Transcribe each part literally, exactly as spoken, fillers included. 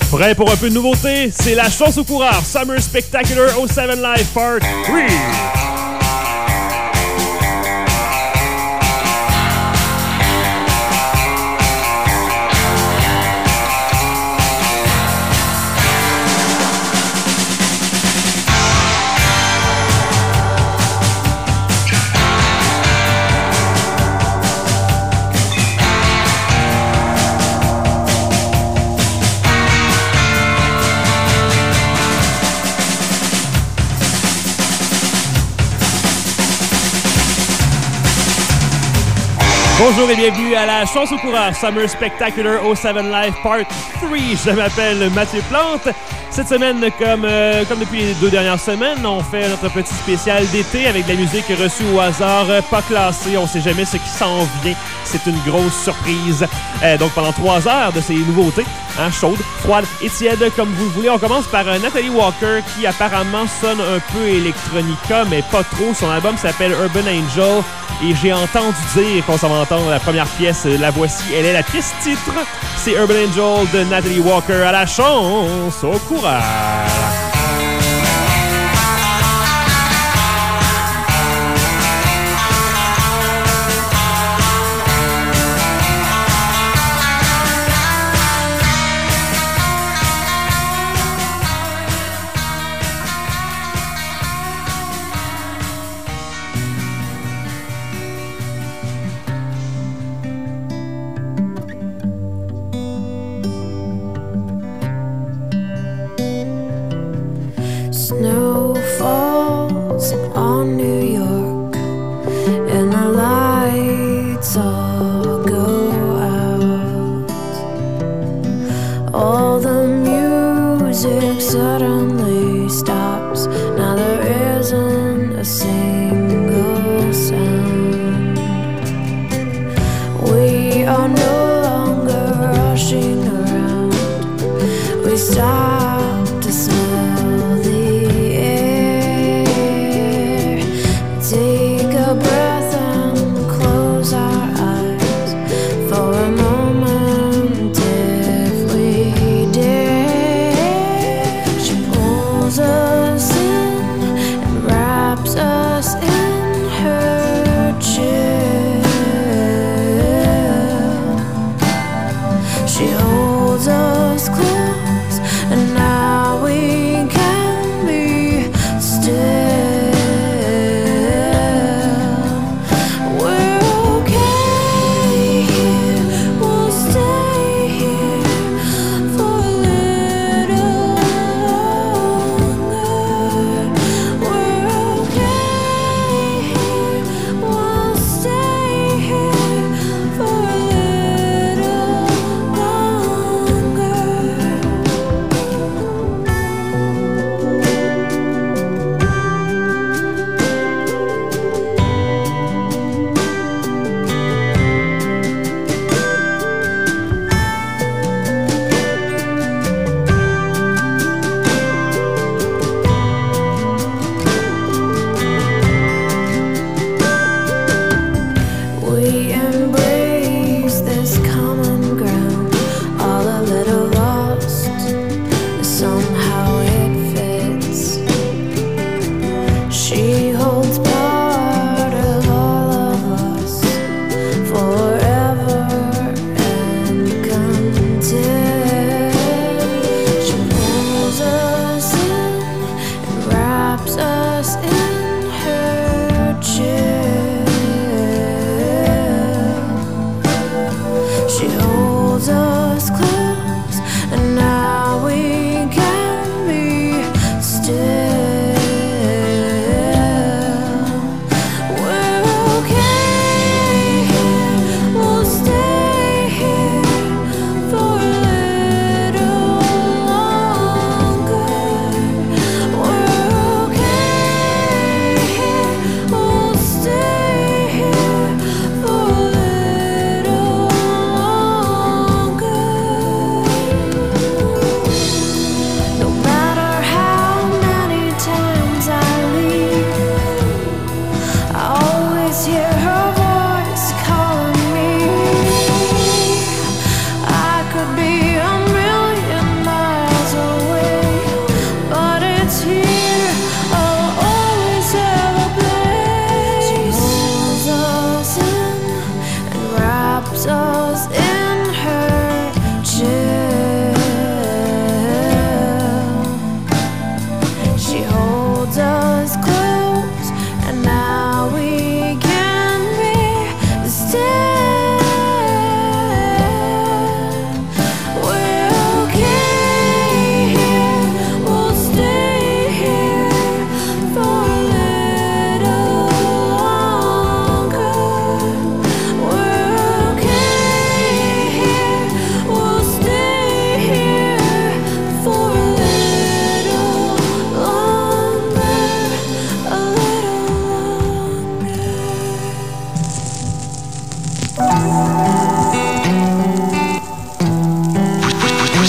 Prêt pour un peu de nouveauté? C'est la chance au coureur Summer Spectacular oh seven Live Part trois. Bonjour et bienvenue à la chance au coureur Summer Spectacular oh seven Live Part trois. Je m'appelle Mathieu Plante. Cette semaine, comme, euh, comme depuis les deux dernières semaines, on fait notre petit spécial d'été avec de la musique reçue au hasard, euh, pas classée. On sait jamais ce qui s'en vient. C'est une grosse surprise. Euh, donc pendant trois heures de ces nouveautés, hein, chaudes, froides et tièdes, comme vous le voulez. On commence par euh, Natalie Walker qui apparemment sonne un peu electronica, mais pas trop. Son album s'appelle Urban Angel. Et j'ai entendu dire qu'on s'en va entendre la première pièce. La voici, elle est la pièce titre. C'est Urban Angel de Natalie Walker à la chance au coureur. Snow falls on New York and the lights all go out. All the music suddenly stops. Now there isn't a single sound. We are no longer rushing around. We stop to smell the air. Take a breath and close our eyes for a moment if we dare. She pulls us in and wraps us in.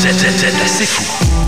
C'est fou.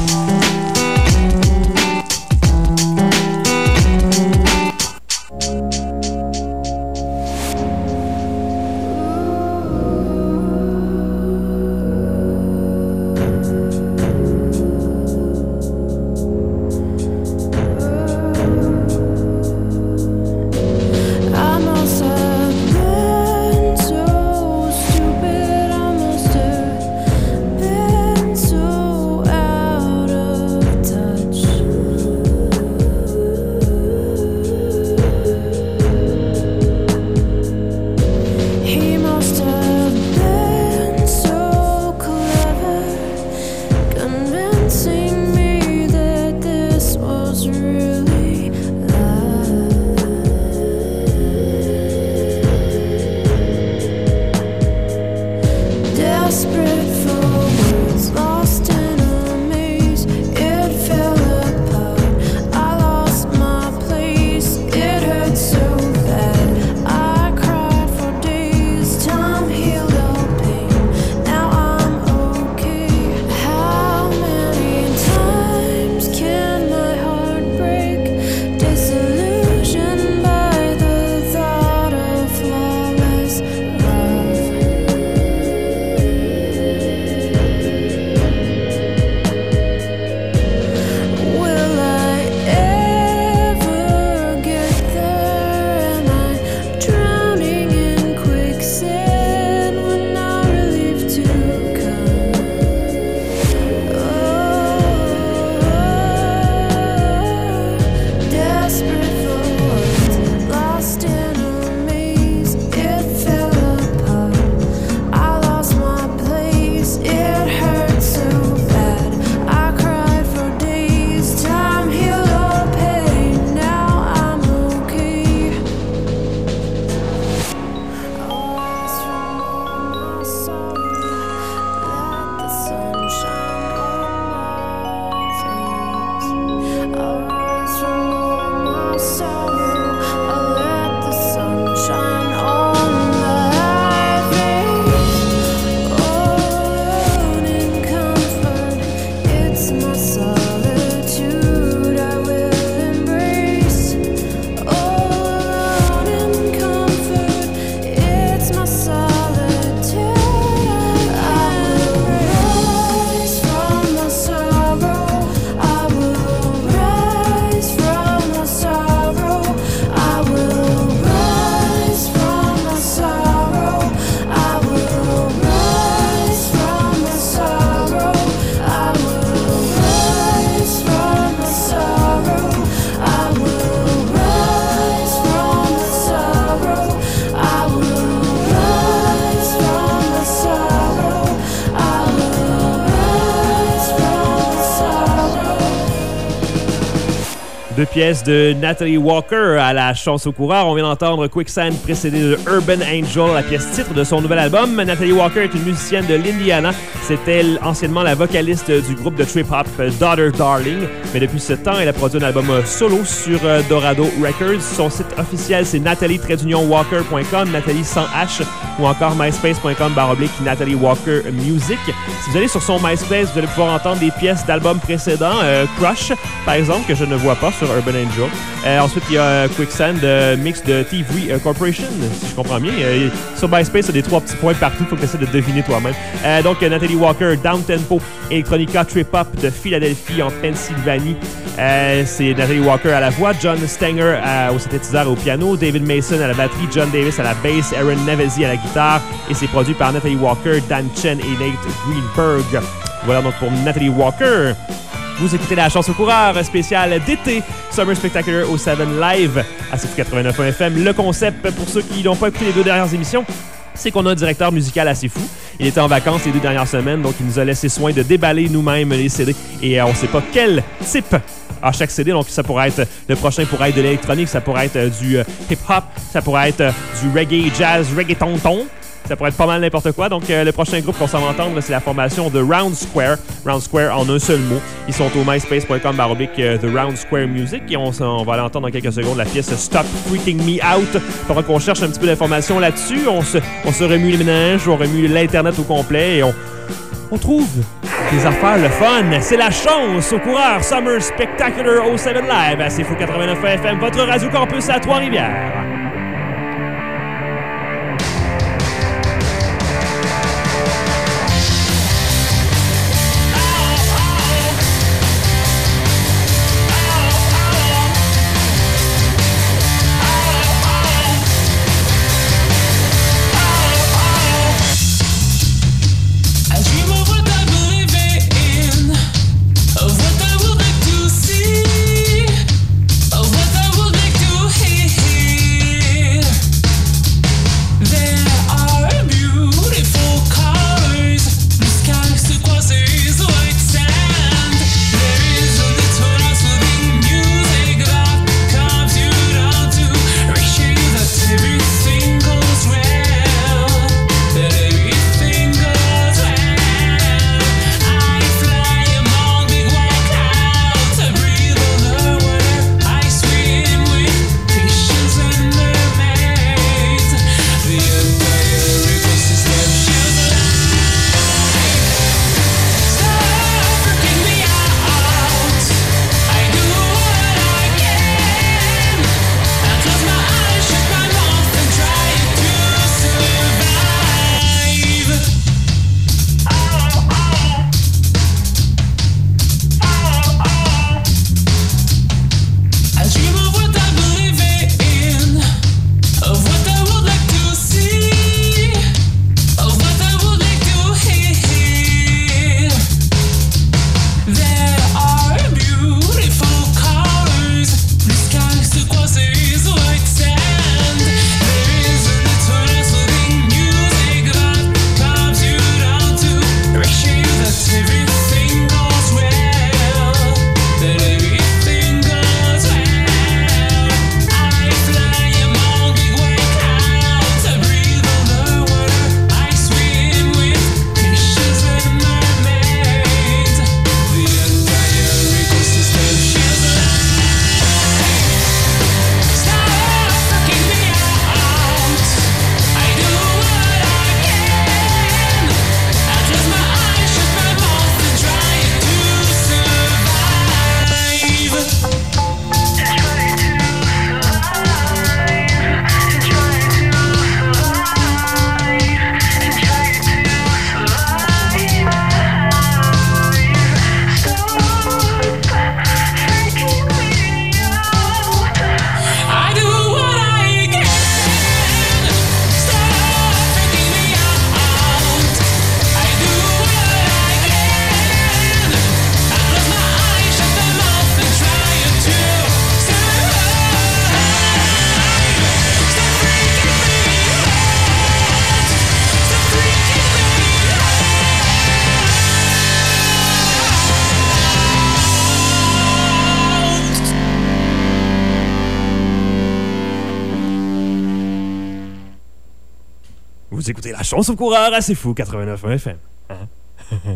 Deux pièces de Natalie Walker à la chance au coureur. On vient d'entendre Quicksand précédé de Urban Angel, la pièce titre de son nouvel album. Natalie Walker est une musicienne de l'Indiana. C'était anciennement la vocaliste du groupe de trip-hop Daughter Darling. Mais depuis ce temps, elle a produit un album solo sur Dorado Records. Son site officiel, c'est natalie walker point com, Nathalie sans H, ou encore myspace point com barre oblique Natalie Walker Music. Si vous allez sur son MySpace, vous allez pouvoir entendre des pièces d'albums précédents. Euh, Crush, par exemple, que je ne vois pas sur Urban Angel. Euh, ensuite, il y a euh, Quicksand, euh, mix de T V Corporation, si je comprends bien. Euh, sur MySpace, il y a des trois petits points partout. Il faut que tu essaies de deviner toi-même. Euh, donc, euh, Natalie Walker, Down Tempo, Electronica Trip Hop de Philadelphie en Pennsylvanie. Euh, c'est Natalie Walker à la voix, John Stenger à, au synthétiseur et au piano, David Mason à la batterie, John Davis à la bass, Aaron Nevesi à la guitare. Et c'est produit par Natalie Walker, Dan Chen et Nate Greenberg. Voilà donc pour Natalie Walker. Vous écoutez la chance au coureur spéciale d'été, Summer Spectacular au sept Live à C F quatre-vingt-neuf F M. Le concept, pour ceux qui n'ont pas écouté les deux dernières émissions, c'est qu'on a un directeur musical assez fou. Il était en vacances les deux dernières semaines, donc il nous a laissé soin de déballer nous-mêmes les C D. Et euh, on ne sait pas quel type à chaque C D. Donc ça pourrait être, le prochain pourrait être de l'électronique, ça pourrait être euh, du euh, hip-hop, ça pourrait être euh, du reggae, jazz, reggaeton-ton. Ça pourrait être pas mal n'importe quoi. Donc, euh, le prochain groupe qu'on s'en va entendre, c'est la formation The Round Square. Round Square en un seul mot. Ils sont au myspace point com barre oblique The Round Square Music. Et on, on va aller entendre dans quelques secondes la pièce Stop Freaking Me Out. Il faudra qu'on cherche un petit peu d'informations là-dessus. On se, on se remue les ménages, on remue l'Internet au complet et on, on trouve des affaires le fun. C'est la chance au coureur Summer Spectacular au sept Live à C F O quatre-vingt-neuf F M, votre radio campus à Trois-Rivières. Vous écoutez la chance au coureur à C'est Fou quatre-vingt-neuf F M. Hein?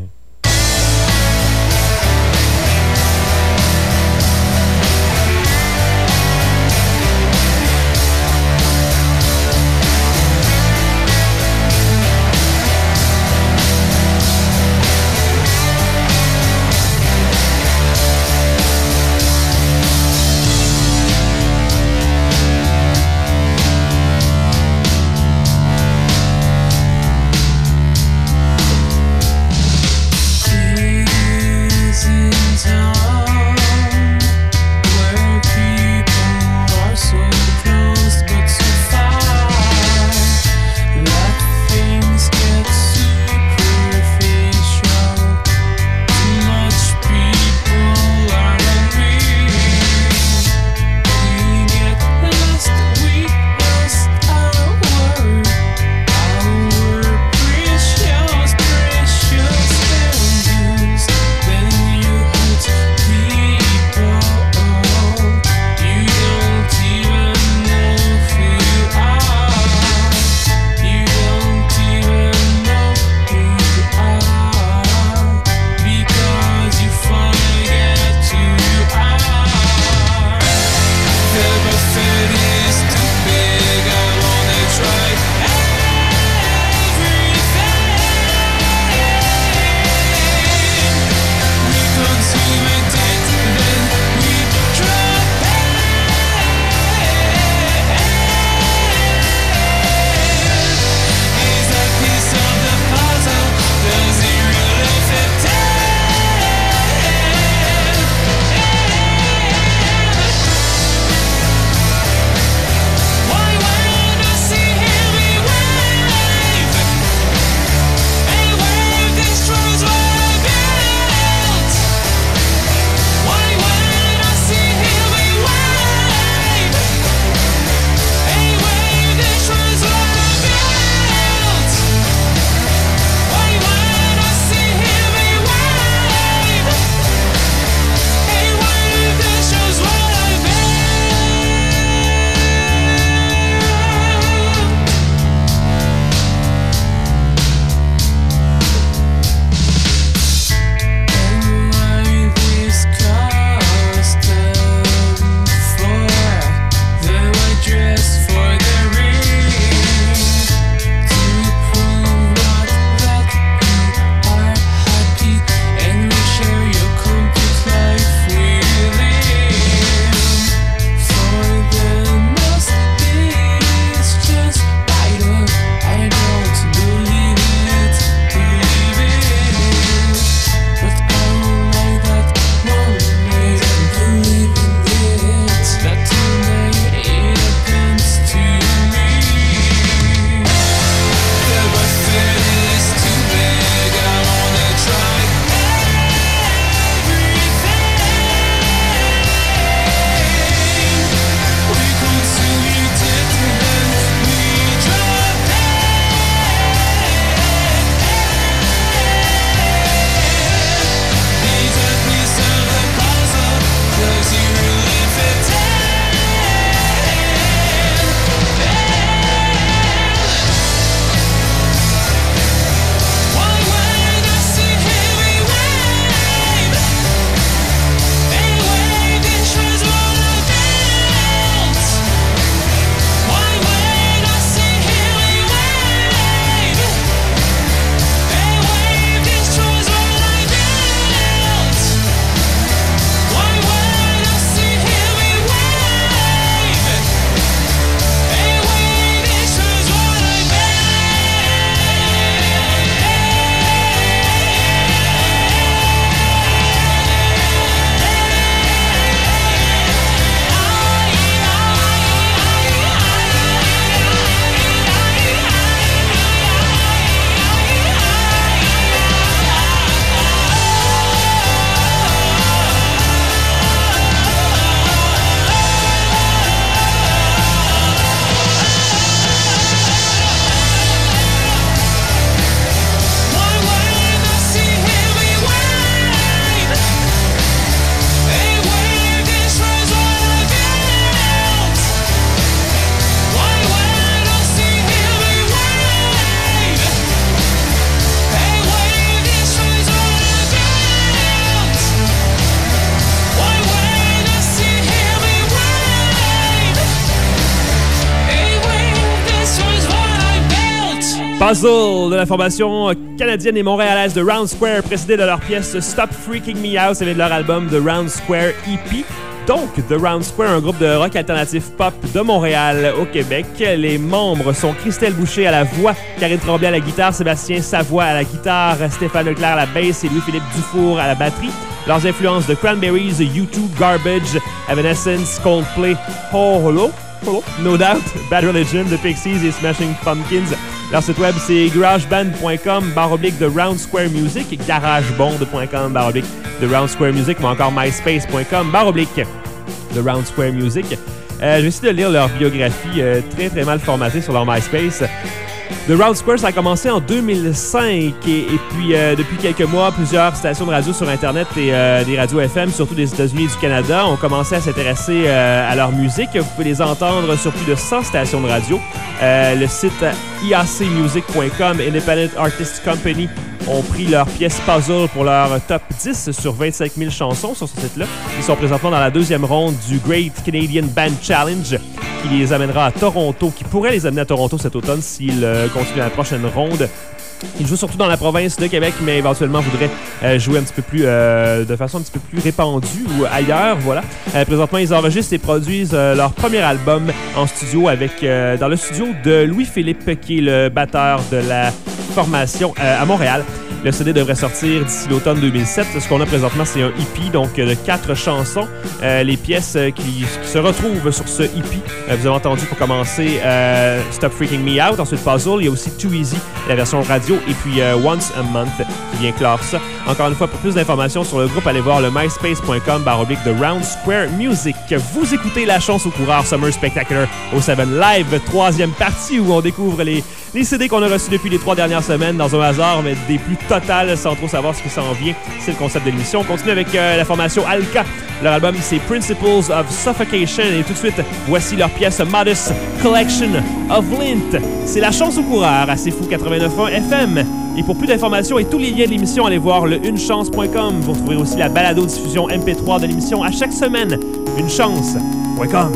Puzzle de la formation canadienne et montréalaise de Round Square, précédé de leur pièce Stop Freaking Me Out, c'est de leur album The Round Square E P. Donc, The Round Square, un groupe de rock alternatif pop de Montréal au Québec. Les membres sont Christelle Boucher à la voix, Karine Tremblay à la guitare, Sébastien Savoie à la guitare, Stéphane Leclerc à la basse et Louis-Philippe Dufour à la batterie. Leurs influences de Cranberries, U deux, Garbage, Evanescence, Coldplay, Ho Holo, No Doubt, Bad Religion, The Pixies et Smashing Pumpkins. Leur site web, c'est garageband point com barre oblique de Round Square Music, garagebond point com barre oblique de Round Square Music, ou encore myspace point com barre oblique de Round Square Music. Euh, je vais essayer de lire leur biographie euh, très très mal formatée sur leur MySpace. The Round Square, ça a commencé en deux mille cinq et, et puis euh, depuis quelques mois, plusieurs stations de radio sur Internet et euh, des radios F M, surtout des États-Unis et du Canada, ont commencé à s'intéresser euh, à leur musique. Vous pouvez les entendre sur plus de cent stations de radio. Euh, le site I A C music point com, Independent Artist Company, ont pris leur pièce Puzzle pour leur top dix sur vingt-cinq mille chansons sur ce site-là. Ils sont présentement dans la deuxième ronde du Great Canadian Band Challenge, qui les amènera à Toronto, qui pourrait les amener à Toronto cet automne s'ils euh, continuent la prochaine ronde. Ils jouent surtout dans la province de Québec, mais éventuellement voudraient euh, jouer un petit peu plus, euh, de façon un petit peu plus répandue ou ailleurs, voilà. Euh, présentement, ils enregistrent et produisent euh, leur premier album en studio avec, euh, dans le studio de Louis-Philippe, qui est le batteur de la formation euh, à Montréal. Le C D devrait sortir d'ici l'automne deux mille sept. Ce qu'on a présentement, c'est un E P, donc de quatre chansons. Euh, les pièces euh, qui, qui se retrouvent sur ce E P, euh, vous avez entendu pour commencer euh, Stop Freaking Me Out, ensuite Puzzle, il y a aussi Too Easy, la version radio, et puis euh, Once a Month qui vient clore ça. Encore une fois, pour plus d'informations sur le groupe, allez voir le myspace point com barre oblique de Round Square Music. Vous écoutez La Chance au coureur Summer Spectacular au seven Live, troisième partie où on découvre les, les C D qu'on a reçus depuis les trois dernières semaines dans un hasard, mais des plus totales sans trop savoir ce qui s'en vient. C'est le concept de l'émission. On continue avec euh, la formation Alka. Leur album, c'est Principles of Suffocation. Et tout de suite, voici leur pièce Modest Collection of Lint. C'est La Chance au coureur à C'est Fou quatre-vingt-neuf point un F M. Et pour plus d'informations et tous les liens de l'émission, allez voir le une chance point com. Vous retrouverez aussi la balado-diffusion M P trois de l'émission à chaque semaine. une chance point com.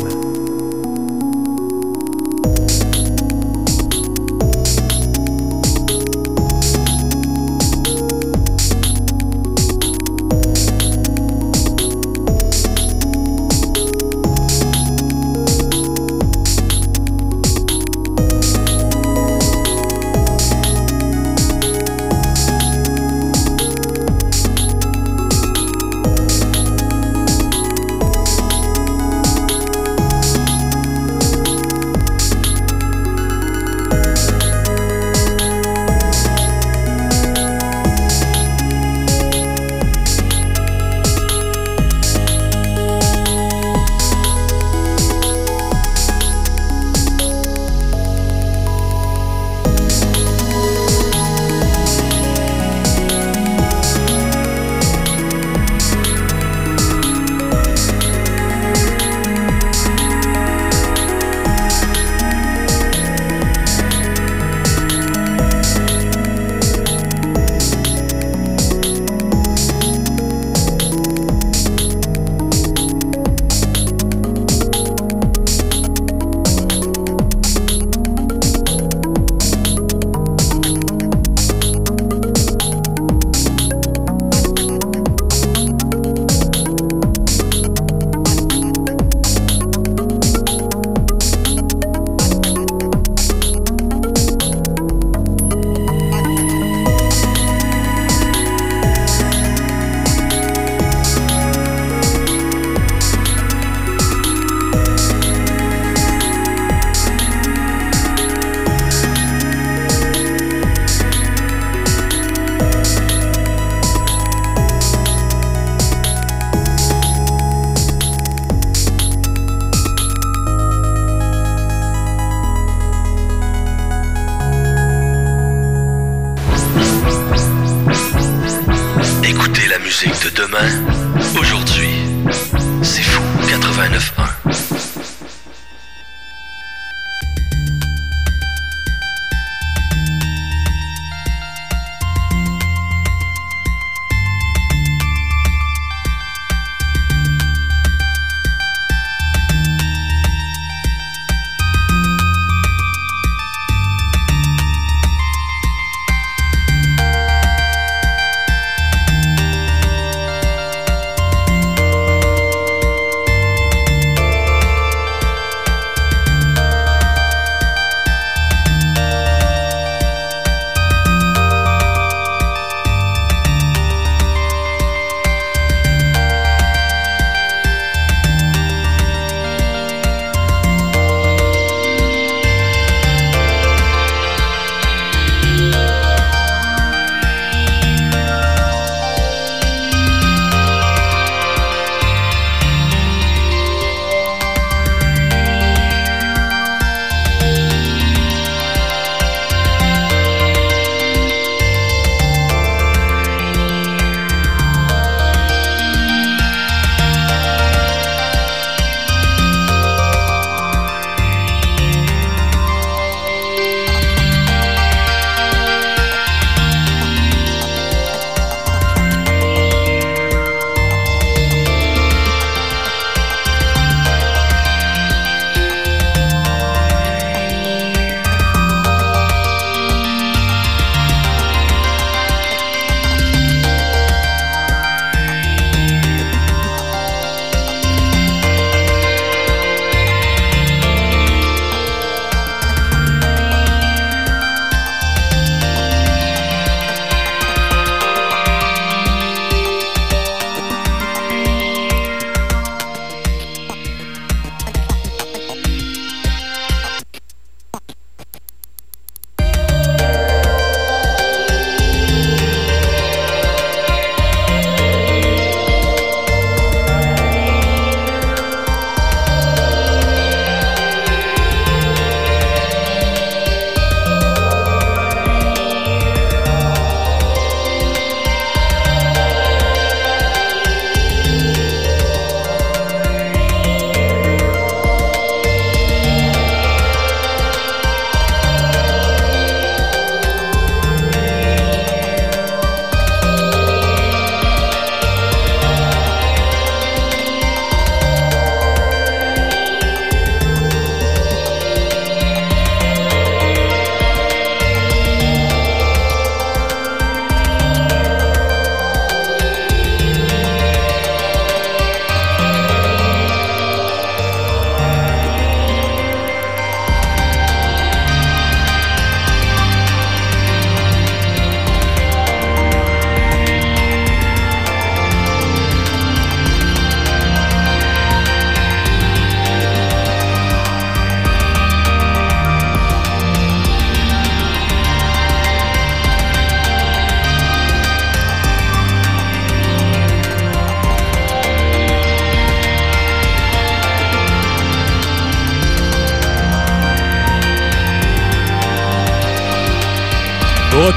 Aujourd'hui, C'est Fou quatre-vingt-neuf point un.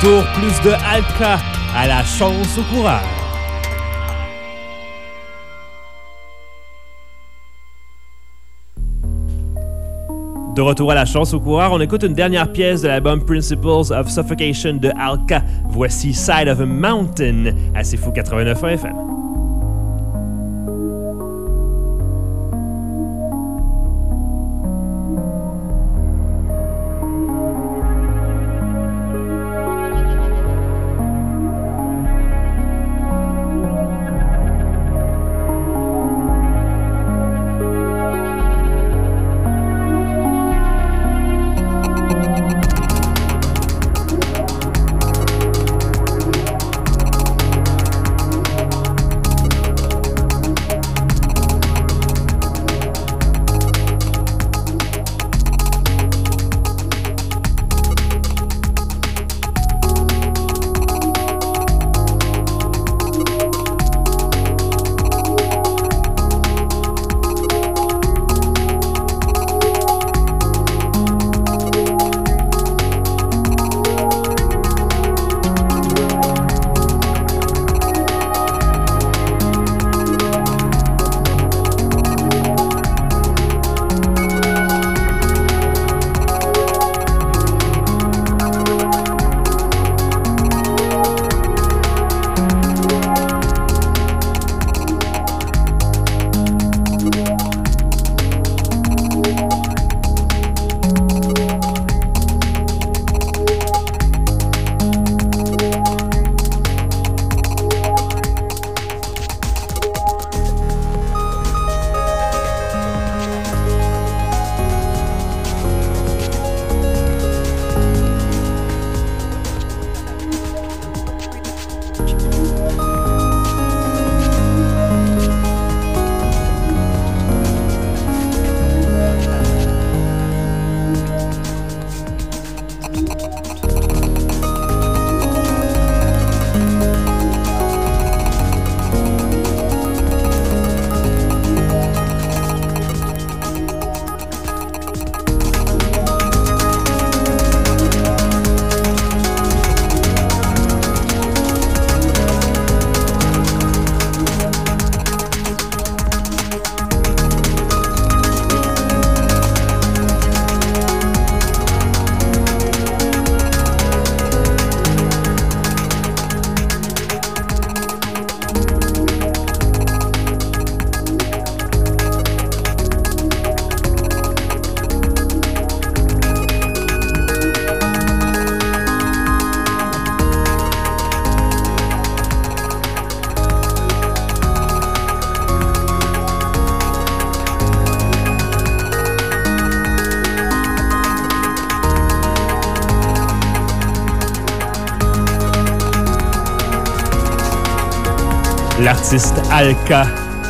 retour, plus de Alka à la chance au coureur. De retour à la chance au coureur, on écoute une dernière pièce de l'album Principles of Suffocation de Alka. Voici Side of a Mountain à C'est Fou quatre-vingt-neuf F M. L'artiste Alka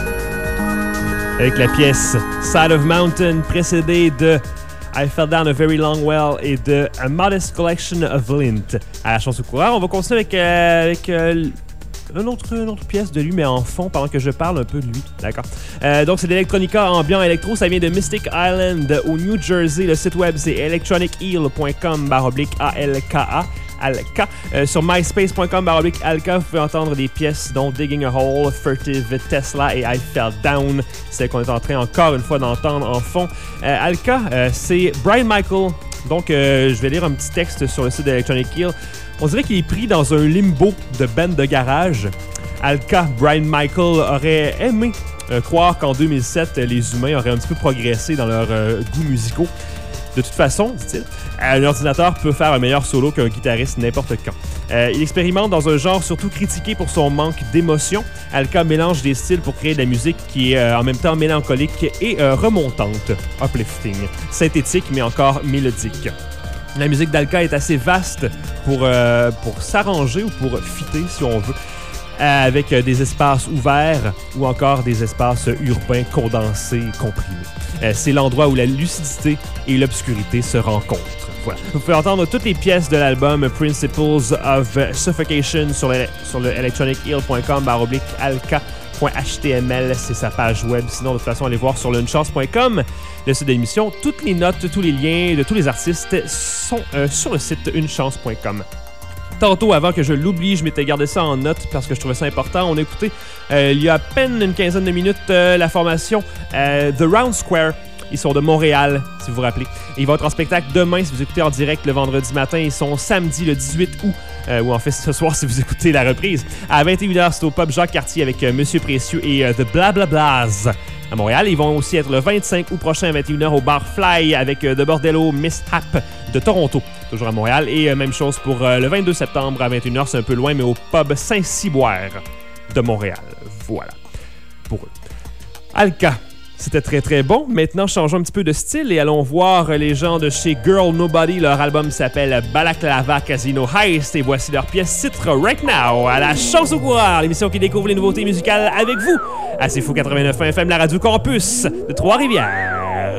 avec la pièce Side of Mountain précédée de I Fell Down a Very Long Well et de A Modest Collection of Lint à la chance au coureur. On va continuer avec, euh, avec euh, une, autre, une autre pièce de lui, mais en fond, pendant que je parle un peu de lui. D'accord. Euh, donc, c'est de l'Electronica ambiant électro. Ça vient de Mystic Island au New Jersey. Le site web, c'est electronic eel point com barre oblique A L K A. Alka. Euh, sur myspace point com barre oblique Alka, vous pouvez entendre des pièces dont Digging a Hole, Furtive Tesla et I Fell Down, celle qu'on est en train encore une fois d'entendre en fond. Euh, Alka, euh, c'est Brian Michael. Donc, euh, je vais lire un petit texte sur le site d'Electronic Eel. On dirait qu'il est pris dans un limbo de band de garage. Alka, Brian Michael aurait aimé euh, croire qu'en deux mille sept, les humains auraient un petit peu progressé dans leurs euh, goûts musicaux. De toute façon, dit-il, un ordinateur peut faire un meilleur solo qu'un guitariste n'importe quand. Euh, il expérimente dans un genre surtout critiqué pour son manque d'émotion. Alka mélange des styles pour créer de la musique qui est euh, en même temps mélancolique et euh, remontante, uplifting, synthétique mais encore mélodique. La musique d'Alka est assez vaste pour, euh, pour s'arranger ou pour fitter, si on veut, euh, avec euh, des espaces ouverts ou encore des espaces urbains condensés, comprimés. Euh, c'est l'endroit où la lucidité et l'obscurité se rencontrent. Voilà. Vous pouvez entendre toutes les pièces de l'album Principles of Suffocation sur le, sur le electronic eel point com barre oblique alka point h t m l, c'est sa page web. Sinon, de toute façon, allez voir sur lunechance point com, le site de l'émission. Toutes les notes, tous les liens de tous les artistes sont euh, sur le site unechance point com. Tantôt, avant que je l'oublie, je m'étais gardé ça en note parce que je trouvais ça important. On a écouté euh, il y a à peine une quinzaine de minutes euh, la formation euh, The Round Square. Ils sont de Montréal, si vous vous rappelez. Et ils vont être en spectacle demain, si vous écoutez en direct le vendredi matin. Ils sont samedi, le dix-huit août, euh, ou en fait ce soir, si vous écoutez la reprise. À vingt et une heures, c'est au Pub Jacques-Cartier avec euh, Monsieur Précieux et euh, The Blablablas à Montréal. Ils vont aussi être le vingt-cinq août prochain à vingt et une heures au Bar Fly avec euh, The Bordello Mishap de Toronto, toujours à Montréal. Et euh, même chose pour euh, le vingt-deux septembre à vingt et une heures, c'est un peu loin, mais au Pub Saint-Cyboire de Montréal. Voilà, pour eux. Alka. C'était très très bon. Maintenant, changeons un petit peu de style et allons voir les gens de chez Girl Nobody. Leur album s'appelle Balaklava Casino Heist et voici leur pièce titre Right Now à la Chance au coureur, l'émission qui découvre les nouveautés musicales avec vous à C'est Fou quatre-vingt-neuf F M, la radio campus de Trois-Rivières.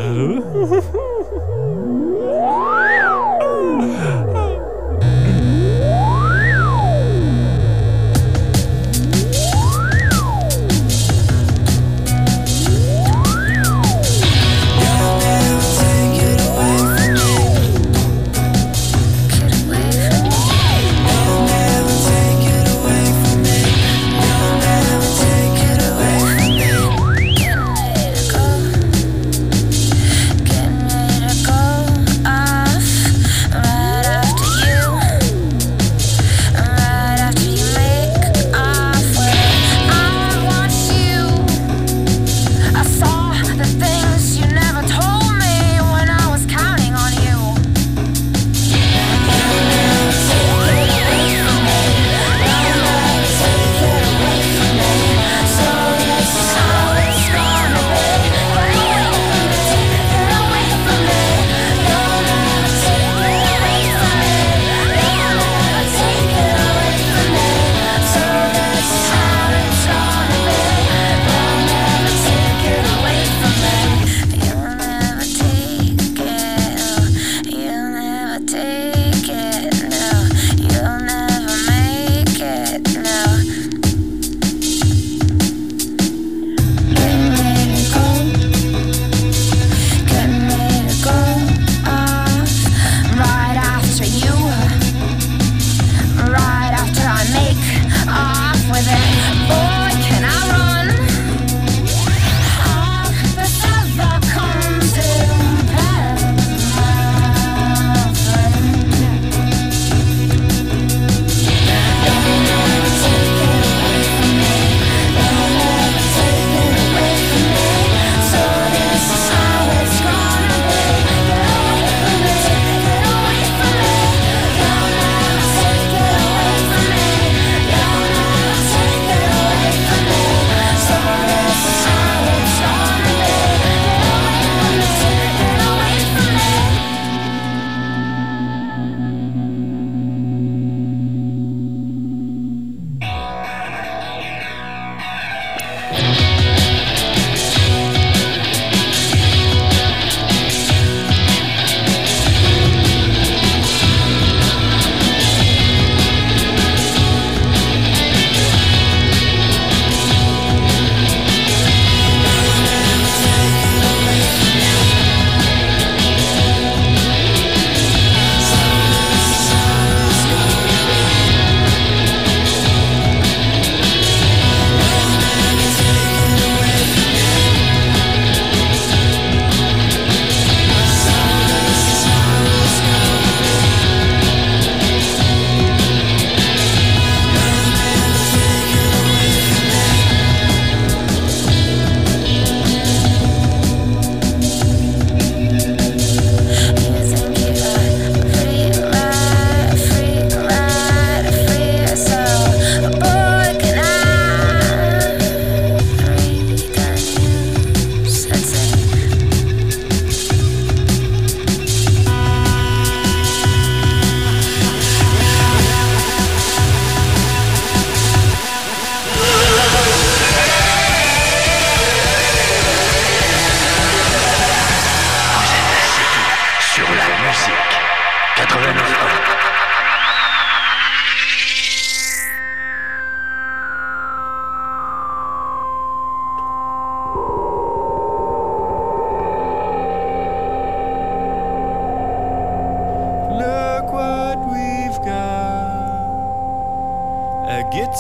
Getting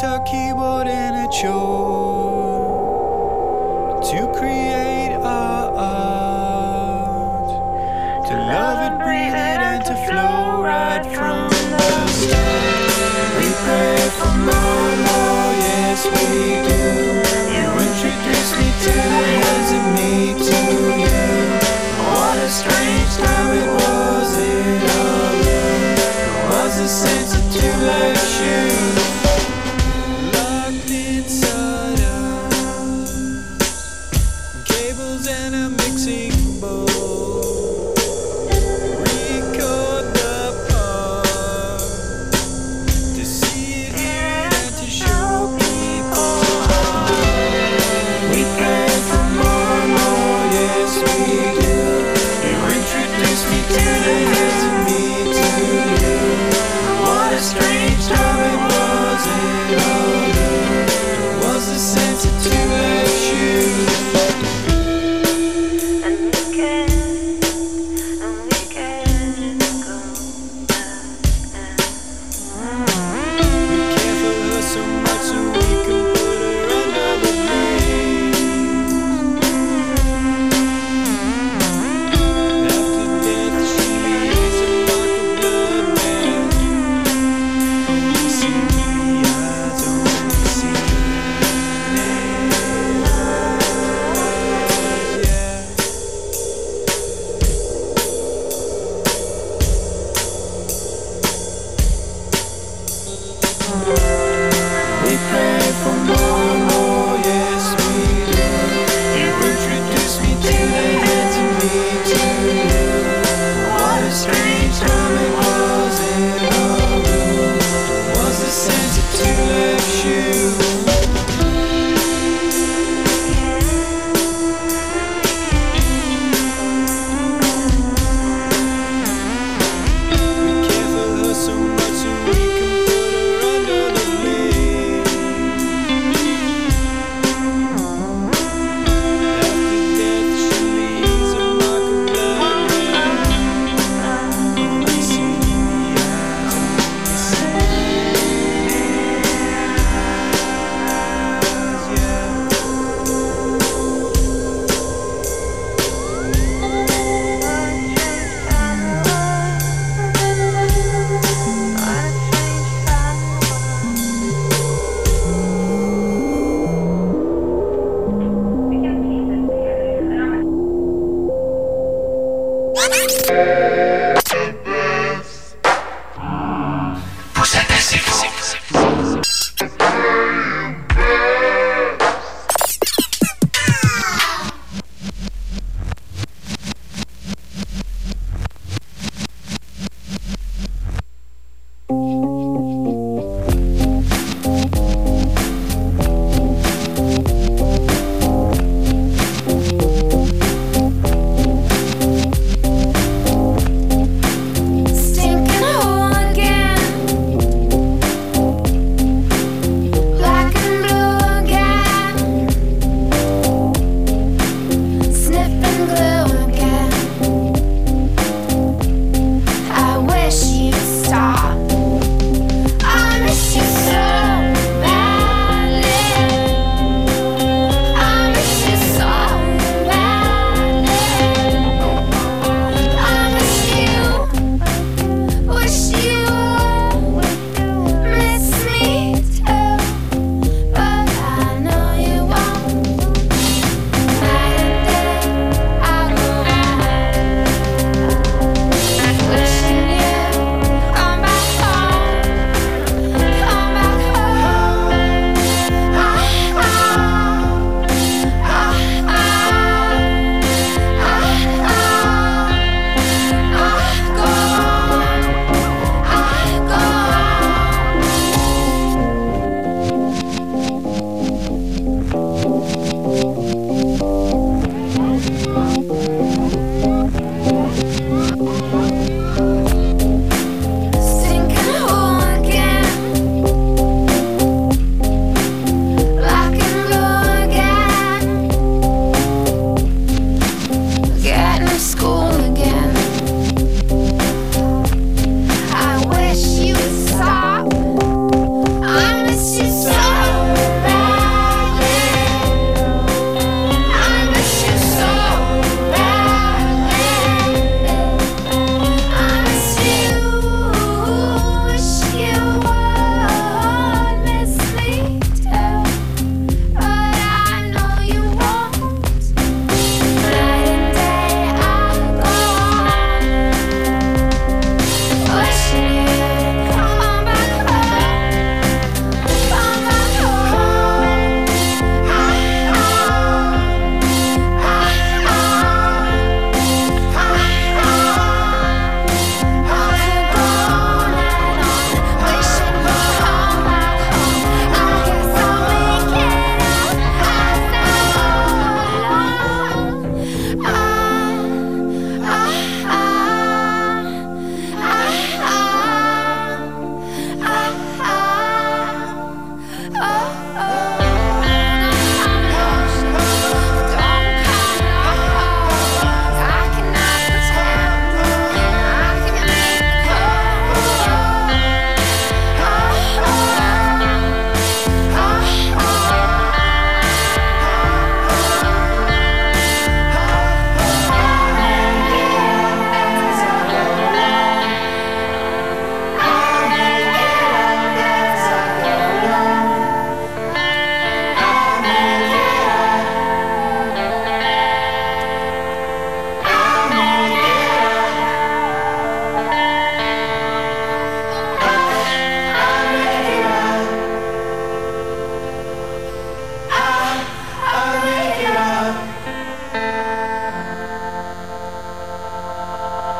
guitar, keyboard, and a chore to create our art, to love it, breathe it, and to flow right from the start. We pray for more, more, yes we do. You introduce me to the hands of me to you. What a strange time it was in our room. Was a sensitive like shoes locked inside us, cables and a mixing bowl. Record the part to see it, hear it, and to show people.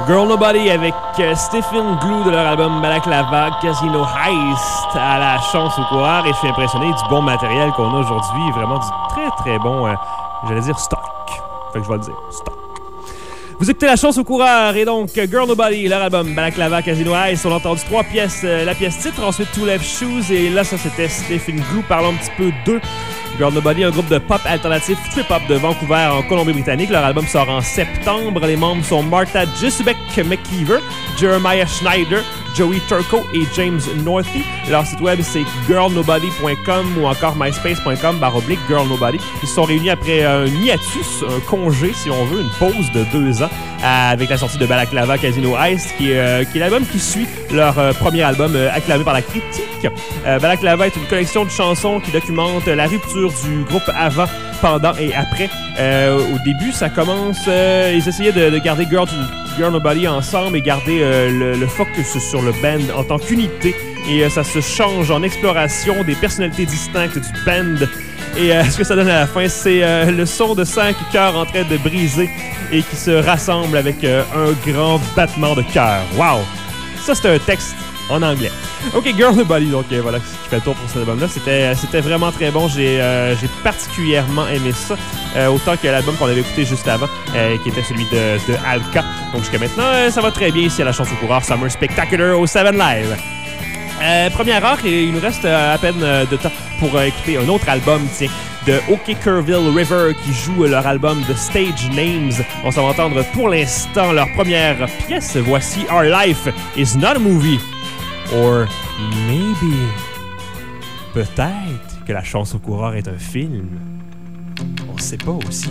Girl Nobody avec euh, Stephen Glue de leur album Balaclava Casino Heist à la chance au coureur, et je suis impressionné du bon matériel qu'on a aujourd'hui, vraiment du très très bon, euh, j'allais dire stock, fait que je vais le dire, stock. Vous écoutez La Chance au coureur et donc Girl Nobody, leur album Balaclava Casino Heist. On a entendu trois pièces, euh, la pièce titre, ensuite Two Left Shoes, et là ça c'était Stephen Glue. Parlons un petit peu d'eux. Girl Nobody, un groupe de pop alternatif trip-hop de Vancouver en Colombie-Britannique. Leur album sort en septembre. Les membres sont Martha Jesubek McKeever, Jeremiah Schneider, Joey Turco et James Northey. Leur site web c'est girl nobody point com ou encore myspace point com barre oblique girl nobody. Ils se sont réunis après un hiatus, un congé si on veut, une pause de deux ans avec la sortie de Balaclava Casino Heist, qui est, euh, qui est l'album qui suit leur euh, premier album euh, acclamé par la critique. Euh, Balaclava est une collection de chansons qui documente la rupture du groupe avant, pendant et après. Euh, au début, ça commence... Euh, ils essayaient de, de garder Girl, Girl Nobody ensemble et garder euh, le, le focus sur le band en tant qu'unité. Et euh, ça se change en exploration des personnalités distinctes du band. Et euh, ce que ça donne à la fin, c'est euh, le son de cinq cœurs en train de briser et qui se rassemblent avec euh, un grand battement de cœur. Wow! Ça, c'est un texte en anglais. OK, Girl Nobody, donc euh, voilà ce qui fait le tour pour cet album-là. C'était, c'était vraiment très bon. J'ai, euh, j'ai particulièrement aimé ça. Euh, autant que l'album qu'on avait écouté juste avant, euh, qui était celui de, de Alka. Donc jusqu'à maintenant, euh, ça va très bien ici à la Chance au coureur Summer Spectacular au Seven Live. Euh, première heure, et il nous reste euh, à peine euh, de temps pour euh, écouter un autre album, tiens, de OK Kerrville River qui joue leur album The Stage Names. On s'en va entendre pour l'instant leur première pièce. Voici Our Life is Not a Movie. Or maybe. Peut-être que La Chance au coureur est un film. On sait pas aussi.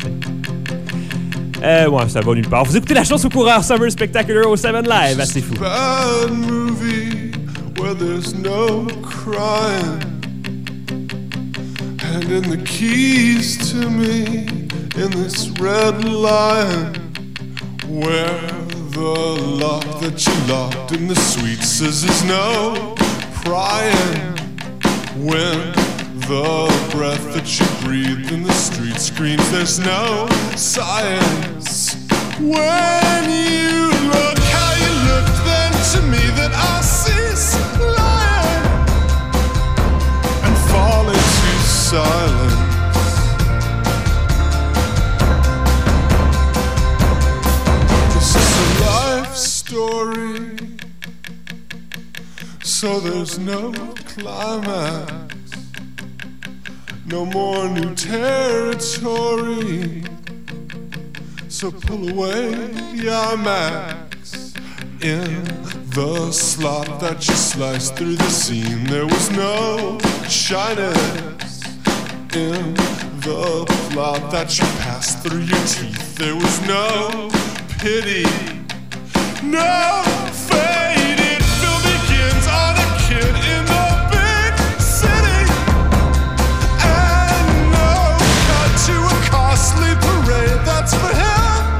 Euh, ouais, ça va nulle part. Vous écoutez La Chance au coureur Summer Spectacular au Seven Live. Assez fou. Bad movie where there's no crying, and in the keys to me in this red line, where the lock that you locked in the suite says there's no prying, when the breath that you breathe in the street screams there's no science, when you look how you look then to me that I cease lying and fall into silence. This is a life story, so there's no climax, no more new territory. So pull away the IMAX. In the slot that you sliced through the seam, there was no shyness. In the plot that you passed through your teeth, there was no pity, no faded film begins on a kid in the big city, and no cut to a costly parade that's for him.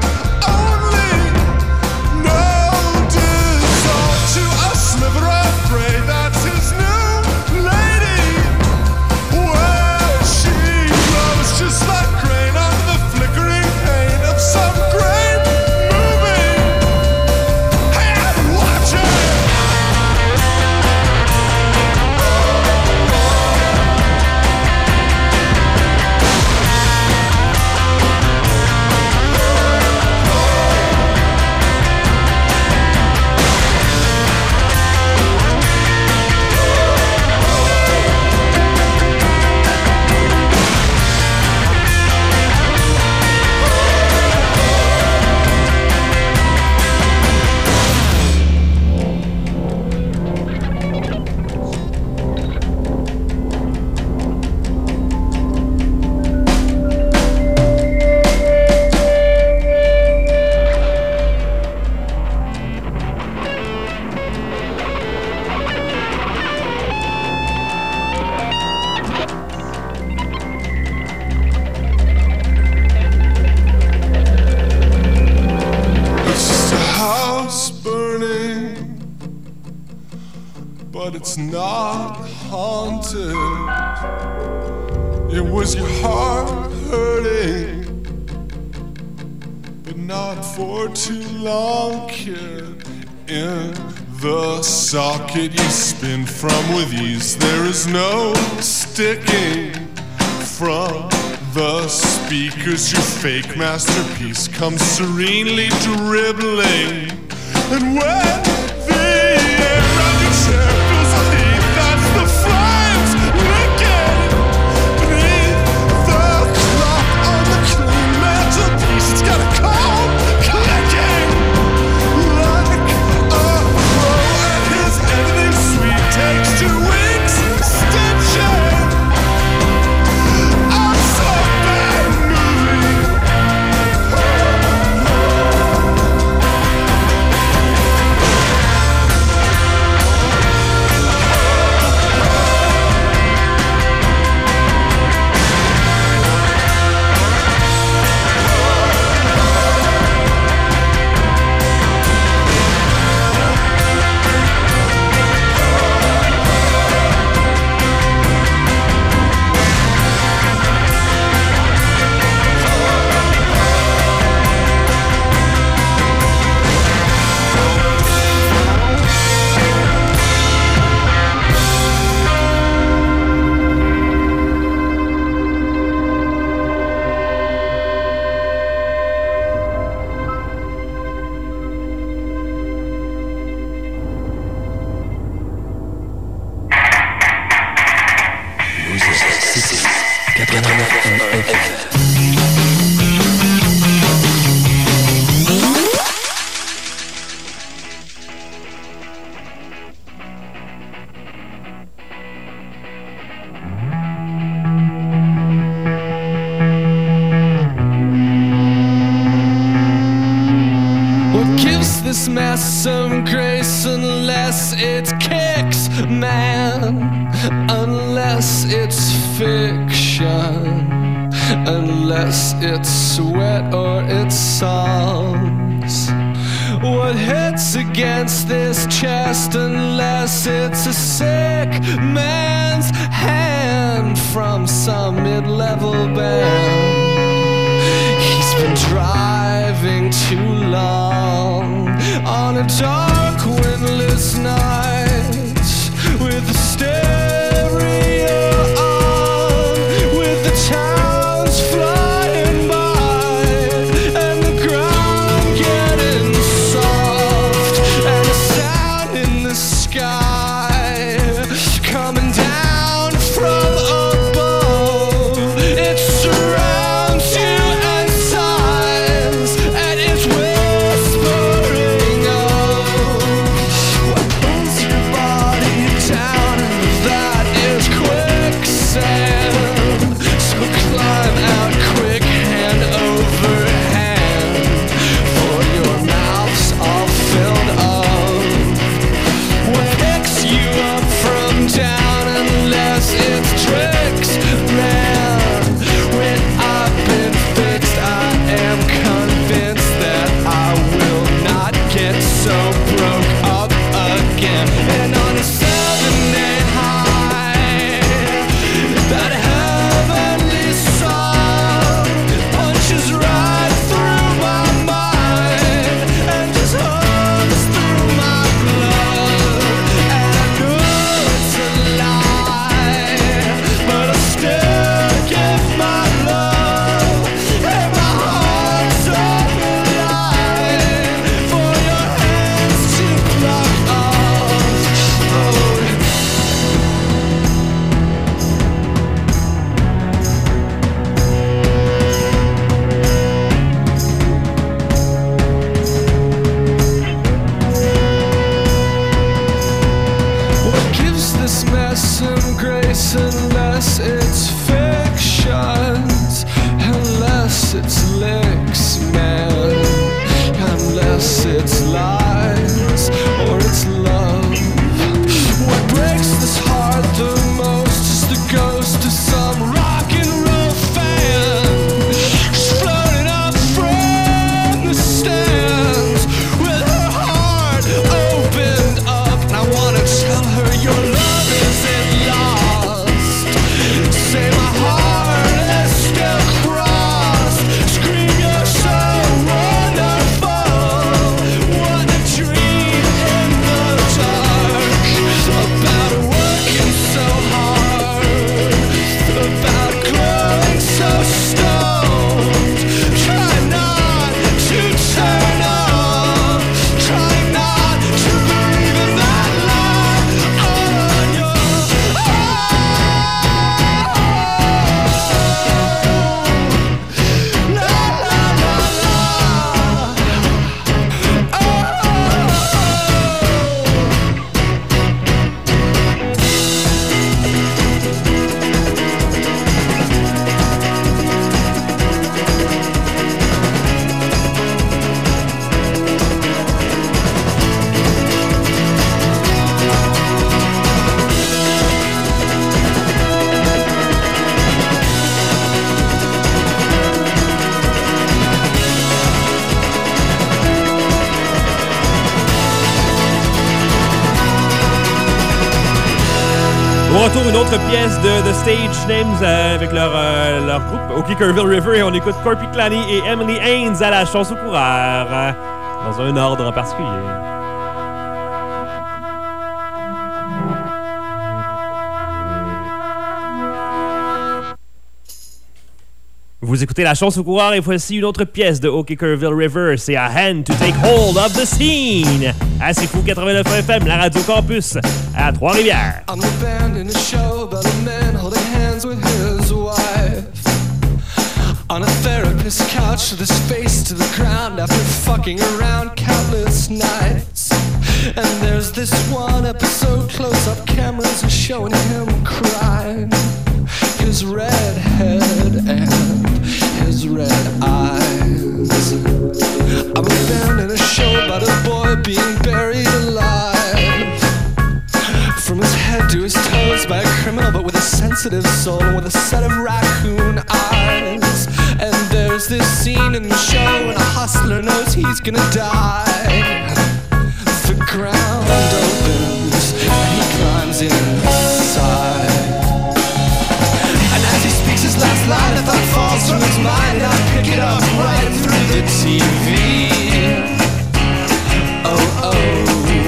It's not haunted. It was your heart hurting, but not for too long, kid. In the socket you spin from with ease. There is no sticking from the speakers. Your fake masterpiece comes serenely dribbling. And when the air around your chair feels a heat, that's the flames licking beneath the clock on the clean mantelpiece. It's got a cold clicking like a pro, and his everything sweet takes two weeks stitching. I'm so bad movie. This mess some grace unless it kicks, man. Unless it's fiction, unless it's sweat or it's songs. What hits against this chest unless it's a sick man's hand from some mid-level band? He's been driving too long on a dark windless night with the stereo on, with the towns flying by and the ground getting soft and a sound in the sky coming down from above. It surrounds you and sighs and it's whispering of what is your retour, une autre pièce de The Stage Names euh, avec leur, euh, leur groupe O'Kickerville River, et on écoute Corpy Clanny et Emily Haynes à la chanson coureur euh, dans un ordre en particulier. Vous écoutez la chance au coureur et voici une autre pièce de O'Kickerville River. C'est A Hand to Take Hold of the Scene. À C'est Fou quatre-vingt-neuf F M, la radio campus à Trois-Rivières. I'm the band in a show about a man holding hands with his wife on a therapist's couch with his face to the ground after fucking around countless nights. And there's this one episode, close-up cameras are showing him crying, his red head and his red eyes. I'm a band in a show about a boy being buried alive, from his head to his toes by a criminal, but with a sensitive soul and with a set of raccoon eyes. And there's this scene in the show when a hustler knows he's gonna die. The ground opens and he climbs inside. And as he speaks his last line, a thought falls from his mind, and I pick it up right through the T V. Oh, oh.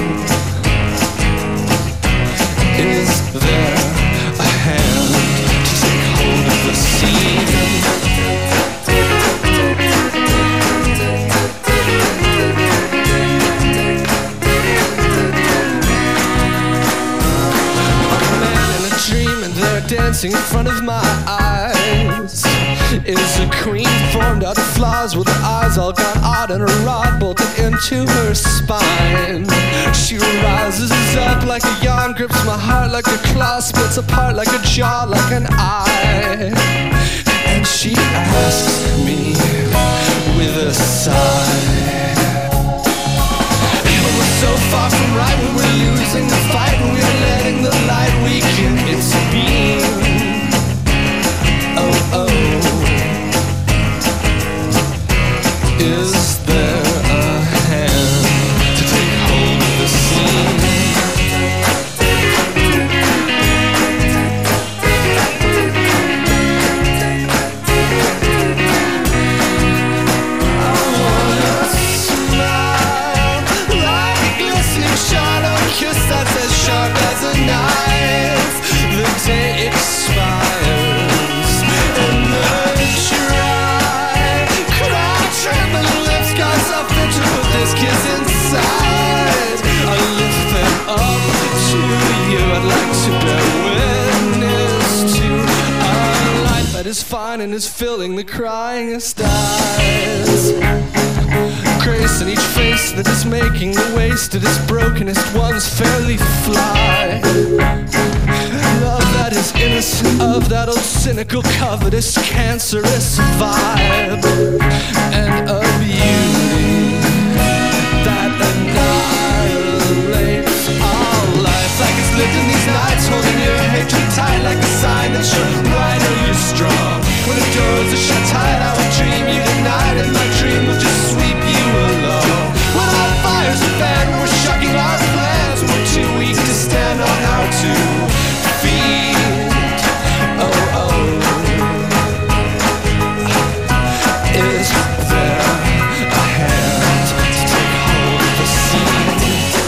Is there a hand to take hold of the scene? Dancing in front of my eyes is a queen formed out of flaws, with her eyes all gone odd and a rod bolted into her spine. She rises up like a yawn, grips my heart like a claw, splits apart like a jaw, like an eye. And she asks me with a sigh, we're so far from right, we were losing the fight, we were letting the light weaken its beam. Oh, oh. Is there a hand to take hold of the scene? Is fine and is filling the cryingest eyes. Grace in each face that is making the wasted, its brokenest ones fairly fly. Love that is innocent of that old cynical, covetous, cancerous vibe, and a beauty that annihilates all life, like it's lived in these nights, holding your hatred tight like a sign that you're bright or you're strong. When the doors are shut tight, I would dream you tonight, and my dream will just sweep you along. When our fires are bad, we're shucking our plans, we're too weak to stand on our two feet. Oh, oh. Is there a hand to take hold of the scene?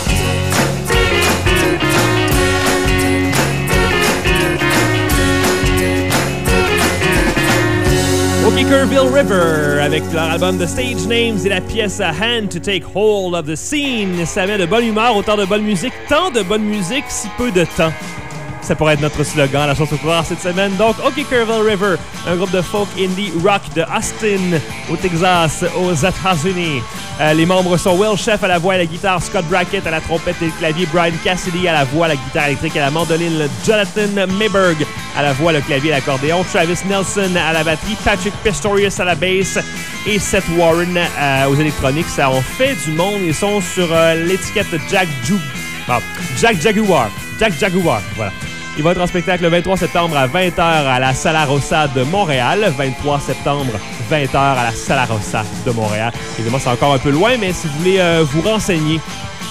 O'Kickerville River avec leur album The Stage Names et la pièce A Hand to Take Hold of the Scene. Ça met de bonne humeur, autant de bonne musique, tant de bonne musique, si peu de temps. Ça pourrait être notre slogan, la chanson coureur cette semaine. Donc, O'Kickerville River, un groupe de folk indie rock de Austin, au Texas, aux États-Unis. Euh, les membres sont Will Sheff à la voix et à la guitare, Scott Brackett à la trompette et le clavier, Brian Cassidy à la voix, à la guitare électrique et à la mandoline, Jonathan Mayberg à la voix, le clavier et l'accordéon, Travis Nelson à la batterie, Patrick Pistorius à la basse et Seth Warren euh, aux électroniques. Ça en fait du monde. Ils sont sur euh, l'étiquette Jack, Ju- ah, Jack Jaguar. Jack Jaguar, voilà. Il va être en spectacle le vingt-trois septembre à vingt heures à la Sala Rossa de Montréal. vingt-trois septembre, vingt heures à la Sala Rossa de Montréal. Évidemment, c'est encore un peu loin, mais si vous voulez euh, vous renseigner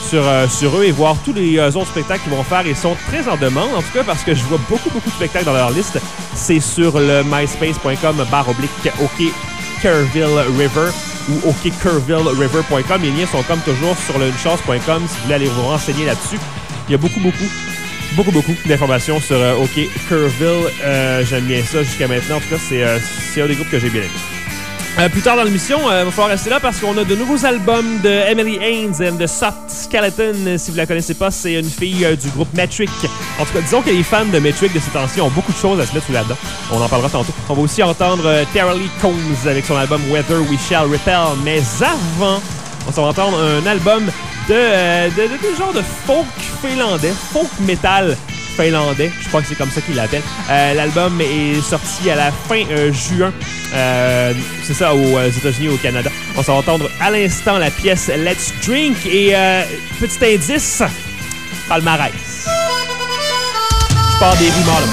sur, euh, sur eux et voir tous les euh, autres spectacles qu'ils vont faire. Ils sont très en demande, en tout cas, parce que je vois beaucoup, beaucoup de spectacles dans leur liste. C'est sur le myspace.com barre oblique OK Kerrville River ou OK Kerrville River point com. Les liens sont comme toujours sur le une chance point com si vous voulez aller vous renseigner là-dessus. Il y a beaucoup, beaucoup, beaucoup, beaucoup d'informations sur euh, OK Kerrville. Euh, j'aime bien ça jusqu'à maintenant. En tout cas, c'est, euh, c'est un des groupes que j'ai bien aimé. Euh, plus tard dans l'émission, il euh, va falloir rester là parce qu'on a de nouveaux albums de Emily Haynes and the Soft Skeleton. Si vous la connaissez pas, c'est une fille euh, du groupe Metric. En tout cas, disons que les fans de Metric de ces temps-ci ont beaucoup de choses à se mettre sous la dent. On en parlera tantôt. On va aussi entendre euh, Tara Lee Combs avec son album Whether We Shall Repel. Mais avant, on va entendre un album de, euh, de, de, de genre de folk finlandais, folk metal finlandais, je crois que c'est comme ça qu'ils l'appellent. Euh, l'album est sorti à la fin euh, juin. Euh, c'est ça, aux États-Unis et au Canada. On s'en va entendre à l'instant la pièce Let's Drink. Et euh, petit indice, palmarès. Par des rumeurs.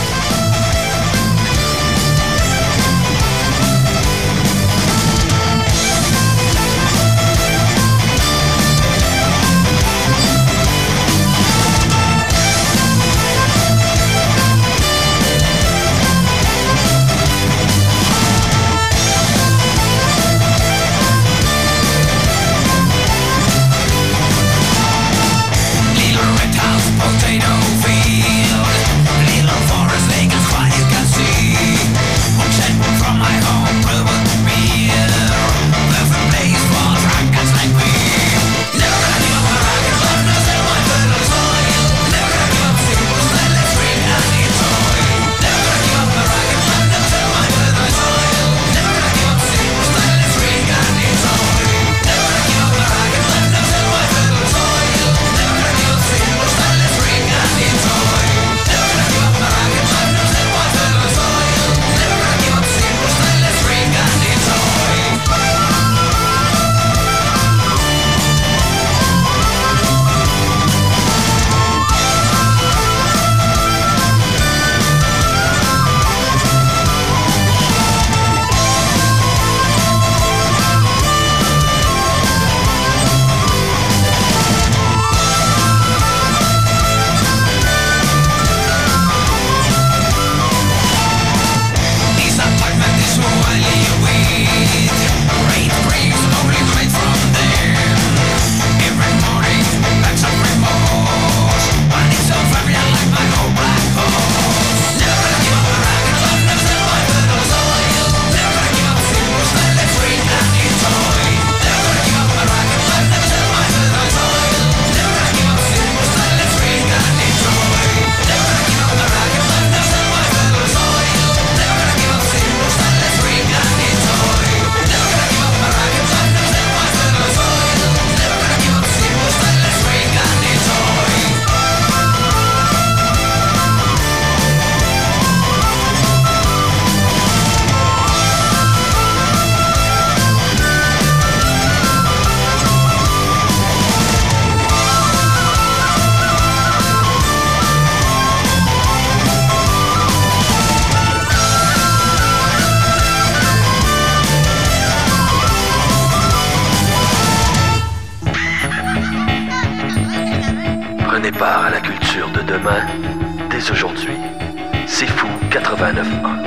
Part à la culture de demain, dès aujourd'hui. C'est fou quatre-vingt-neuf un.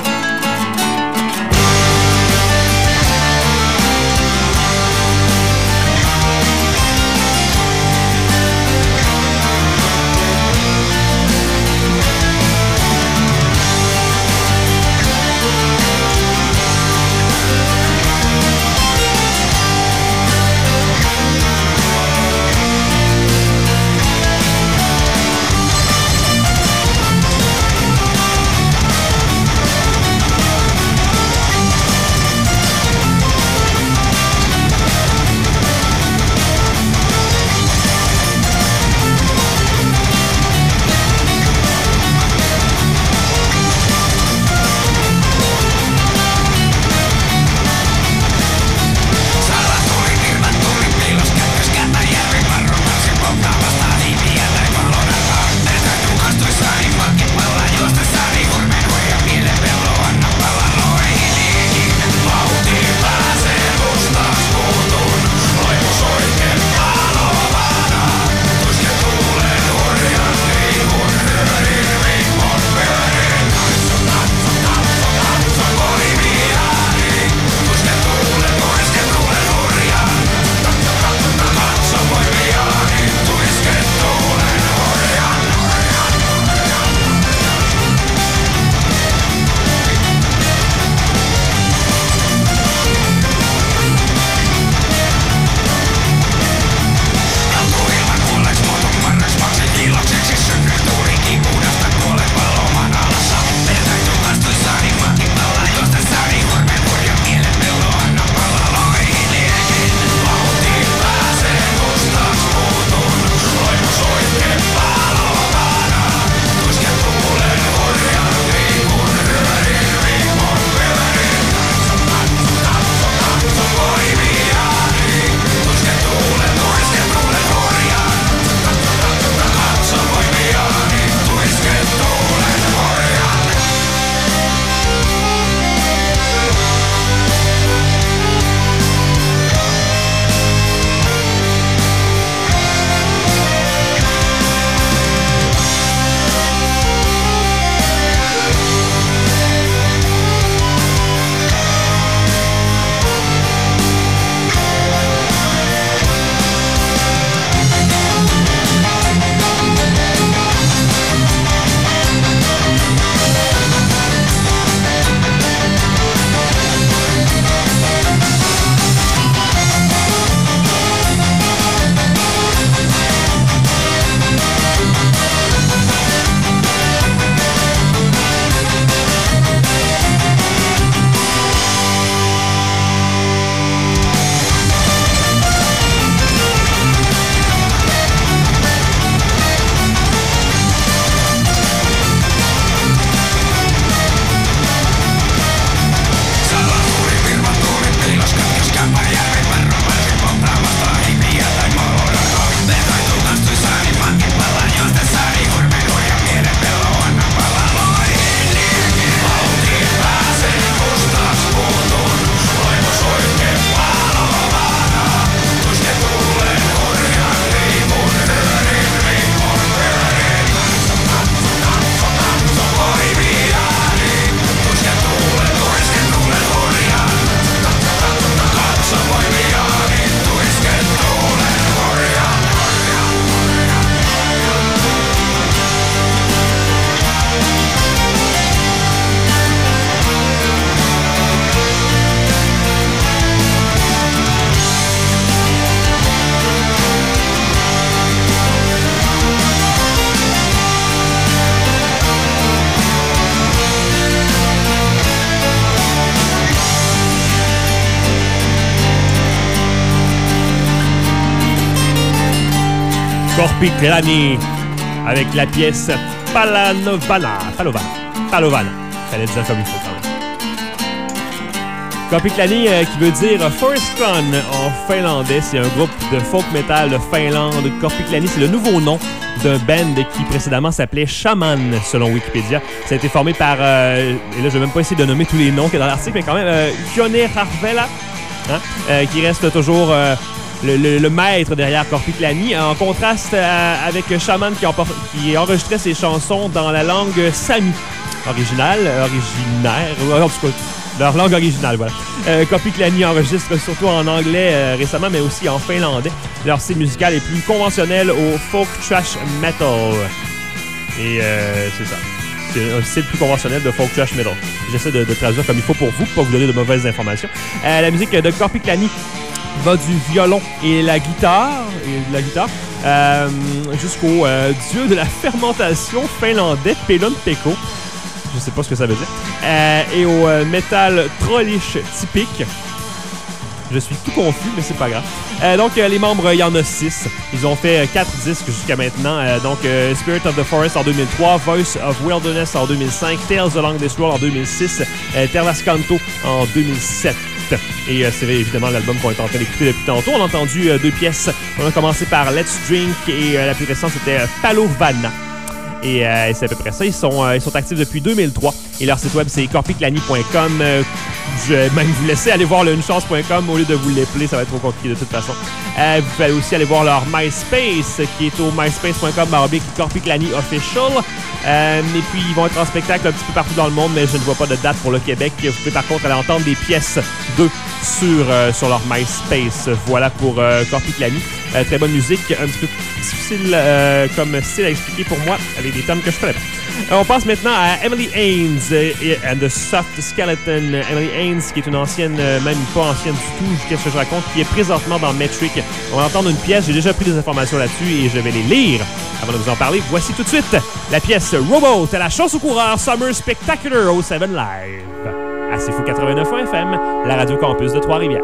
Let's Korpiklani avec la pièce Palanovana. Palovana. Palovana. Fallait dire comme il faut quand même. Korpiklani, euh, qui veut dire Forest Con en finlandais. C'est un groupe de folk metal de Finlande. Korpiklani, c'est le nouveau nom d'un band qui précédemment s'appelait Shaman, selon Wikipédia. Ça a été formé par, euh, et là je vais même pas essayer de nommer tous les noms qu'il y a dans l'article, mais quand même, euh, Jonne Harvela, hein, euh, qui reste toujours euh, le, le, le maître derrière Korpiklani, en contraste euh, avec Shaman qui, empor- qui enregistrait ses chansons dans la langue sami, originale, originaire, en tout cas, leur langue originale, voilà. Euh, Korpiklani enregistre surtout en anglais euh, récemment, mais aussi en finlandais. Leur style musical est plus conventionnel au folk thrash metal. Et euh, c'est ça. C'est un style plus conventionnel de folk thrash metal. J'essaie de, de traduire comme il faut pour vous, pour pas vous donner de mauvaises informations. Euh, la musique de Korpiklani va du violon et la guitare, et la guitare euh, jusqu'au euh, dieu de la fermentation finlandais, Pelon Pekko. Je sais pas ce que ça veut dire. Euh, et au euh, métal trollish typique. Je suis tout confus, mais c'est pas grave. Euh, donc, euh, les membres, il y en a six. Ils ont fait euh, quatre disques jusqu'à maintenant. Euh, donc, euh, Spirit of the Forest en deux mille trois, Voice of Wilderness en deux mille cinq, Tales Along This Road en deux mille six, euh, Terras Canto en deux mille sept. Et euh, c'est évidemment l'album qu'on est en train d'écouter depuis tantôt. On a entendu euh, deux pièces. On a commencé par Let's Drink et euh, la plus récente, c'était euh, Palovana. Et euh, c'est à peu près ça. Ils sont, euh, ils sont actifs depuis deux mille trois. Et leur site web, c'est korpiklani point com. Euh, je vais même vous laisser aller voir le unechance point com au lieu de vous l'épeler. Ça va être trop compliqué de toute façon. Euh, vous pouvez aussi aller voir leur MySpace, qui est au myspace point com baroblique Korpiklani Official. Euh, et puis, ils vont être en spectacle un petit peu partout dans le monde, mais je ne vois pas de date pour le Québec. Vous pouvez par contre aller entendre des pièces d'eux sur, euh, sur leur MySpace. Voilà pour euh, Korpiklani. Euh, très bonne musique, un petit peu difficile euh, comme style à expliquer pour moi, avec des termes que je connais pas. Euh, on passe maintenant à Emily Haynes euh, and the Soft Skeleton. Emily Haynes, qui est une ancienne, euh, même pas ancienne du tout, qu'est-ce que je raconte, qui est présentement dans Metric. On va entendre une pièce, j'ai déjà pris des informations là-dessus et je vais les lire avant de vous en parler. Voici tout de suite la pièce Robot à la Chance au coureur Summer Spectacular au sept Live. À C'est Fou quatre-vingt-neuf F M, la radio campus de Trois-Rivières.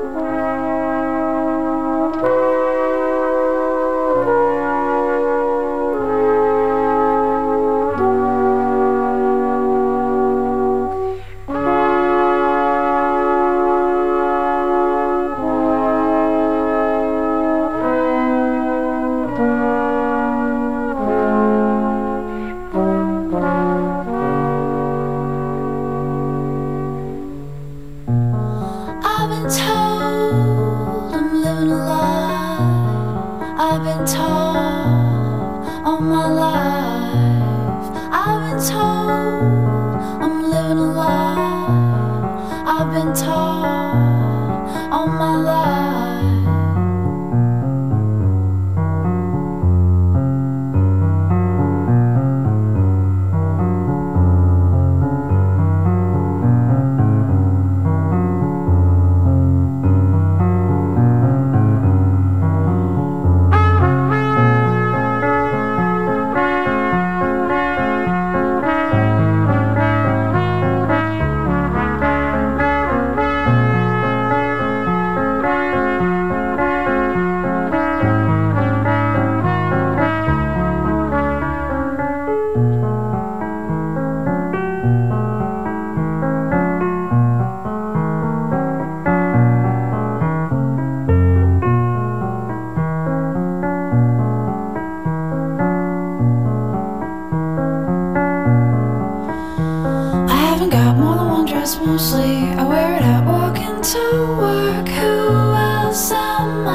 Mostly I wear it out walking to work. Who else am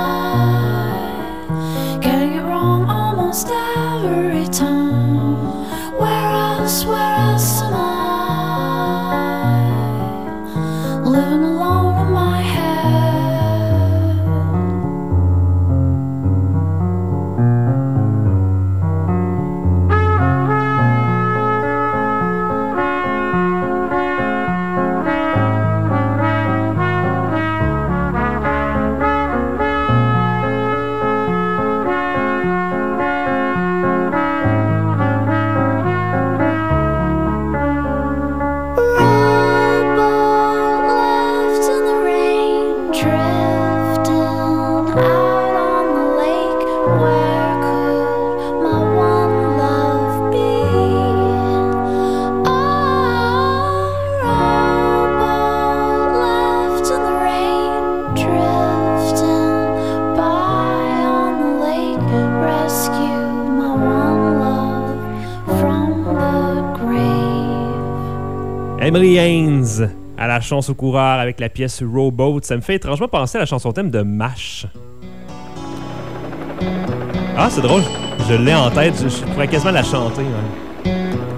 I? Getting it wrong almost every time. Where else, where else am I? Living alone in my out on the lake where Emily Haynes à la chance au coureur avec la pièce Rowboat. Ça me fait étrangement penser à la chanson thème de MASH. Ah, c'est drôle. Je l'ai en tête. Je, je pourrais quasiment la chanter. Ouais.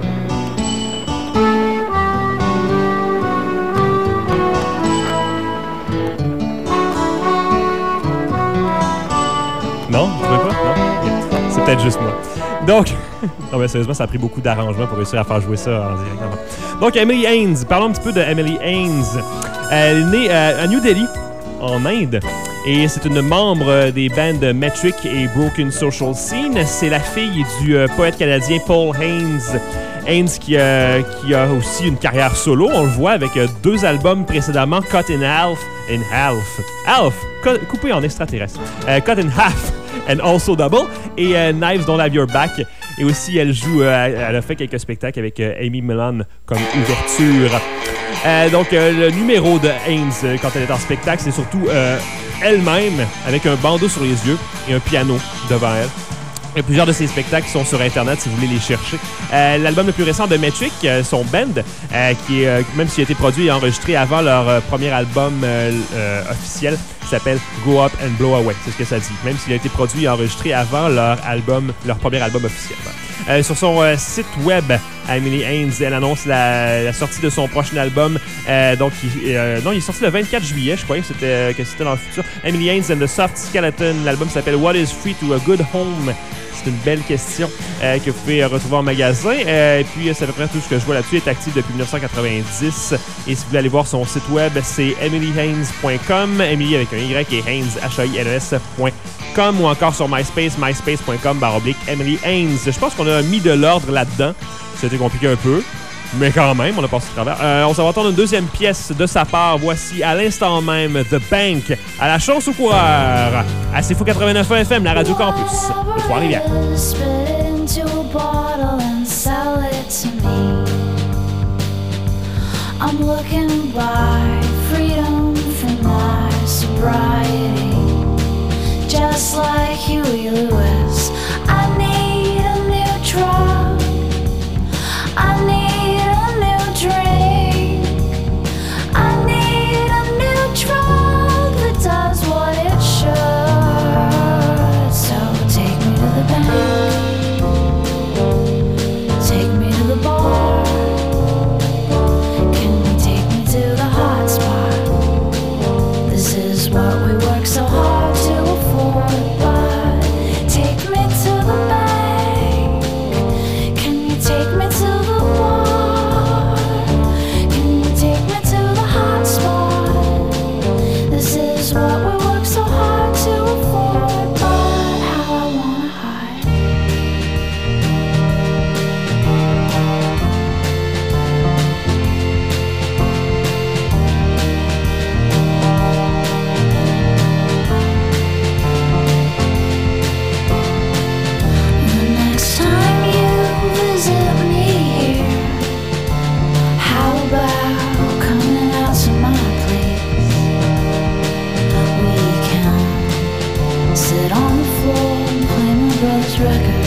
Non? Tu veux pas? Non? C'est peut-être juste moi. Donc, non, mais sérieusement, ça a pris beaucoup d'arrangements pour réussir à faire jouer ça en direct. Donc, Emily Haynes. Parlons un petit peu de Emily Haynes. Elle est née à New Delhi, en Inde. Et c'est une membre des bands Metric et Broken Social Scene. C'est la fille du euh, poète canadien Paul Haynes. Haynes qui, euh, qui a aussi une carrière solo, on le voit avec euh, deux albums précédemment, Cut in Half, in Half, Half, cut, coupé en extraterrestre, euh, Cut in Half and Also Double, et euh, Knives Don't Have Your Back. Et aussi, elle joue, euh, elle a fait quelques spectacles avec euh, Amy Millan comme ouverture. Euh, donc, euh, le numéro de Haynes, euh, quand elle est en spectacle, c'est surtout euh, elle-même, avec un bandeau sur les yeux et un piano devant elle. Il y a plusieurs de ces spectacles qui sont sur Internet si vous voulez les chercher. Euh, l'album le plus récent de Metric, euh, son band, euh, qui est, euh, même s'il a été produit et enregistré avant leur euh, premier album euh, euh, officiel, s'appelle Go Up and Blow Away. C'est ce que ça dit. Même s'il a été produit et enregistré avant leur album, leur premier album officiel. Euh, sur son euh, site web, Emily Haynes, elle annonce la, la sortie de son prochain album. Euh, donc, il, euh, non, il est sorti le vingt-quatre juillet, je croyais que c'était, que c'était dans le futur. Emily Haynes and the Soft Skeleton. L'album s'appelle What is Free to a Good Home? C'est une belle question euh, que vous pouvez retrouver en magasin. Euh, et puis, c'est à peu près tout ce que je vois là-dessus. Elle est active depuis dix-neuf cent quatre-vingt-dix. Et si vous voulez aller voir son site web, c'est emily haynes point com. Emily avec un Y et Haynes, H A I N E S point com. Ou encore sur MySpace, myspace point com barre oblique Emily Haynes. Je pense qu'on a mis de l'ordre là-dedans. C'était compliqué un peu. Mais quand même, on a passé au travers. Euh, on s'en va entendre une deuxième pièce de sa part. Voici à l'instant même The Bank à la chance au coureur. À C F O quatre-vingt-neuf F M, la Radio Campus de Trois-Rivières. I'm looking by freedom from my sobriety. Just like Huey Lewis, I need a new drug. I need a new drink. I need a new drug that does what it should. So take me to the bank. Take me to the bar. Can you take me to the hot spot? This is what we work so hard to afford. But take me to the bank. Can you take me to the bar? Can you take me to the hot spot? This is what we work so hard to afford. But how I wanna hide. The next time you visit me here, how about coming out to my place? We can sit on the floor and play my brother's record.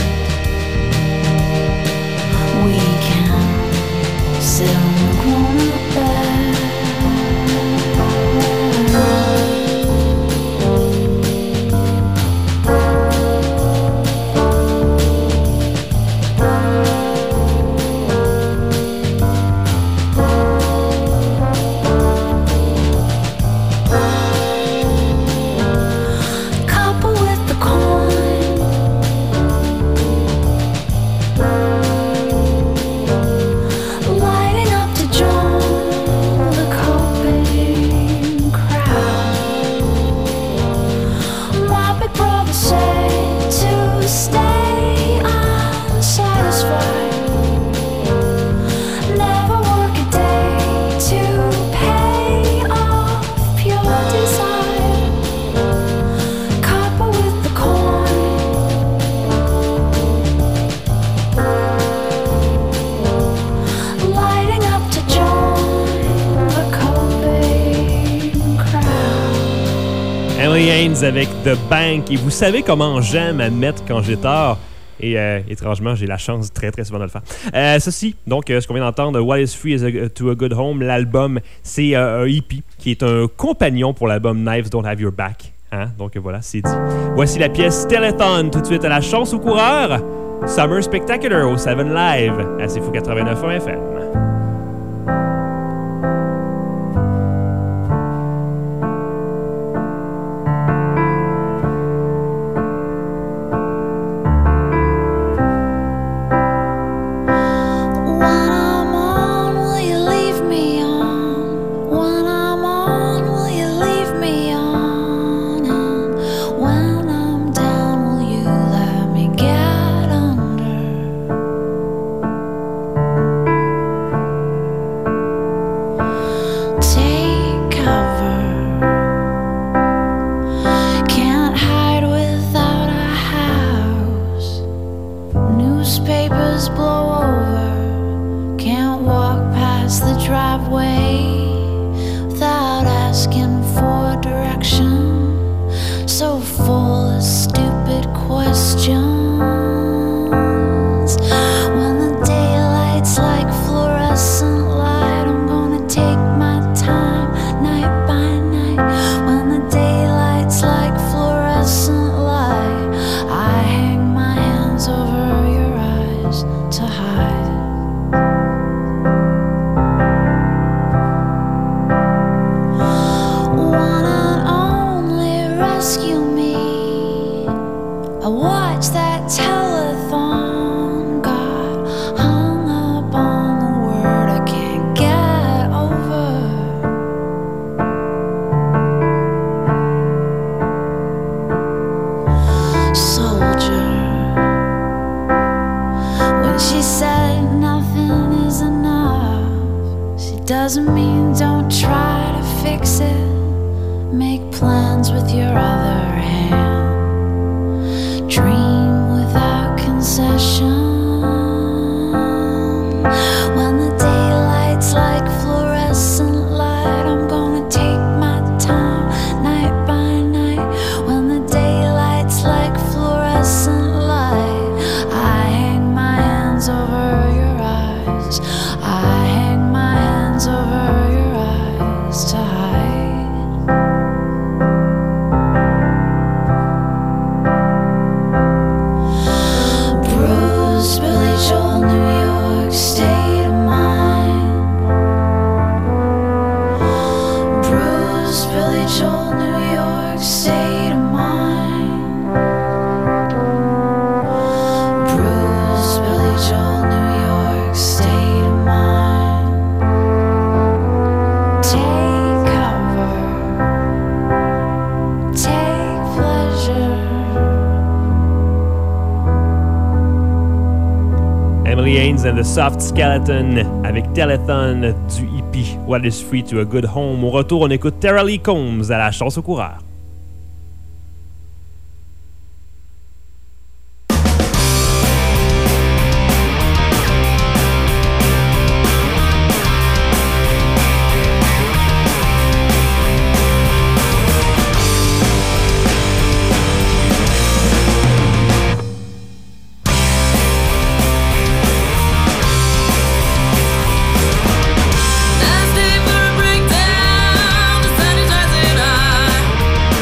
We can sit on the grown-up bed. Couple with the coin. Lighting up to join the coping crowd. My big brother said to stay unsatisfied. Never work a day to pay off pure desire. Copper with the coin. Lighting up to join the coping crowd. Emily Haynes avec The Bank. Et vous savez comment j'aime admettre quand j'ai tort. Et euh, étrangement, j'ai la chance très très souvent de le faire. Euh, ceci, donc, euh, ce qu'on vient d'entendre, What is Free is a, to a Good Home, l'album, c'est euh, un E P qui est un compagnon pour l'album Knives Don't Have Your Back. Hein? Donc voilà, c'est dit. Voici la pièce Telethon, tout de suite à la chance au coureur. Summer Spectacular au seven Live à C F O quatre-vingt-neuf point un F M. Doesn't mean don't try to fix it. Make plans with your other hand. Dream without concession. When the daylight's like fluorescent light, I'm gonna take my time, night by night. When the daylight's like fluorescent light, I hang my hands over your eyes. I hang my hands over your eyes to hide. Bruce, Billy Joel, New York, state of mind. Bruce, Billy Joel, New York, state of mind. Bruce, Billy Joel, New York, state of mind. Take cover, take pleasure. Emily Haynes and the Soft Skeleton avec Telethon du E P What is Free to a Good Home. Au retour, on écoute Tara Lee Combs à la chance au coureur. Last day for a breakdown, the sun is rising high.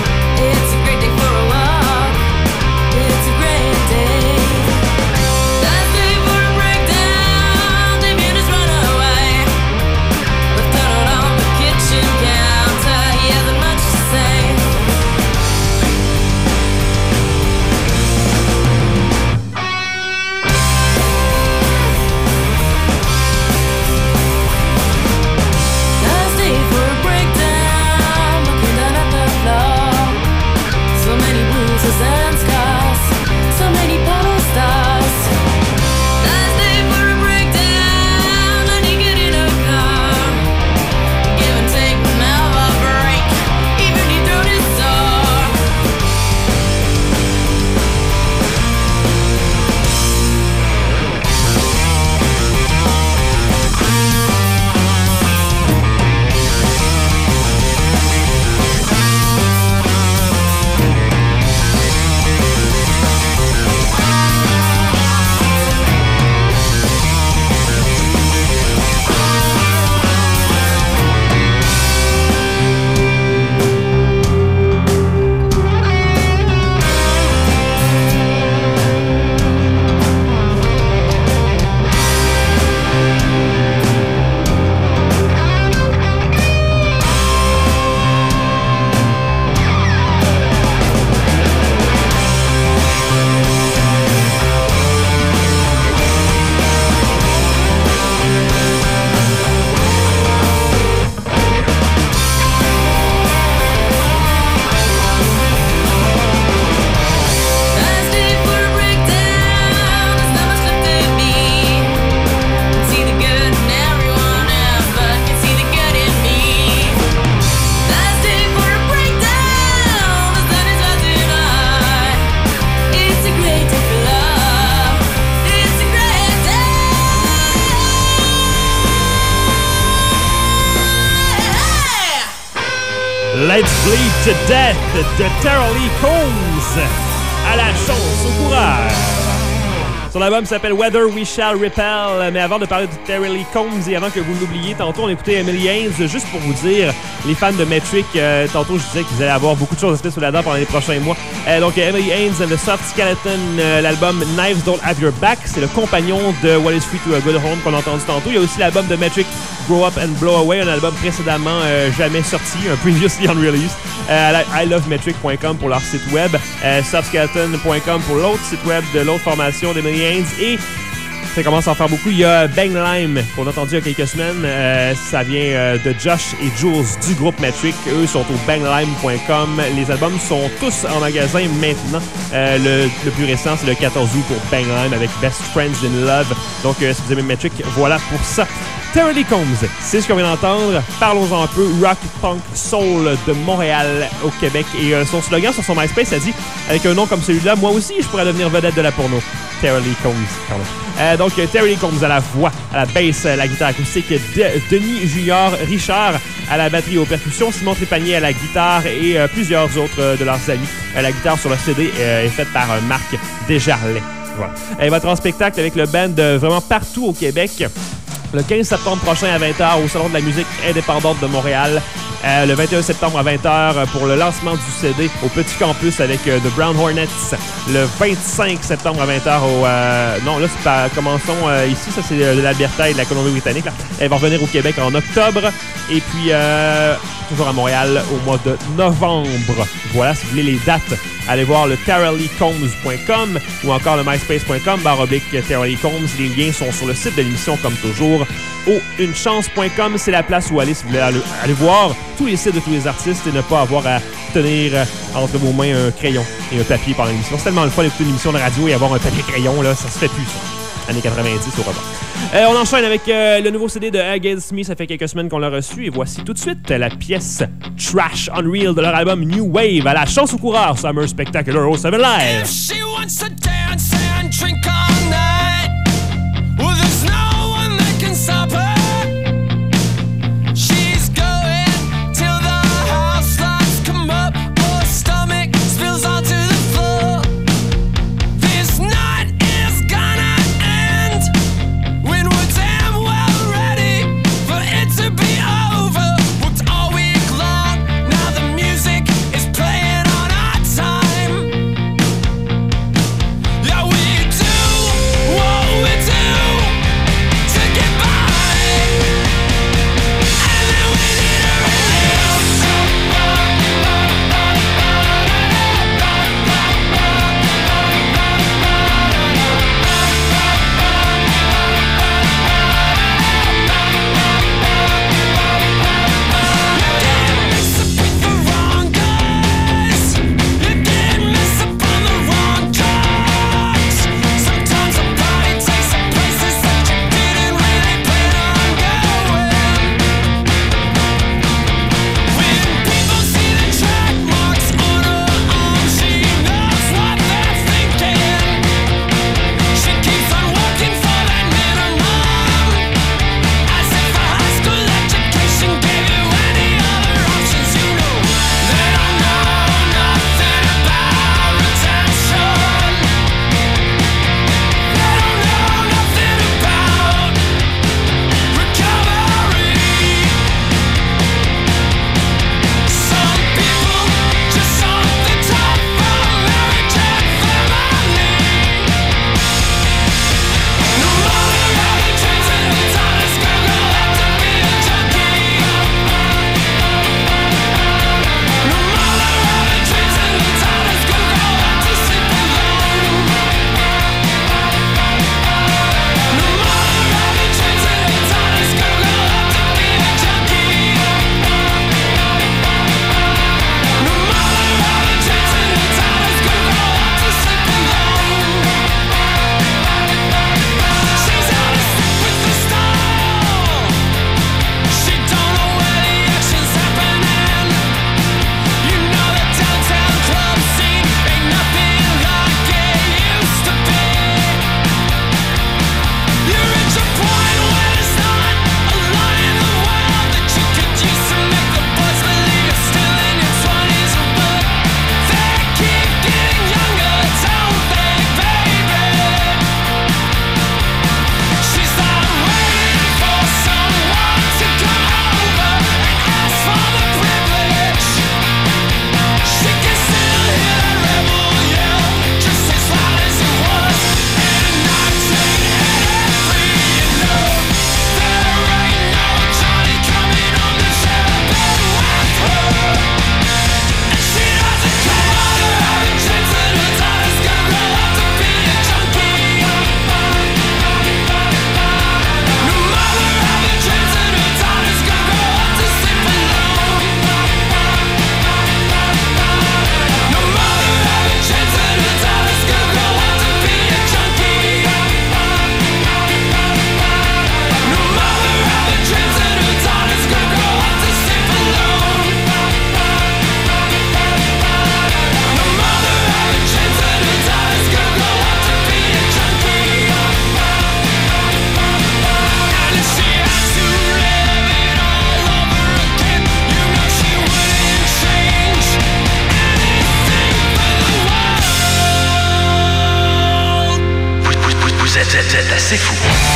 Let's Bleed to Death de Tara Lee Combs à la chance au courage. Son album s'appelle Whether We Shall Repel. Mais avant de parler de Tara Lee Combs et avant que vous l'oubliez, tantôt on écoutait Emily Haynes. Juste pour vous dire, les fans de Metric, euh, tantôt je disais qu'ils allaient avoir beaucoup de choses à se faire sur la dent pendant les prochains mois. Euh, donc Emily Haynes and the Soft Skeleton, euh, l'album Knives Don't Have Your Back, c'est le compagnon de What Is Free to a Good Home qu'on a entendu tantôt. Il y a aussi l'album de Metric, Grow Up and Blow Away, un album précédemment euh, jamais sorti, un previously unreleased. Euh, I love metric point com pour leur site web, euh, soft skeleton point com pour l'autre site web de l'autre formation d'Emily Haynes. Et ça commence à en faire beaucoup. Il y a Bang Lime qu'on a entendu il y a quelques semaines. Euh, ça vient euh, de Josh et Jules du groupe Metric. Eux sont au bang lime point com. Les albums sont tous en magasin maintenant. Euh, le, le plus récent, c'est le quatorze août pour Bang Lime avec Best Friends in Love. Donc, euh, si vous aimez Metric, voilà pour ça. Tara Lee Combs, c'est ce qu'on vient d'entendre. Parlons-en un peu. Rock, punk, soul de Montréal au Québec. Et euh, son slogan sur son MySpace a dit, avec un nom comme celui-là, moi aussi, je pourrais devenir vedette de la porno. Tara Lee Combs, pardon. Euh, donc, Tara Lee Combs à la voix, à la basse, à la guitare acoustique, de, Denis Junior Richard à la batterie et aux percussions, Simon Trépanier à la guitare et euh, plusieurs autres euh, de leurs amis. Euh, la guitare sur le C D euh, est faite par euh, Marc Desjarlais. Voilà. Elle va être en spectacle avec le band euh, vraiment partout au Québec. Le quinze septembre prochain à vingt heures au Salon de la musique indépendante de Montréal. Euh, le vingt et un septembre à vingt heures pour le lancement du C D au Petit Campus avec euh, The Brown Hornets. Le vingt-cinq septembre à vingt heures au... Euh, non, là, c'est pas... Commençons euh, ici. Ça, c'est de l'Alberta et de la Colombie-Britannique. Là. Elle va revenir au Québec en octobre. Et puis, euh, toujours à Montréal au mois de novembre. Voilà, si vous voulez les dates, allez voir le tara lee combs point com ou encore le myspace point com barre oblique Tara Lee Combs. Les liens sont sur le site de l'émission comme toujours. Au une chance point com, c'est la place où aller si vous voulez aller, aller voir tous les sites de tous les artistes et ne pas avoir à tenir entre vos mains un crayon et un papier pendant l'émission. C'est tellement le fun d'écouter une émission de radio et avoir un papier-crayon, là, ça se fait plus, ça. Années quatre-vingt-dix au revoir. Euh, on enchaîne avec euh, le nouveau C D de Against Me. Ça fait quelques semaines qu'on l'a reçu. Et voici tout de suite la pièce Trash Unreal de leur album New Wave à la chance au coureur Summer Spectacular oh seven Live. If she wants to dance and drink all night, well, there's no one that can stop her. She's going till the house lights come up, her stomach spills onto the floor. This night is gonna end when we're damn well ready for it to be over. Worked all week long, now the music is playing on our time. Yeah, we do Vous êtes, êtes assez fou.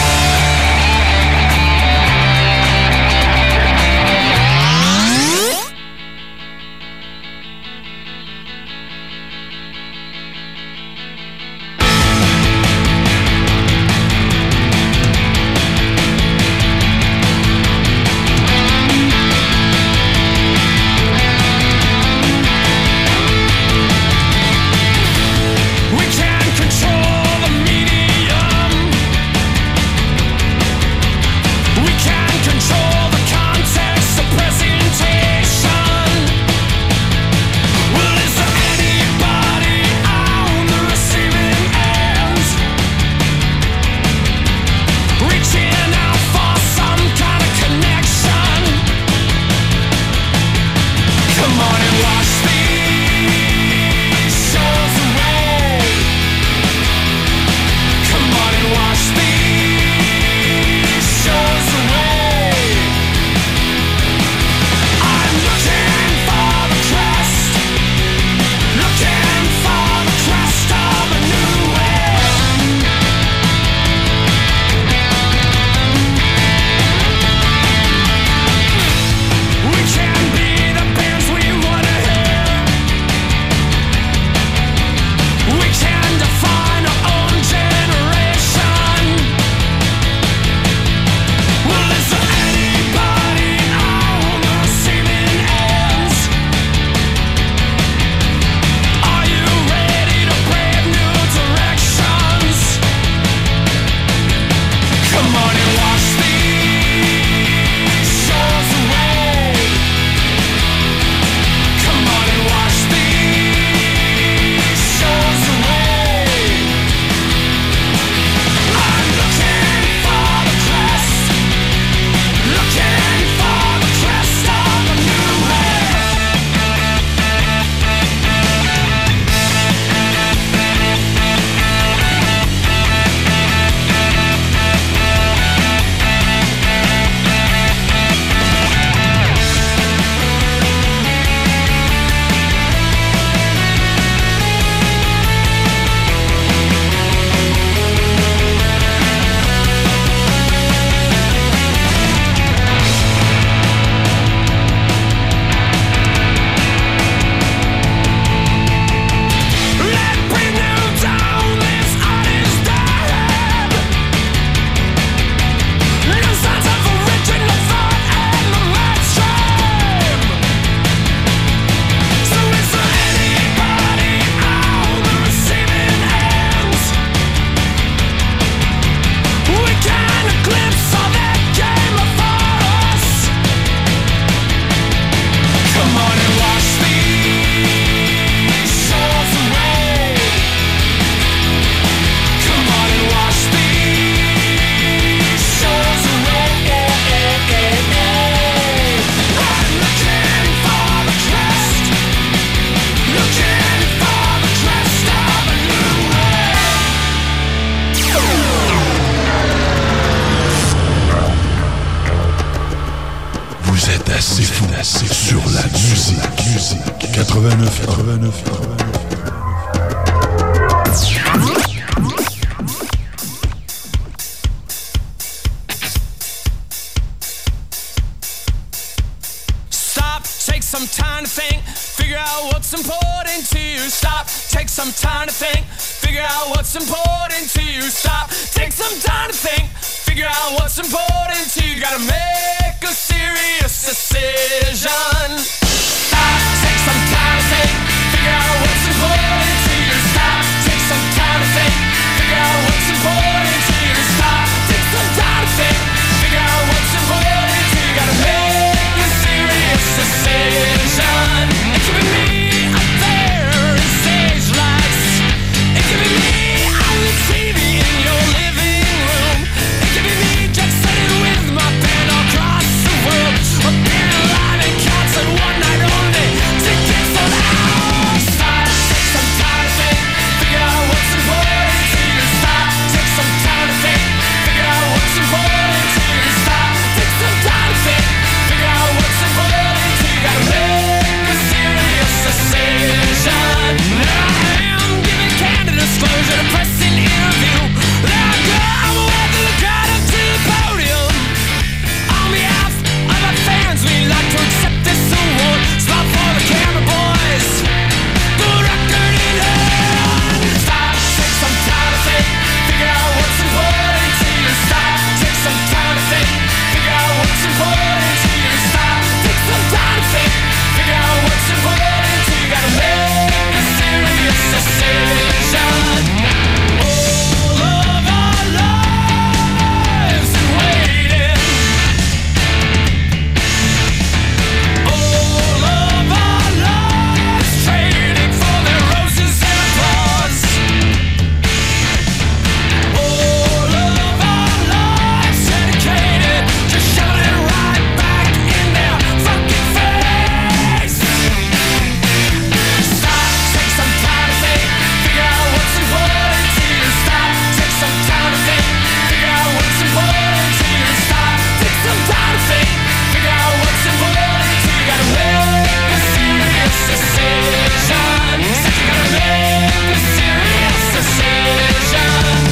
Sur la musique, musique quatre-vingt-neuf, quatre-vingt-neuf, quatre-vingt-neuf. Stop, take some time to think, figure out what's important to you. Stop, take some time to think, figure out what's important to you. Stop, take some time to think, figure out what's important to you. Gotta make a serious decision. Stop, take some time to think, figure out what's important to you. Stop, take some time to think, figure out what's important to you. Stop, take some time to think, figure out what's important to you. Gotta make a serious decision. It could be me up there in stage lights. It could be me on the T V in your living room. It could be me jet setting with my band across the world. Or being alive in concert one night only. Tickets sold out. Stop.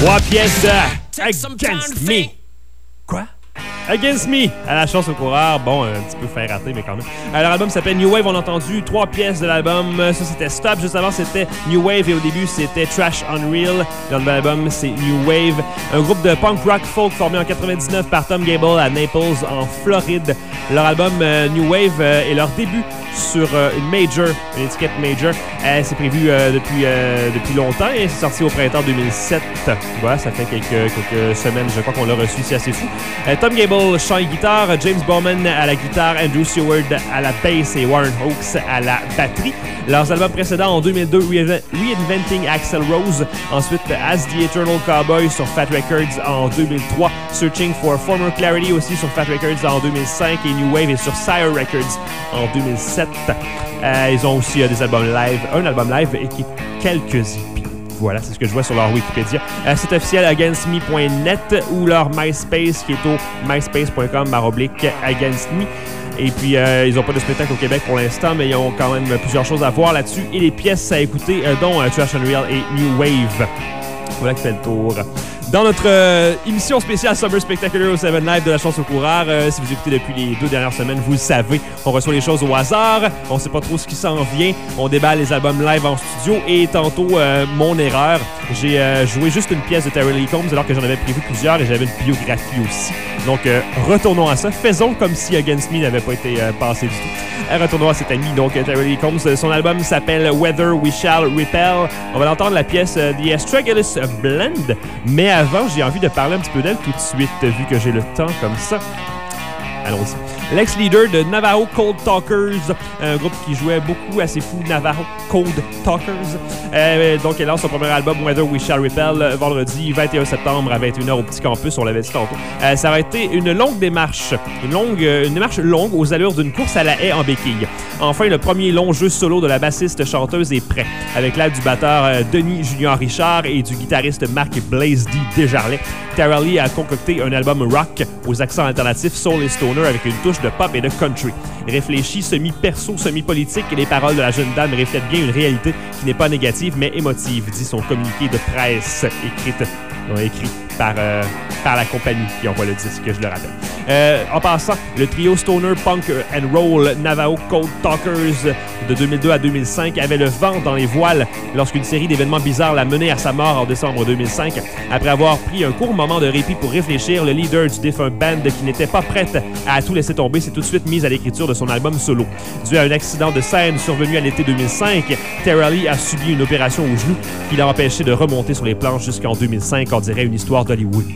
Trois pièces de Against Me. Quoi? Against Me, à la chance au coureur. Bon, un petit peu fait rater, mais quand même. Alors, l'album s'appelle New Wave. On a entendu trois pièces de l'album. Ça, c'était Stop. Juste avant, c'était New Wave. Et au début, c'était Trash Unreal. Le nouvel album, c'est New Wave. Un groupe de punk rock folk formé en quatre-vingt-dix-neuf par Tom Gable à Naples, en Floride. Leur album euh, New Wave euh, est leur début sur euh, une major, une étiquette major. Euh, c'est prévu euh, depuis, euh, depuis longtemps et c'est sorti au printemps deux mille sept. Voilà, ça fait quelques, quelques semaines, je crois qu'on l'a reçu, c'est assez fou. Euh, Tom Gable, chant et guitare, James Bowman à la guitare, Andrew Seward à la bass et Warren Hawkes à la batterie. Leurs albums précédents en deux mille deux, Reinventing Axl Rose, ensuite As the Eternal Cowboy sur Fat Records en deux mille trois, Searching for Former Clarity aussi sur Fat Records en deux mille cinq et New Wave est sur Sire Records en deux mille sept. Euh, ils ont aussi euh, des albums live, un album live et quelques E P. Voilà, c'est ce que je vois sur leur Wikipédia. Euh, c'est officiel against me point net ou leur MySpace qui est au myspace point com barre oblique against me. Et puis, euh, ils n'ont pas de spectacle au Québec pour l'instant, mais ils ont quand même plusieurs choses à voir là-dessus et les pièces à écouter, euh, dont euh, Trash Unreal et New Wave. Voilà qui fait le tour. Dans notre euh, émission spéciale Summer Spectacular au seven Live de la chance au coureur, euh, si vous écoutez depuis les deux dernières semaines, vous le savez, on reçoit les choses au hasard, on sait pas trop ce qui s'en vient, on déballe les albums live en studio et tantôt, euh, mon erreur, j'ai euh, joué juste une pièce de Terry Lee Combs alors que j'en avais prévu plusieurs et j'avais une biographie aussi. Donc, euh, retournons à ça. Faisons comme si Against Me n'avait pas été euh, passé du tout. Euh, retournons à cet ami, donc Terry Lee Combs. Son album s'appelle Whether We Shall Repel. On va l'entendre la pièce euh, The Astragalus Blend, mais avant, j'ai envie de parler un petit peu d'elle tout de suite, vu que j'ai le temps comme ça. Allons-y. L'ex-leader de Navajo Cold Talkers, un groupe qui jouait beaucoup assez fou, Navajo Cold Talkers. Euh, donc, elle lance son premier album, Whether We Shall Repel, vendredi vingt et un septembre à vingt et une heures au Petit Campus, on l'avait dit tantôt. Euh, ça aurait été une longue démarche, une, longue, une démarche longue aux allures d'une course à la haie en béquille. Enfin, le premier long jeu solo de la bassiste-chanteuse est prêt, avec l'aide du batteur euh, Denis Junior Richard et du guitariste Marc Blaze D. Desjarlais. Tara Lee a concocté un album rock aux accents alternatifs soul et stoner avec une touche de pop et de country. Réfléchi, semi-perso, semi-politique, et les paroles de la jeune dame reflètent bien une réalité qui n'est pas négative mais émotive, dit son communiqué de presse écrite, non, écrit par, euh, par la compagnie qui envoie le disque, je le rappelle. Euh, en passant, le trio stoner punk and roll Navajo Cold Talkers de deux mille deux à deux mille cinq avait le vent dans les voiles lorsqu'une série d'événements bizarres l'a mené à sa mort en décembre deux mille cinq. Après avoir pris un court moment de répit pour réfléchir, le leader du défunt band, qui n'était pas prête à tout laisser tomber, s'est tout de suite mise à l'écriture de son album solo. Dû à un accident de scène survenu à l'été deux mille cinq, Tara Lee a subi une opération au genou qui l'a empêché de remonter sur les planches jusqu'en deux mille cinq, on dirait une histoire d'Hollywood.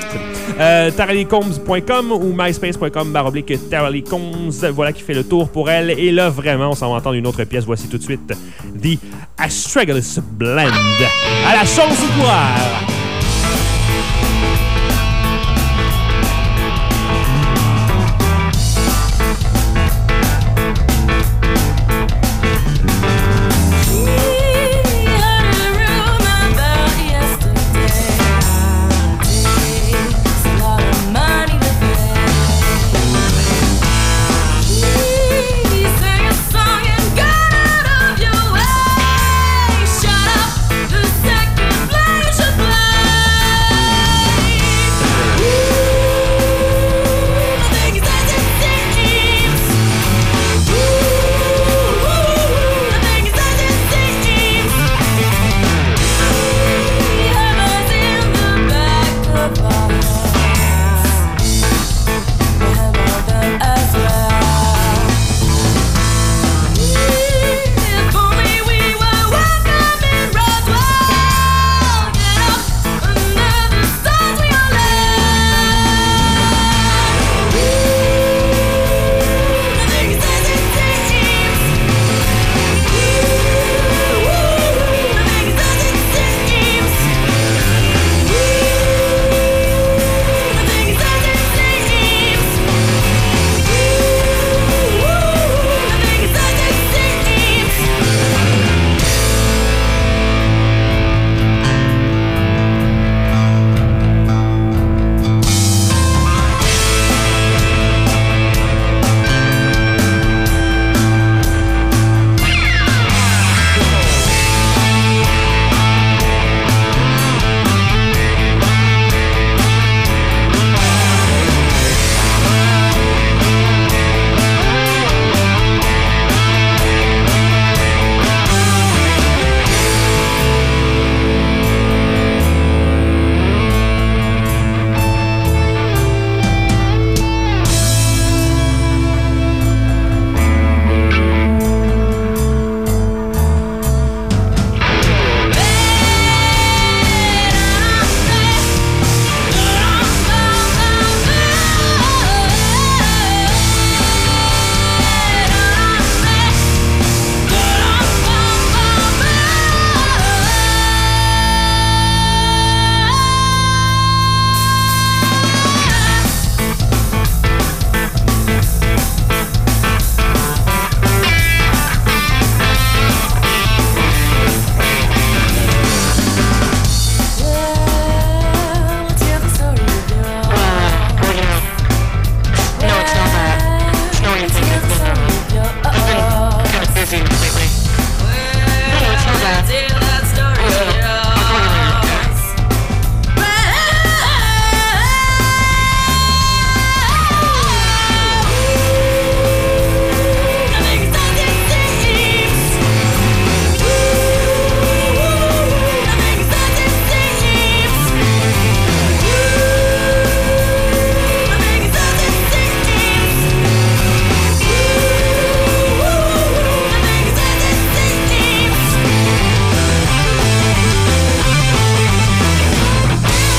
Euh, tara lee combs point com ou myspace point com barre oblique Tara Lee Combs. Voilà qui fait le tour pour elle. Et là, vraiment, on s'en va entendre une autre pièce. Voici tout de suite The Astragalus Blend. À la chance au coureur! Shut up, the second place you play.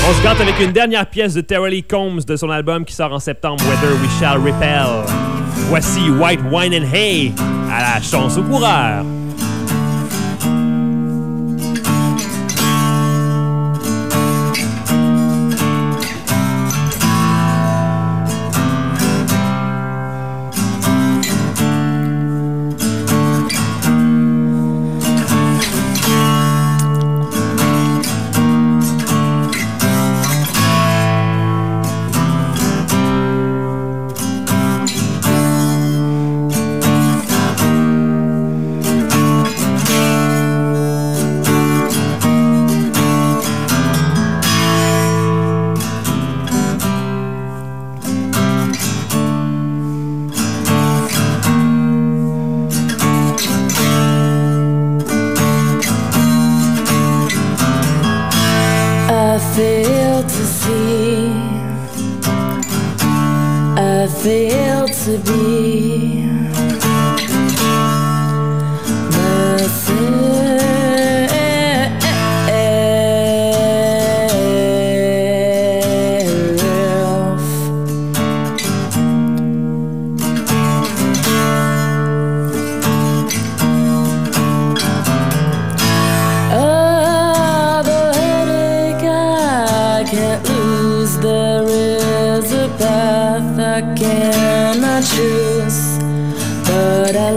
On se gâte avec une dernière pièce de Tara Lee Combs de son album qui sort en septembre, Whether We Shall Repel. Voici White Wine and Hay à la chance au coureur. To be choose, but I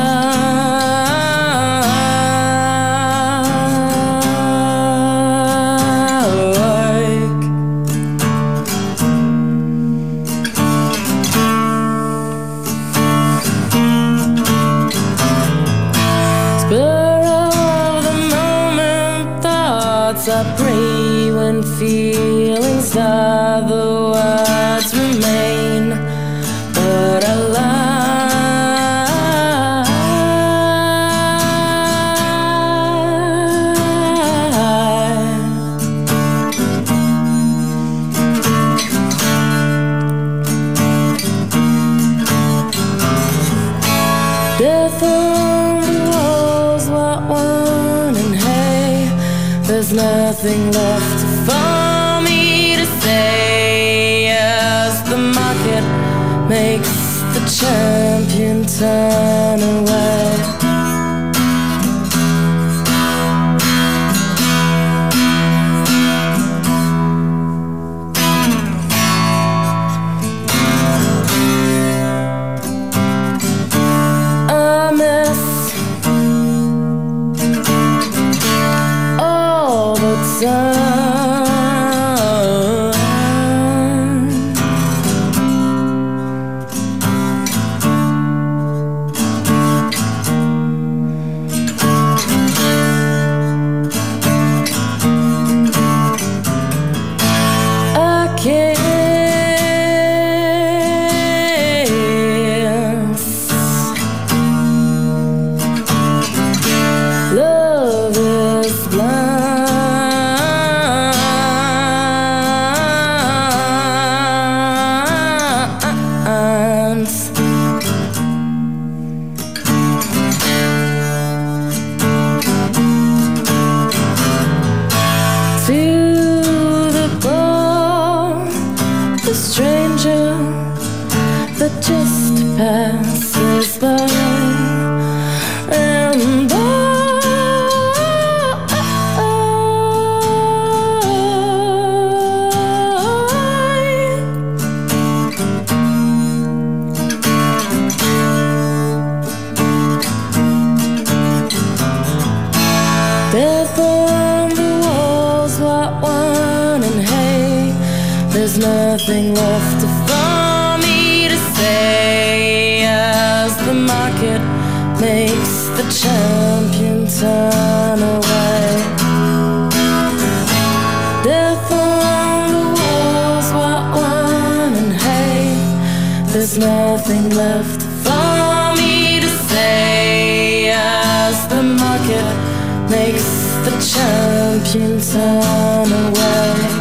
like spur of the moment thoughts I pray when feelings otherwise remain. But I death on the walls, what one and hay. There's nothing left for me to say as the market makes the champion turn away. I miss all the time. Passes by and by. Death on the walls, what one and hay. There's nothing left for me to say as the market makes the champion turn away. Death on the walls, what one and hay. There's nothing left for me to say as the market makes the champion turn away.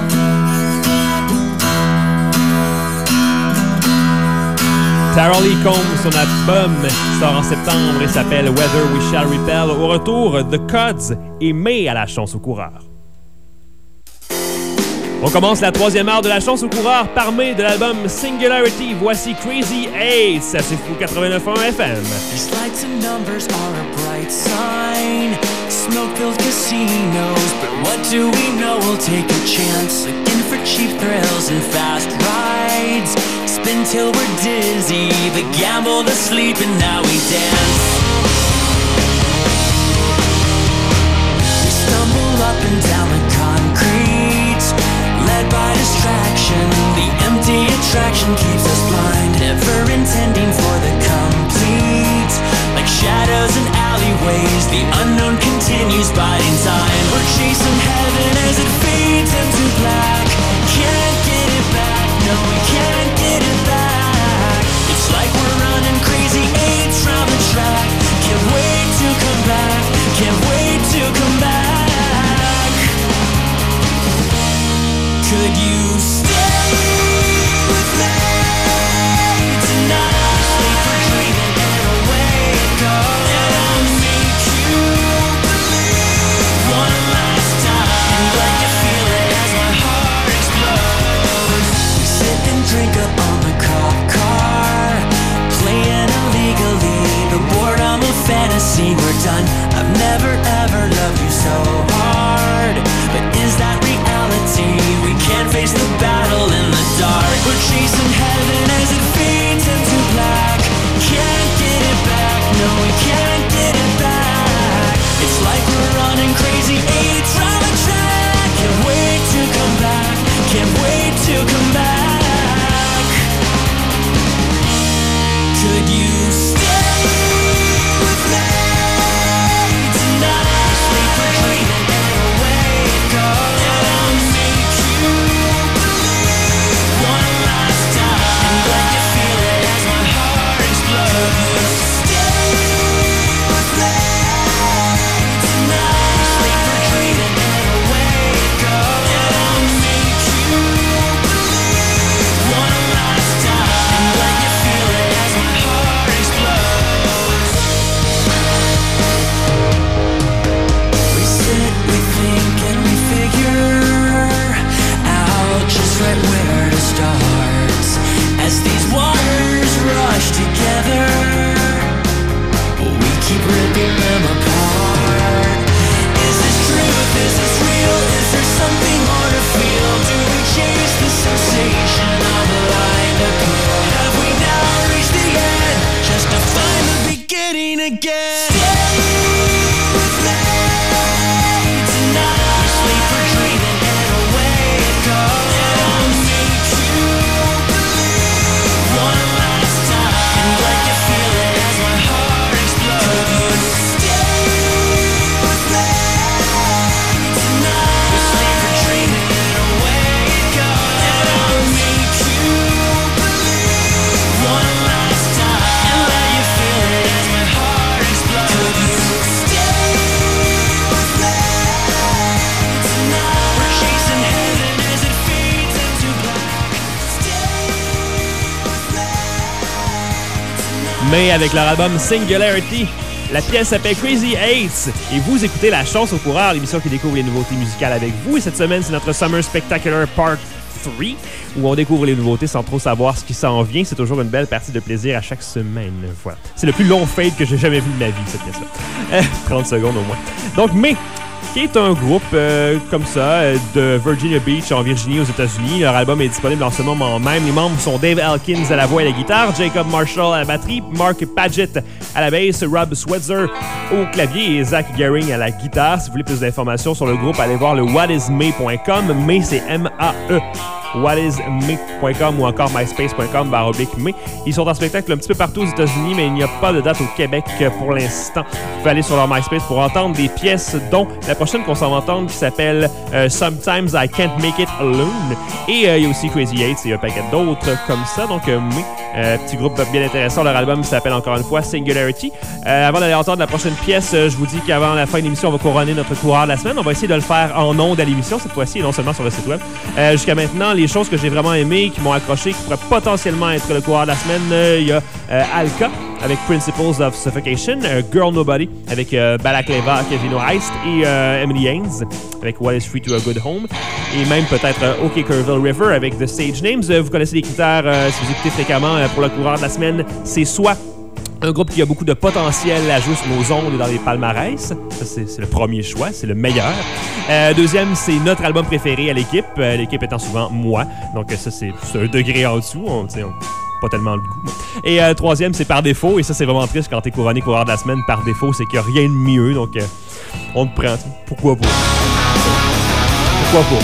Tara Lee Combs, son album sort en septembre et s'appelle Whether We Shall Repel. Au retour, The Cuds et May à la chance au coureur. On commence la troisième heure de la chance au coureur par mai de l'album Singularity. Voici Crazy Eight, ça c'est Fou quatre-vingt-neuf point un F M. These lights and numbers are a bright sign. Smoke-filled casinos, but what do we know? We'll take a chance again for cheap thrills and fast rides. Spin till we're dizzy, the gamble, the sleep, and now we dance. We stumble up and down the concrete, led by distraction. The empty attraction keeps us blind, never intending for the complete. Like shadows in alleyways, the unknown continues biding time. We're chasing heaven as it fades into black. Can't get it back, no we can't get it back. It's like we're running crazy eights round the track. Can't wait to come back, can't wait to come back. Could you stay with me tonight? Sleep for dreaming and away it goes. And I'll make you believe one last time, and let you feel it as my heart explodes. We sit and drink up on the cop car, playing illegally. The boredom of fantasy, we're done. I've never ever loved you so hard, but is that reality? We can't face the battle in the dark. We're chasing heaven as it fades into black. Can't get it back, no we can't get it back. It's like we're running crazy eights round the track. Can't wait to come back, can't wait to come back. Could you stay with me tonight? Sleep for dreaming and away it goes. And I'll make you believe one last time, and let you feel it as my heart explodes. Could you stay with me tonight? Sleep for dreaming and away it goes. And I'll make you believe one last time, and let you feel it as my heart explodes. We sit, we think, and we figure out just right where to start. As these waters rush together, we keep ripping them apart. Is this truth? Is this real? Is there something more to feel? Do we chase the sensation of a blind appeal? Have we now reached the end, just to find the beginning again? Stay with me tonight. Sleep for dreaming and away it goes. And I'll make you believe one last time, and let you feel it as my heart explodes. Could you stay with me tonight? We sleep for dreaming and away it goes. And I'll make you believe one last time, and let you feel it as my heart explodes. Could you stay with me tonight? We're chasing heaven as it fades into black. Stay with me tonight. Mais avec leur album Singularity, la pièce s'appelle Crazy Eight et vous écoutez La Chance au coureur, l'émission qui découvre les nouveautés musicales avec vous. Et cette semaine, c'est notre Summer Spectacular Part trois où on découvre les nouveautés sans trop savoir ce qui s'en vient. C'est toujours une belle partie de plaisir à chaque semaine. Voilà. C'est le plus long fade que j'ai jamais vu de ma vie, cette pièce-là. Euh, trente secondes au moins. Donc, mais qui est un groupe euh, comme ça, euh, de Virginia Beach en Virginie aux États-Unis. Leur album est disponible en ce moment même. Les membres sont Dave Elkins à la voix et à la guitare, Jacob Marshall à la batterie, Mark Paget à la basse, Rob Switzer au clavier et Zach Gehring à la guitare. Si vous voulez plus d'informations sur le groupe, allez voir le what is me point com. May, c'est M A E. what is me point com ou encore myspace point com barre oblique me. Ils sont en spectacle un petit peu partout aux États-Unis, mais il n'y a pas de date au Québec pour l'instant. Vous pouvez aller sur leur MySpace pour entendre des pièces, dont la prochaine qu'on s'en va entendre qui s'appelle euh, Sometimes I Can't Make It Alone. Et euh, il y a aussi Crazy Eight et un paquet d'autres comme ça. Donc, euh, mais, euh, petit groupe bien intéressant. Leur album s'appelle encore une fois Singularity. Euh, avant d'aller entendre la prochaine pièce, euh, je vous dis qu'avant la fin de l'émission, on va couronner notre coureur de la semaine. On va essayer de le faire en ondes à l'émission cette fois-ci et non seulement sur le site web. Euh, jusqu'à maintenant, les choses que j'ai vraiment aimées, qui m'ont accroché, qui pourraient potentiellement être le coureur de la semaine, il euh, y a euh, Alka avec Principles of Suffocation, euh, Girl Nobody avec euh, Balaklava, Kevin Heist et euh, Emily Haynes avec What is Free to a Good Home et même peut-être euh, OK Kerrville River avec The Stage Names. Euh, vous connaissez les critères euh, si vous écoutez fréquemment euh, pour le coureur de la semaine, c'est soit un groupe qui a beaucoup de potentiel à jouer sur nos ondes et dans les palmarès. Ça, c'est, c'est le premier choix, c'est le meilleur. Euh, deuxième, c'est notre album préféré à l'équipe. Euh, l'équipe étant souvent moi. Donc ça, c'est, c'est un degré en dessous. On, on, pas tellement le goût. Et euh, troisième, c'est par défaut. Et ça, c'est vraiment triste quand t'es couronné coureur de la semaine par défaut. C'est qu'il n'y a rien de mieux. Donc euh, on te prend. Pourquoi pas? Pourquoi pas?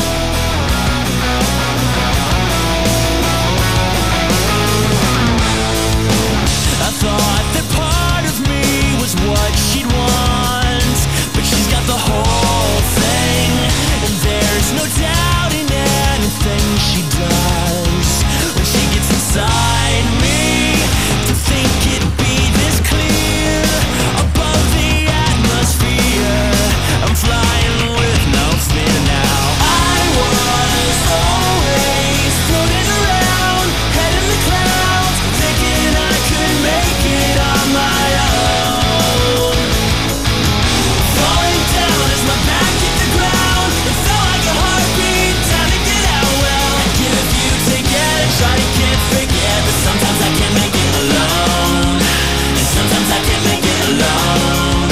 What she'd want, but she's got the whole thing, and there's no doubt in anything she does. When she gets inside me, to think it'd be this clear above the atmosphere, I'm flying with no fear now. I was always floating around, head in the clouds, thinking I could make it on my own. Try to can't forget, but sometimes I can't make it alone, and sometimes I can't make it alone.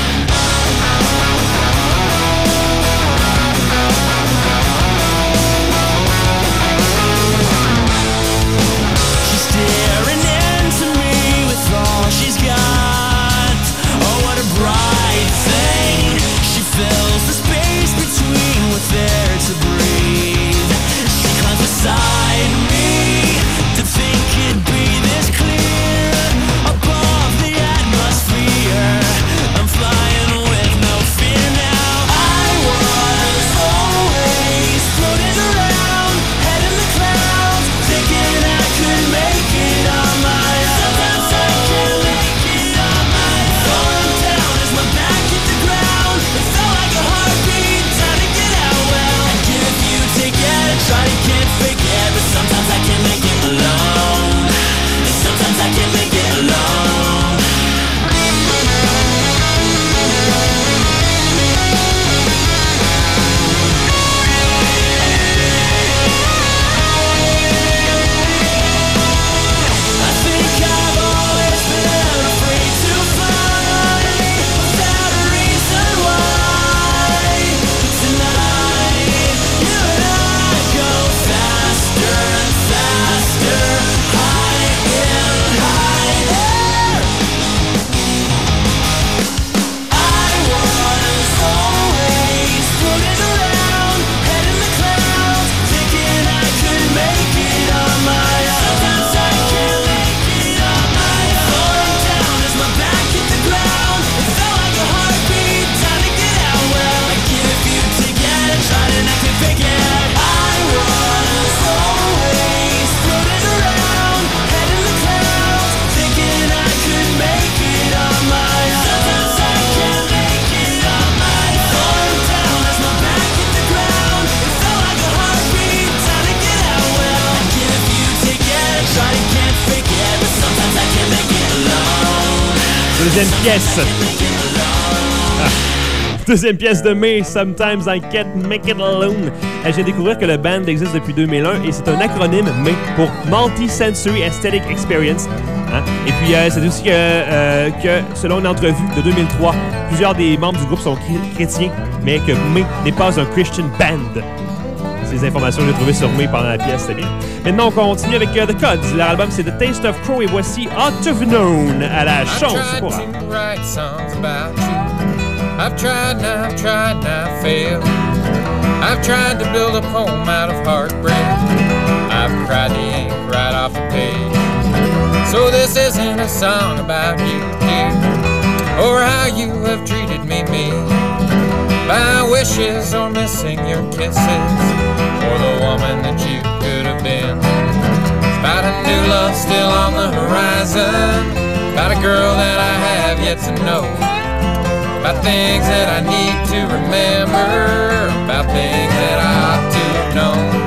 She's staring into me with all she's got. Oh, what a bright thing. She fills the space between with air to breathe. She climbs beside me. To think it'd be this clear above the atmosphere, I'm flying with no fear now. I was always floating around, head in the clouds, thinking I could make it on my own. Sometimes I can't make it on my own. Falling down as my back hit the ground, it felt like a heartbeat, time to get out. Well, I give you together, try to can't forget, but sometimes I can't make it alone, and sometimes I can't make it alone. I think I've always been afraid to fly without a reason why. Tonight, you and I go faster and faster, high in high air. I was always floating around, head in the clouds, thinking I could make it on my own. Sometimes I can't make it on my own. Falling down as my back hit the ground, it felt like a heartbeat, time to get out. Well, I give you together, trying to not to forget. I was always floating around, head in the clouds, thinking I could make it on my own. Sometimes I can't make it on my own. Falling down as my back hit the ground, it felt like a heartbeat, time to get out. Well, I give you together, try to can't forget, but sometimes I can't make it alone. Deuxième pièce. Ah. Deuxième pièce de mai, Sometimes I Can't Make It Alone. Euh, J'ai découvert que le band existe depuis deux mille un et c'est un acronyme M E pour Multi-Sensory Aesthetic Experience. Hein? Et puis, euh, c'est aussi que, euh, que, selon une entrevue de deux mille trois, plusieurs des membres du groupe sont chr- chrétiens, mais que M E n'est pas un Christian band. Ces informations que j'ai trouvées sur M E pendant la pièce, c'est bien. Maintenant, on continue avec uh, The Cuds. Leur album, c'est The Taste of Crow et voici Ought to Have Known à la chance. I've tried to write songs about you. I've tried and I've tried and I've failed. I've tried to build a poem out of heartbreak. I've cried the ink right off the page. So this isn't a song about you, dear, or how you have treated me mean. My wishes or missing your kisses, or the woman that you could have been. About a new love still on the horizon, about a girl that I have yet to know, about things that I need to remember, about things that I ought to have known.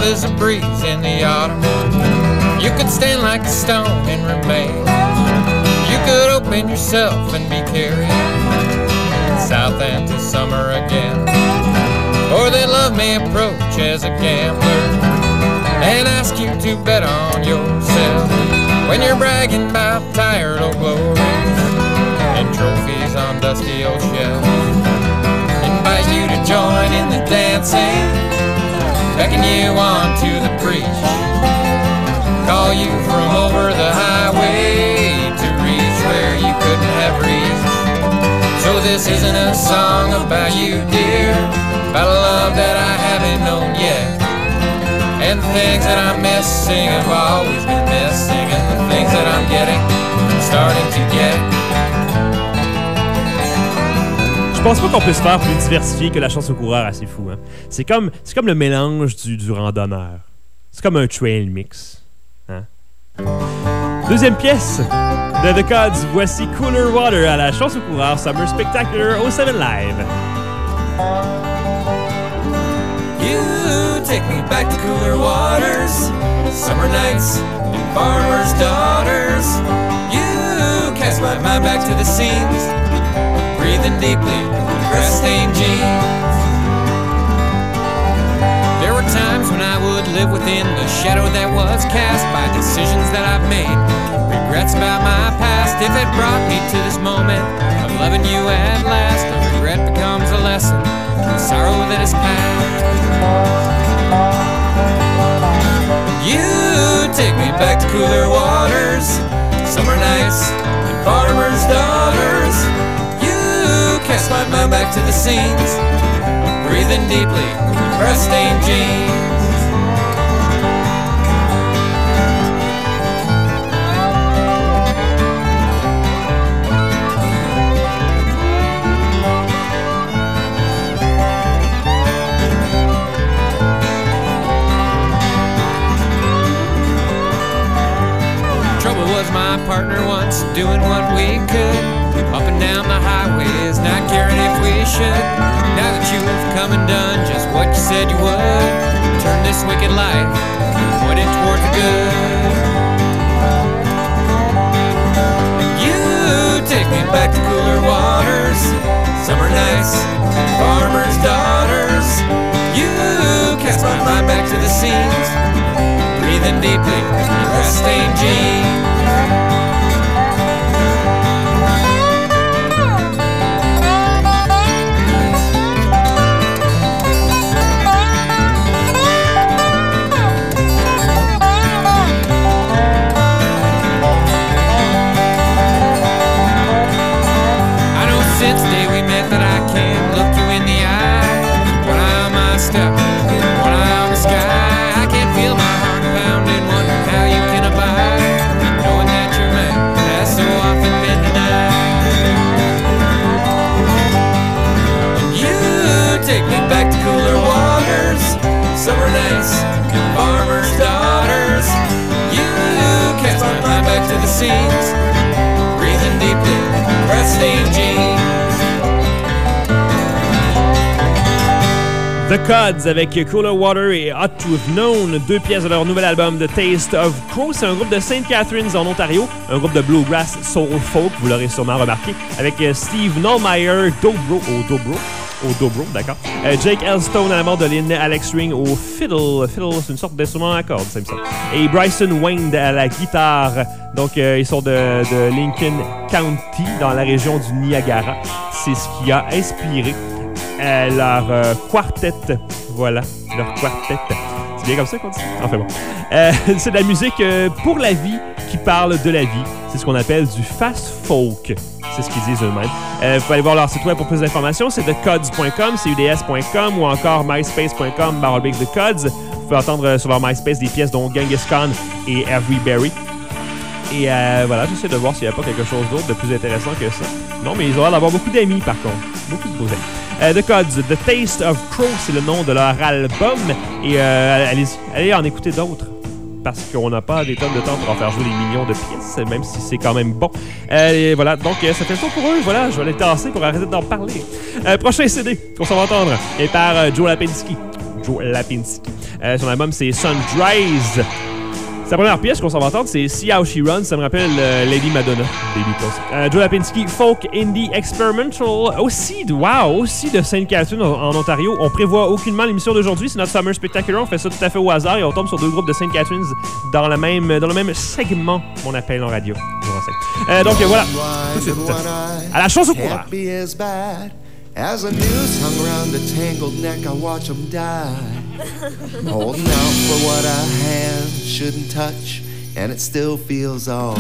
as a breeze in the autumn. You could stand like a stone and remain. You could open yourself and be carried south and to summer again. Or they love me approach as a gambler and ask you to bet on yourself when you're bragging about tired old glories and trophies on dusty old shelves. Invite you to join in the dancing, beckon you on to the preach, call you from over the highway to reach where you couldn't have reached. So this isn't a song about you, dear, about a love that I haven't known yet. And the things that I'm missing have always been missing, and the things that I'm getting, I'm starting to get. Je pense pas qu'on puisse faire plus diversifié que la chance au coureur à C'est Fou. Hein? C'est comme, c'est comme le mélange du, du randonneur. C'est comme un trail mix. Hein? Deuxième pièce de The Cods, voici Cooler Water à la chance au coureur Summer Spectacular au seven Live. You take me back to cooler waters, summer nights and farmers' daughters. You cast my mind back to the scenes, breathing deeply, grass-stained jeans. There were times when I would live within the shadow that was cast by decisions that I've made, regrets about my past. If it brought me to this moment of loving you at last, a regret becomes a lesson, the sorrow that is past. You take me back to cooler waters, summer nights and farmers' daughters. You cast my mind back to the scenes, breathing deeply, grass-stained jeans. Was my partner once doing what we could, up and down the highways, not caring if we should. Now that you have come and done just what you said you would, turn this wicked life, point it toward the good. You take me back to cooler waters, summer nights, farmers' daughters. You cast my mind back to the scenes, breathing deeply, grass-stained jeans. Since the day we met that I can't look you in the eye. One eye on my step, one eye on the sky. I can't feel my heart pounding, wondering how you can abide, knowing that your man has so often been denied. You take me back to cooler waters, summer nights and farmers' daughters. You cast my mind back to the scenes, breathing deeply, grass-stained jeans. The Cods avec Cooler Water et Ought to Have Known, deux pièces de leur nouvel album The Taste of Crow. C'est un groupe de Saint Catharines en Ontario, un groupe de bluegrass soul folk, vous l'aurez sûrement remarqué, avec Steve Nollmeyer, Dobro, au Dobro, au Dobro, d'accord. Euh, Jake Elstone à la mandoline, Alex Ring au fiddle, fiddle c'est une sorte d'instrument à cordes, ça me semble. Et Bryson Wayne à la guitare. Donc euh, ils sont de, de Lincoln County, dans la région du Niagara. C'est ce qui a inspiré Euh, leur euh, quartet, voilà, leur quartet. C'est bien comme ça qu'on dit? Enfin bon. Euh, c'est de la musique euh, pour la vie qui parle de la vie. C'est ce qu'on appelle du fast folk. C'est ce qu'ils disent eux-mêmes. Euh, vous pouvez aller voir leur site web pour plus d'informations. C'est the cods point com, c u d s point com ou encore myspace point com barre the cods. Vous pouvez entendre sur leur MySpace des pièces dont Genghis Khan et Everyberry. Et euh, voilà, j'essaie de voir s'il n'y a pas quelque chose d'autre de plus intéressant que ça. Non, mais ils ont l'air d'avoir beaucoup d'amis, par contre. Beaucoup de beaux amis. Euh, The Cods, The Taste of Crow, c'est le nom de leur album. Et euh, allez, allez en écouter d'autres. Parce qu'on n'a pas des tonnes de temps pour en faire jouer des millions de pièces, même si c'est quand même bon. Euh, et voilà, donc euh, ça fait le tour pour eux. Voilà, je vais les tasser pour arrêter d'en parler. Euh, prochain C D qu'on s'en va entendre est par euh, Joe Lapinski. Joe Lapinski. Euh, son album, c'est Sunrise. Sa première pièce qu'on s'en va entendre, c'est See How She Runs. Ça me rappelle euh, Lady Madonna des Beatles. Euh, Joe Lapinski, folk, indie, experimental. Aussi de, wow, aussi de Sainte-Catherine en, en Ontario. On prévoit aucunement l'émission d'aujourd'hui. C'est notre Summer Spectacular. On fait ça tout à fait au hasard et on tombe sur deux groupes de Sainte-Catherine dans, la même, dans le même segment qu'on appelle en radio. Je vous renseigne. Euh, donc euh, voilà. Tout de suite. À la chance au courant. As a noose hung around the tangled neck, I watch them die. Holding out for what a hand shouldn't touch, and it still feels alright.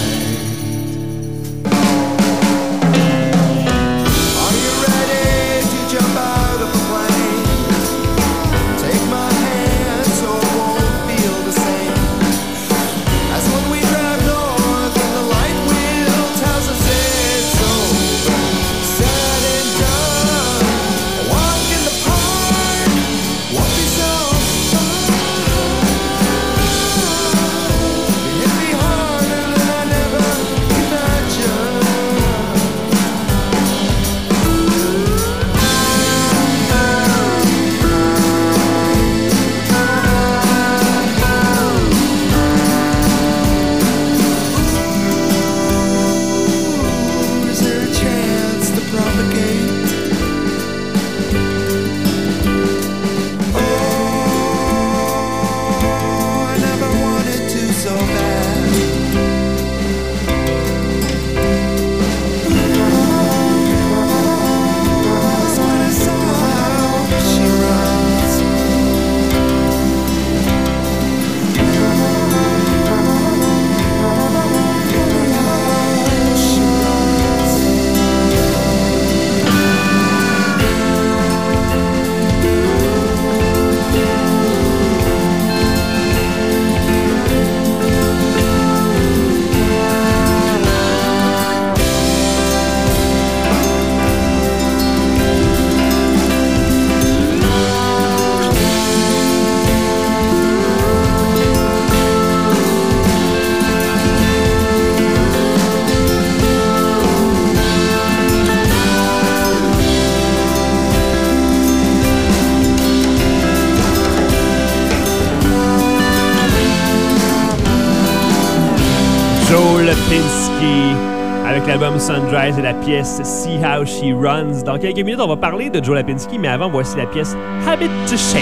Are you ready to jump out of the plane? Take my hand so it won't feel the same as when we drive north and the light wheel tells us it's over. Said and done. A walk in the park won't be so fun. It hit me harder than I never imagined. Ooh, is there a chance to propagate? Oh, I never wanted to so bad. That's when I saw how she runs. How she runs. Joe Lapinski avec l'album Sunrise et la pièce See How She Runs. Dans quelques minutes, on va parler de Joe Lapinski, mais avant, voici la pièce Habit to Shake.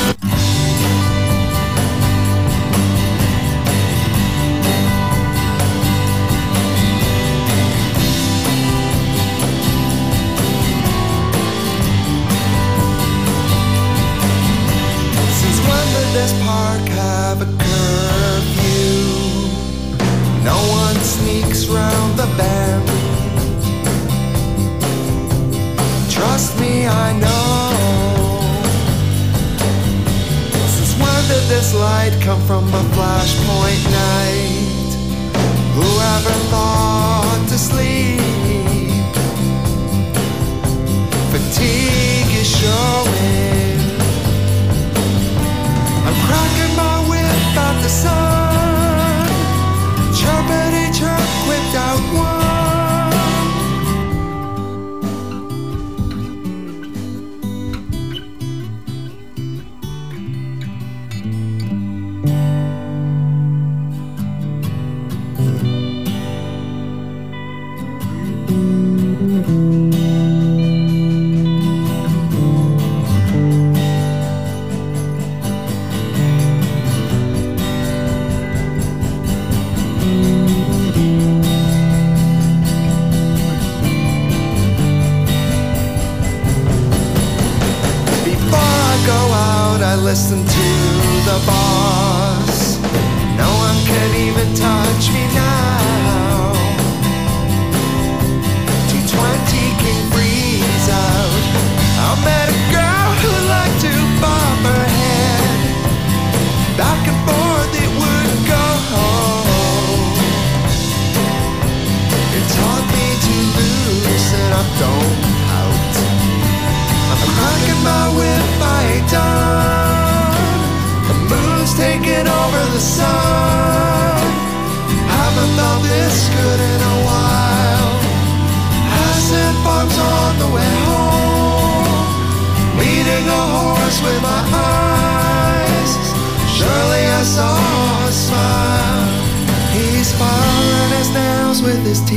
Since when did this park have a curfew? No one sneaks round the bend. Trust me, I know. Since when did this light come from a flashpoint night? Whoever thought to sleep? Fatigue is showing. I'm cracking my whip at the sun. Chirpity chirp, whipped out one.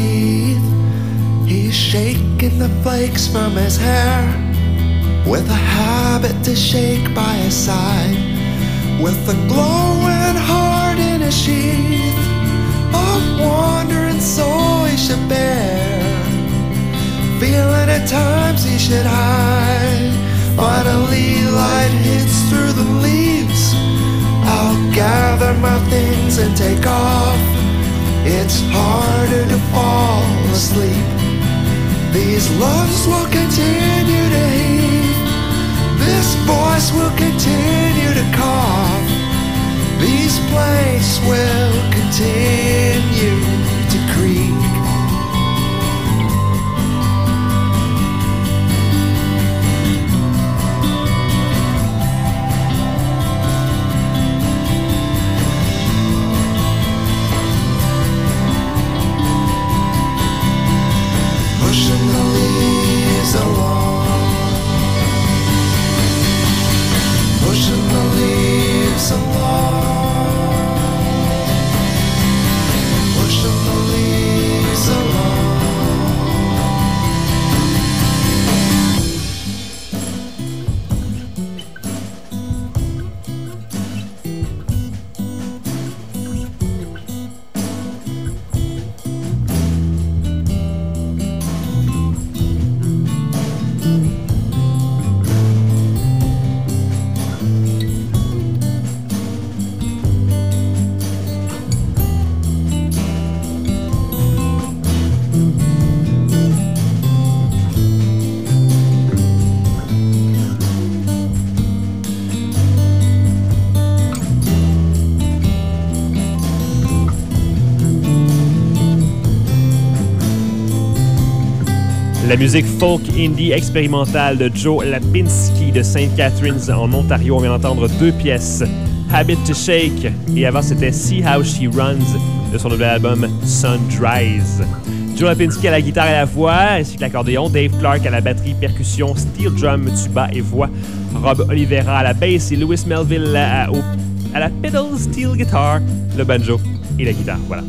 teeth. He's shaking the flakes from his hair, with a habit to shake by his side, with a glowing heart in a sheath of wandering soul he should bear, feeling at times he should hide. Finally light hits through the leaves. I'll gather my things and take off. It's harder to fall asleep. These lungs will continue to heave. This voice will continue to cough. These planks will continue to creak. Pushing the leaves along, pushing the leaves along, pushing the leaves along. La musique folk indie expérimentale de Joe Lapinski de Saint Catharines en Ontario. On vient d'entendre deux pièces, Habit to Shake et avant c'était See How She Runs de son nouvel album Sun Dries. Joe Lapinski à la guitare et à la voix ainsi que l'accordéon, Dave Clark à la batterie, percussion, steel drum, tuba et voix, Rob Oliveira à la bass et Louis Melville à, au, à la pedal steel guitar, le banjo et la guitare. Voilà.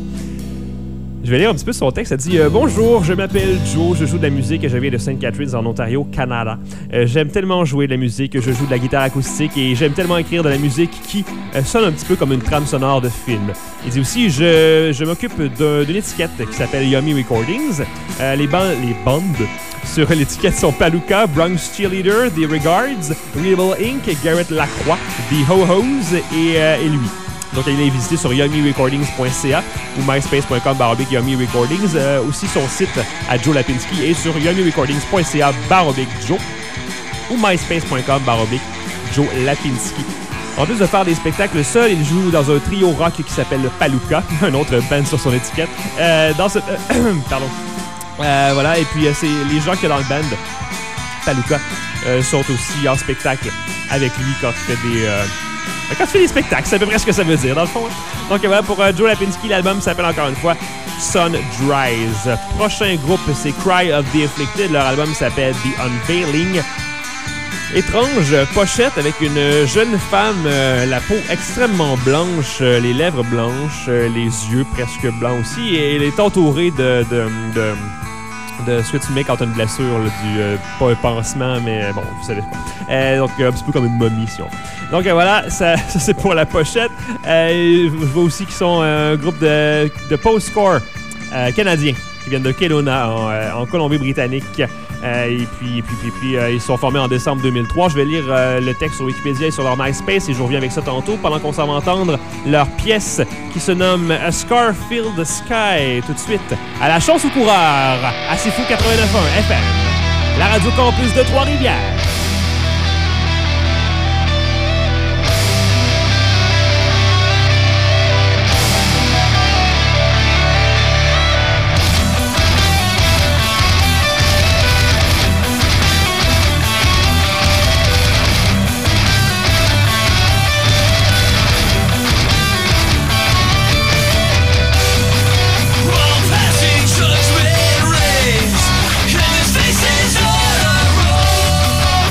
Je vais lire un petit peu son texte. Ça dit euh, « Bonjour, je m'appelle Joe, je joue de la musique et je viens de Saint Catharines en Ontario, Canada. Euh, j'aime tellement jouer de la musique, je joue de la guitare acoustique et j'aime tellement écrire de la musique qui euh, sonne un petit peu comme une trame sonore de film. » Il dit aussi « Je, je m'occupe d'un, d'une étiquette qui s'appelle Yummy Recordings. Euh, les, ban- les bandes sur l'étiquette sont Palooka, Bronx Cheerleader, The Regards, Readable Incorporated, Garrett Lacroix, The Ho-Hos et, euh, et lui. » Donc, allez les visiter sur yummy recordings point c a ou myspace point com baroblique yummy recordings. Euh, aussi, son site à Joe Lapinski est sur yummy recordings point c a baroblique Joe ou myspace point com baroblique Joe Lapinski. En plus de faire des spectacles seul, il joue dans un trio rock qui s'appelle Palooka, un autre band sur son étiquette. Euh, dans ce... Euh, pardon. Euh, voilà, et puis euh, c'est les gens qu'il y a dans le band, Palooka, euh, sont aussi en spectacle avec lui quand il fait des... Euh, Quand tu fais des spectacles, c'est à peu près ce que ça veut dire, dans le fond. Donc voilà, pour euh, Joe Lapinski, l'album s'appelle encore une fois Sun Dries. Prochain groupe, c'est Cry of the Afflicted. Leur album s'appelle The Unveiling. Étrange pochette avec une jeune femme, euh, la peau extrêmement blanche, euh, les lèvres blanches, euh, les yeux presque blancs aussi. Et elle est entourée de... de, de de ce que tu mets quand tu as une blessure, là, du, euh, pas un pansement, mais bon, vous savez quoi. Euh, donc, un petit peu comme une momie, si on veut. Donc, euh, voilà, ça, ça c'est pour la pochette. Euh, je vois aussi qu'ils sont un groupe de, de post-core euh, canadiens qui viennent de Kelowna, en, euh, en Colombie-Britannique. Euh, et puis, et puis, puis, puis euh, ils sont formés en décembre deux mille trois. Je vais lire euh, le texte sur Wikipédia et sur leur MySpace et je reviens avec ça tantôt pendant qu'on s'en va entendre leur pièce qui se nomme A Scar-Filled Sky tout de suite à la Chance au Coureur à C'est Fou quatre-vingt-neuf point un F M, la radio campus de Trois-Rivières. Judgment reigns, and his face is on a roll.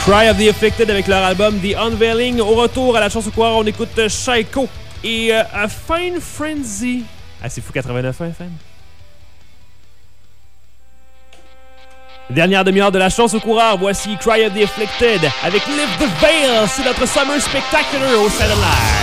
Cry of the Afflicted avec leur album The Unveiling. Au retour à la chance au coureur, on écoute Shaiko et euh, A Fine Frenzy. Ah, c'est fou, quatre-vingt-neuf F M. Dernière demi-heure de la chance au coureur, voici Cry of the Afflicted avec Lift the Veil. C'est notre Summer Spectacular au Seven Live.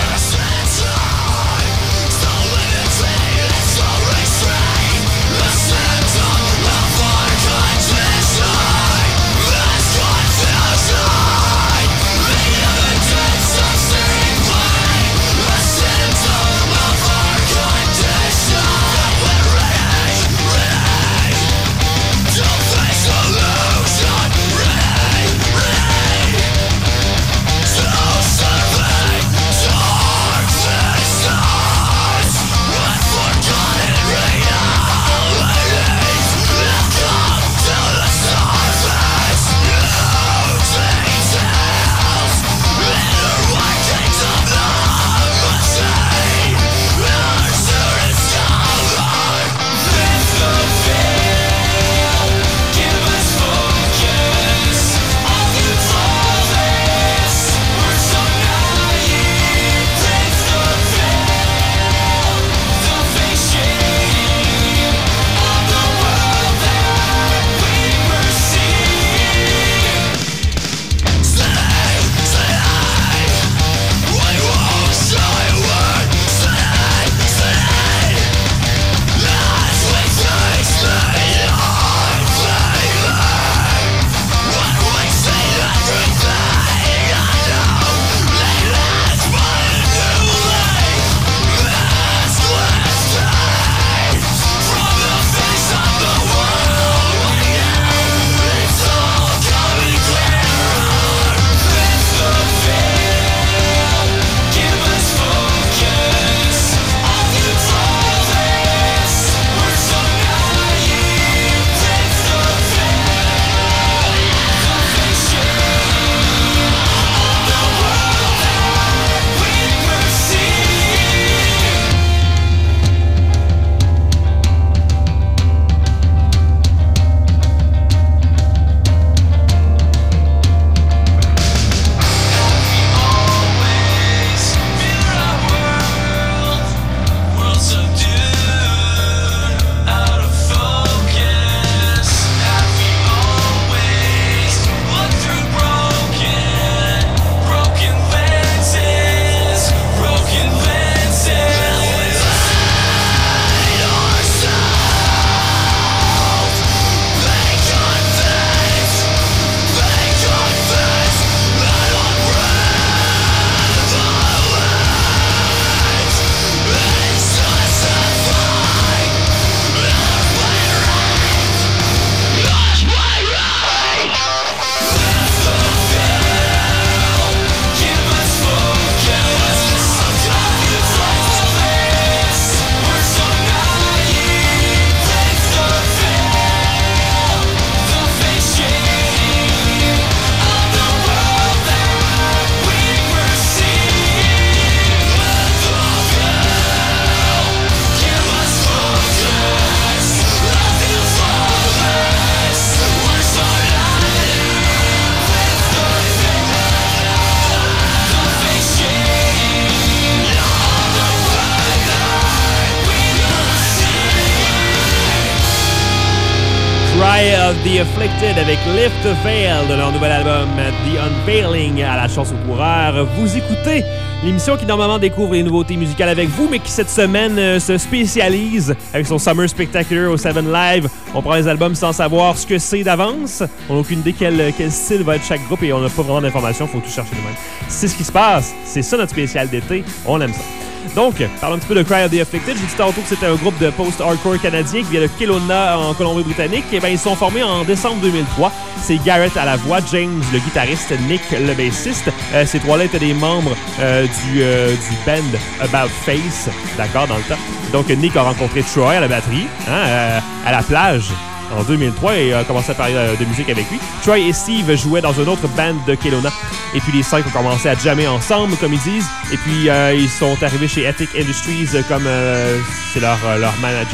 Cry of the Afflicted avec Lift the Veil de leur nouvel album The Unveiling à la chance au coureur. Vous écoutez l'émission qui normalement découvre les nouveautés musicales avec vous, mais qui cette semaine euh, se spécialise avec son Summer Spectacular au Seven Live. On prend les albums sans savoir ce que c'est d'avance. On n'a aucune idée quel, quel style va être chaque groupe et on n'a pas vraiment d'informations, il faut tout chercher nous-mêmes. C'est ce qui se passe, c'est ça notre spécial d'été, on aime ça. Donc, parlons un petit peu de Cry of the Afflicted. Je vous dis tantôt que c'était un groupe de post-hardcore canadien qui vient de Kelowna en Colombie-Britannique. Et ben, ils sont formés en décembre deux mille trois. C'est Garrett à la voix, James le guitariste, Nick le bassiste. Euh, ces trois-là étaient des membres euh, du, euh, du band About Face, d'accord, dans le temps. Donc, Nick a rencontré Troy à la batterie, hein, euh, à la plage. En deux mille trois, et a commencé à parler de musique avec lui. Troy et Steve jouaient dans un autre band de Kelowna. Et puis les cinq ont commencé à jammer ensemble, comme ils disent. Et puis euh, ils sont arrivés chez Ethic Industries comme euh, c'est leur, leur manager.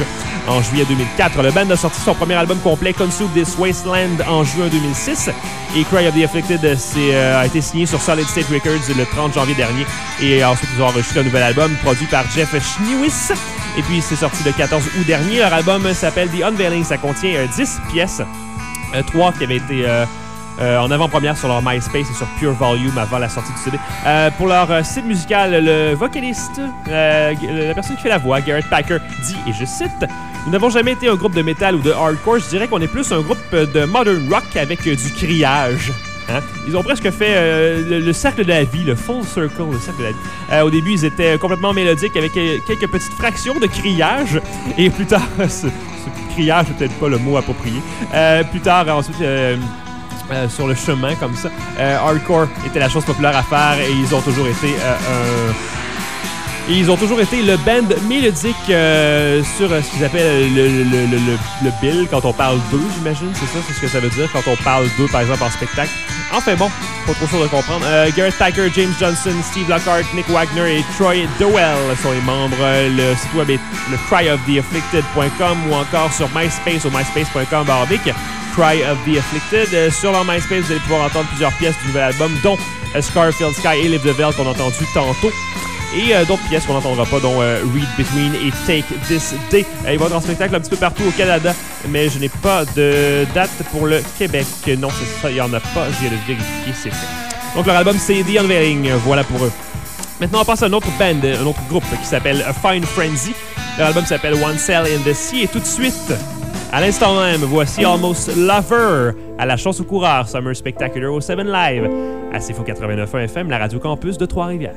en juillet deux mille quatre. Le band a sorti son premier album complet, Consume This Wasteland, en juin deux mille six. Et Cry of the Afflicted euh, a été signé sur Solid State Records le trente janvier dernier. Et ensuite, ils ont enregistré un nouvel album produit par Jeff Schneewis. Et puis, c'est sorti le quatorze août dernier. Leur album s'appelle The Unveiling. Ça contient euh, dix pièces. Euh, trois qui avaient été euh, euh, en avant-première sur leur MySpace et sur Pure Volume avant la sortie du C D. Euh, pour leur euh, site musical, le vocaliste, euh, la personne qui fait la voix, Garrett Packer, dit, et je cite, « Nous n'avons jamais été un groupe de métal ou de hardcore. Je dirais qu'on est plus un groupe de modern rock avec euh, du criage. » Hein? Ils ont presque fait euh, le, le cercle de la vie, le full circle, le cercle de la vie. Euh, au début, ils étaient complètement mélodiques avec euh, quelques petites fractions de criage. Et plus tard, ce, ce criage n'est peut-être pas le mot approprié. Euh, plus tard, ensuite, euh, euh, sur le chemin comme ça, euh, hardcore était la chose populaire à faire et ils ont toujours été euh, un... Et ils ont toujours été le band mélodique euh, sur euh, ce qu'ils appellent le, le, le, le, le bill, quand on parle d'eux, j'imagine, c'est ça, c'est ce que ça veut dire, quand on parle d'eux, par exemple, en spectacle. Enfin bon, pas trop sûr de comprendre. Euh, Garrett Packer, James Johnson, Steve Lockhart, Nick Wagner et Troy Dowell sont les membres. Le site web est le cry of the afflicted point com ou encore sur MySpace au myspace point com baroblique Cry of the Afflicted. Euh, sur leur MySpace, vous allez pouvoir entendre plusieurs pièces du nouvel album, dont Scarfield Sky et Live the Veil qu'on a entendu tantôt. Et euh, d'autres pièces qu'on n'entendra pas, dont euh, Read Between et Take This Day. Euh, ils vont être en spectacle un petit peu partout au Canada, mais je n'ai pas de date pour le Québec. Non, c'est ça, il n'y en a pas. Je viens de vérifier, c'est fait. Donc leur album, c'est The Unveiling. Voilà pour eux. Maintenant, on passe à un autre band, un autre groupe qui s'appelle A Fine Frenzy. Leur album s'appelle One Cell in the Sea. Et tout de suite, à l'instant même, voici Almost Lover à la Chance au Coureur Summer Spectacular au seven Live à C F O quatre-vingt-neuf point un F M, la radio campus de Trois-Rivières.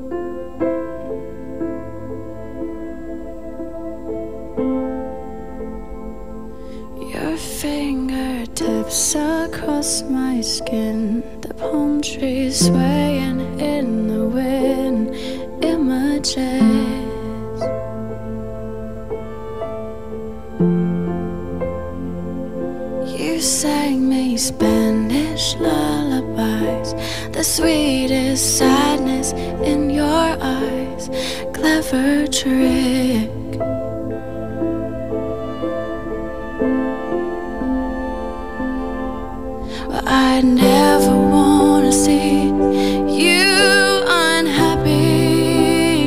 Your fingertips across my skin, the palm trees swaying in the wind, images. You sang me Spanish lullabies, the sweetest sadness in your eyes, clever trick. I never wanna see you unhappy.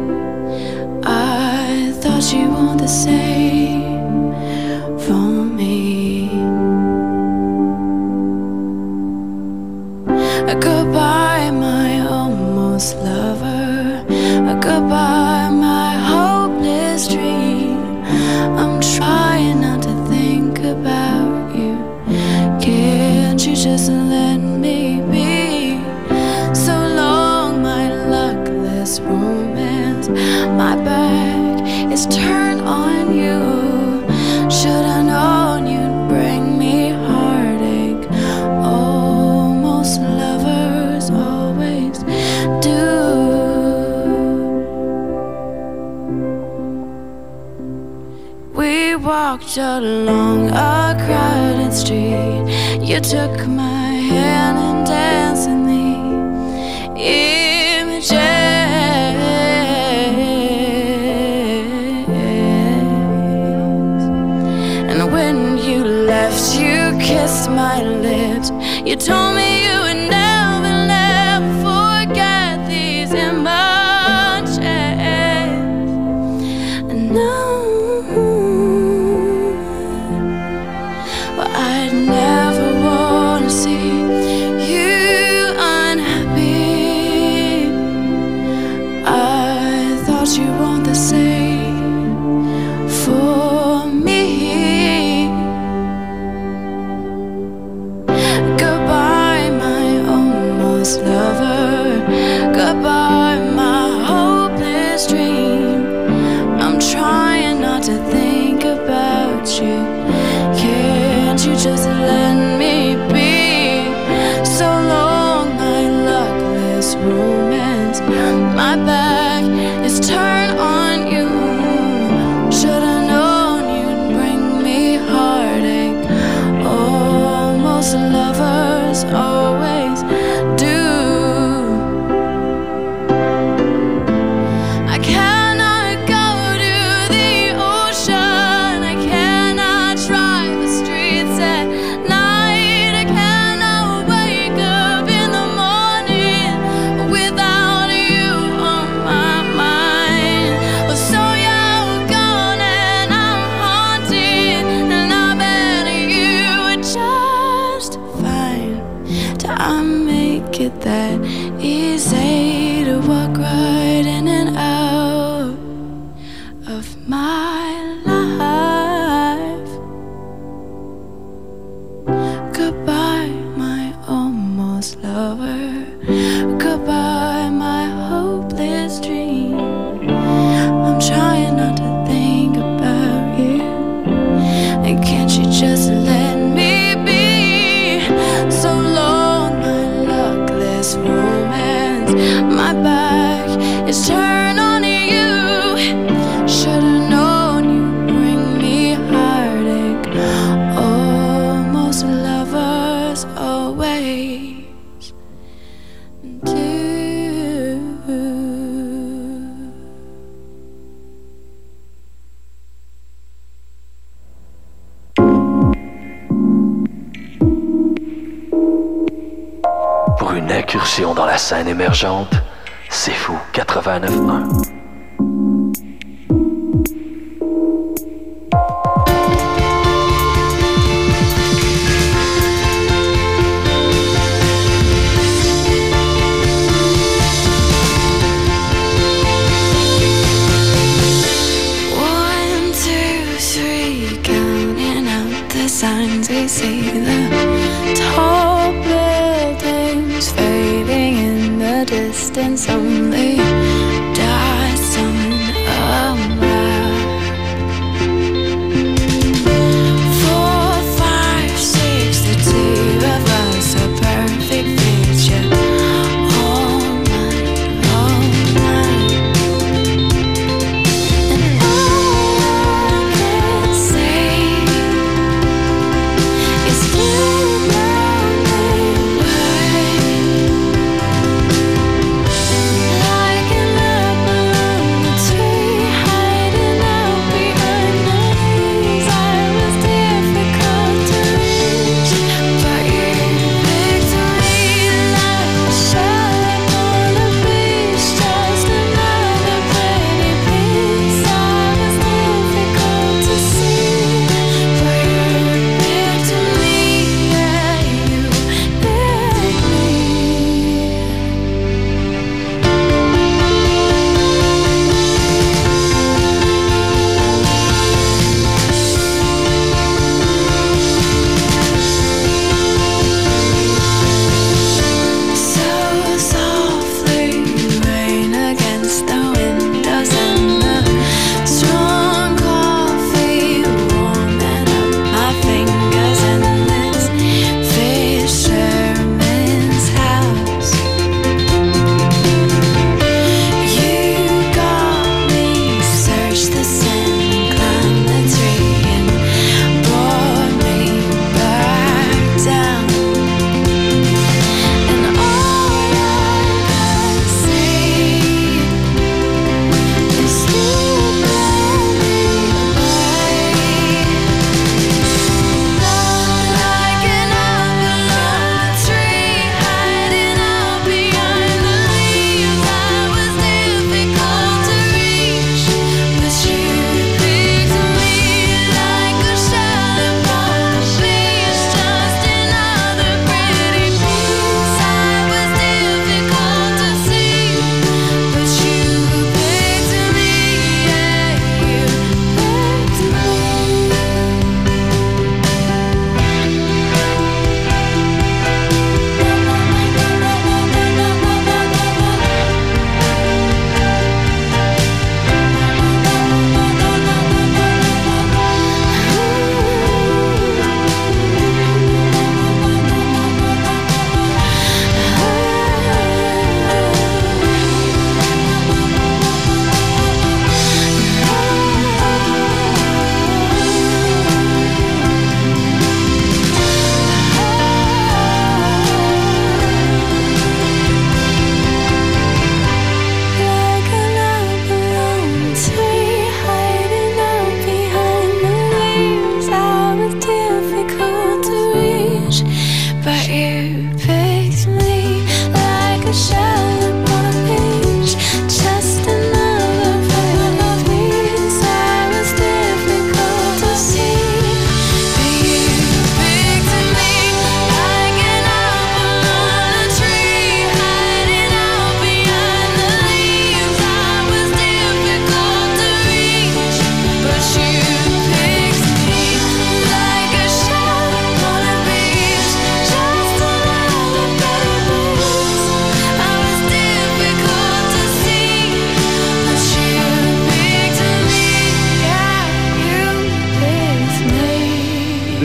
I thought you want the same for me. Goodbye, my almost lover. Goodbye, my hopeless dream. I'm trying not to think about you. Can't you just let me be? So long, my luckless romance. My back is turned on you. Should've known you'd bring me heartache. Almost lovers always do. We walked along a crowded street. You took my hand and danced in the images. And when you left, you kissed my lips. You told me you would never, never forget these images. And now, well, I'd never wanna see you unhappy. I thought you want the same for me. Goodbye, my almost lover. Goodbye, my hopeless dream. I'm trying not to think about you. Can't you just let me be? So long, my luckless romance. My back is turned on you. Should've known you'd bring me heartache. Almost lovers always do. I cannot go to the ocean I make it that easy to walk right in and out of my life. Goodbye, my almost lover. Goodbye, my hopeless dream. I'm trying not to think about you. And can't you just let me be? So long, my luckless romance. My back is turned on you. Should've known you bring me heartache. Almost lovers always do. Pour une incursion dans la scène émergente, C'est Fou quatre-vingt-neuf un. One, two, three, counting out the signs we see. The tall buildings fading in the distance, only dots on a map. Four, five, six, the two of us, a perfect picture. All night, all night. And all I can say is you know me well.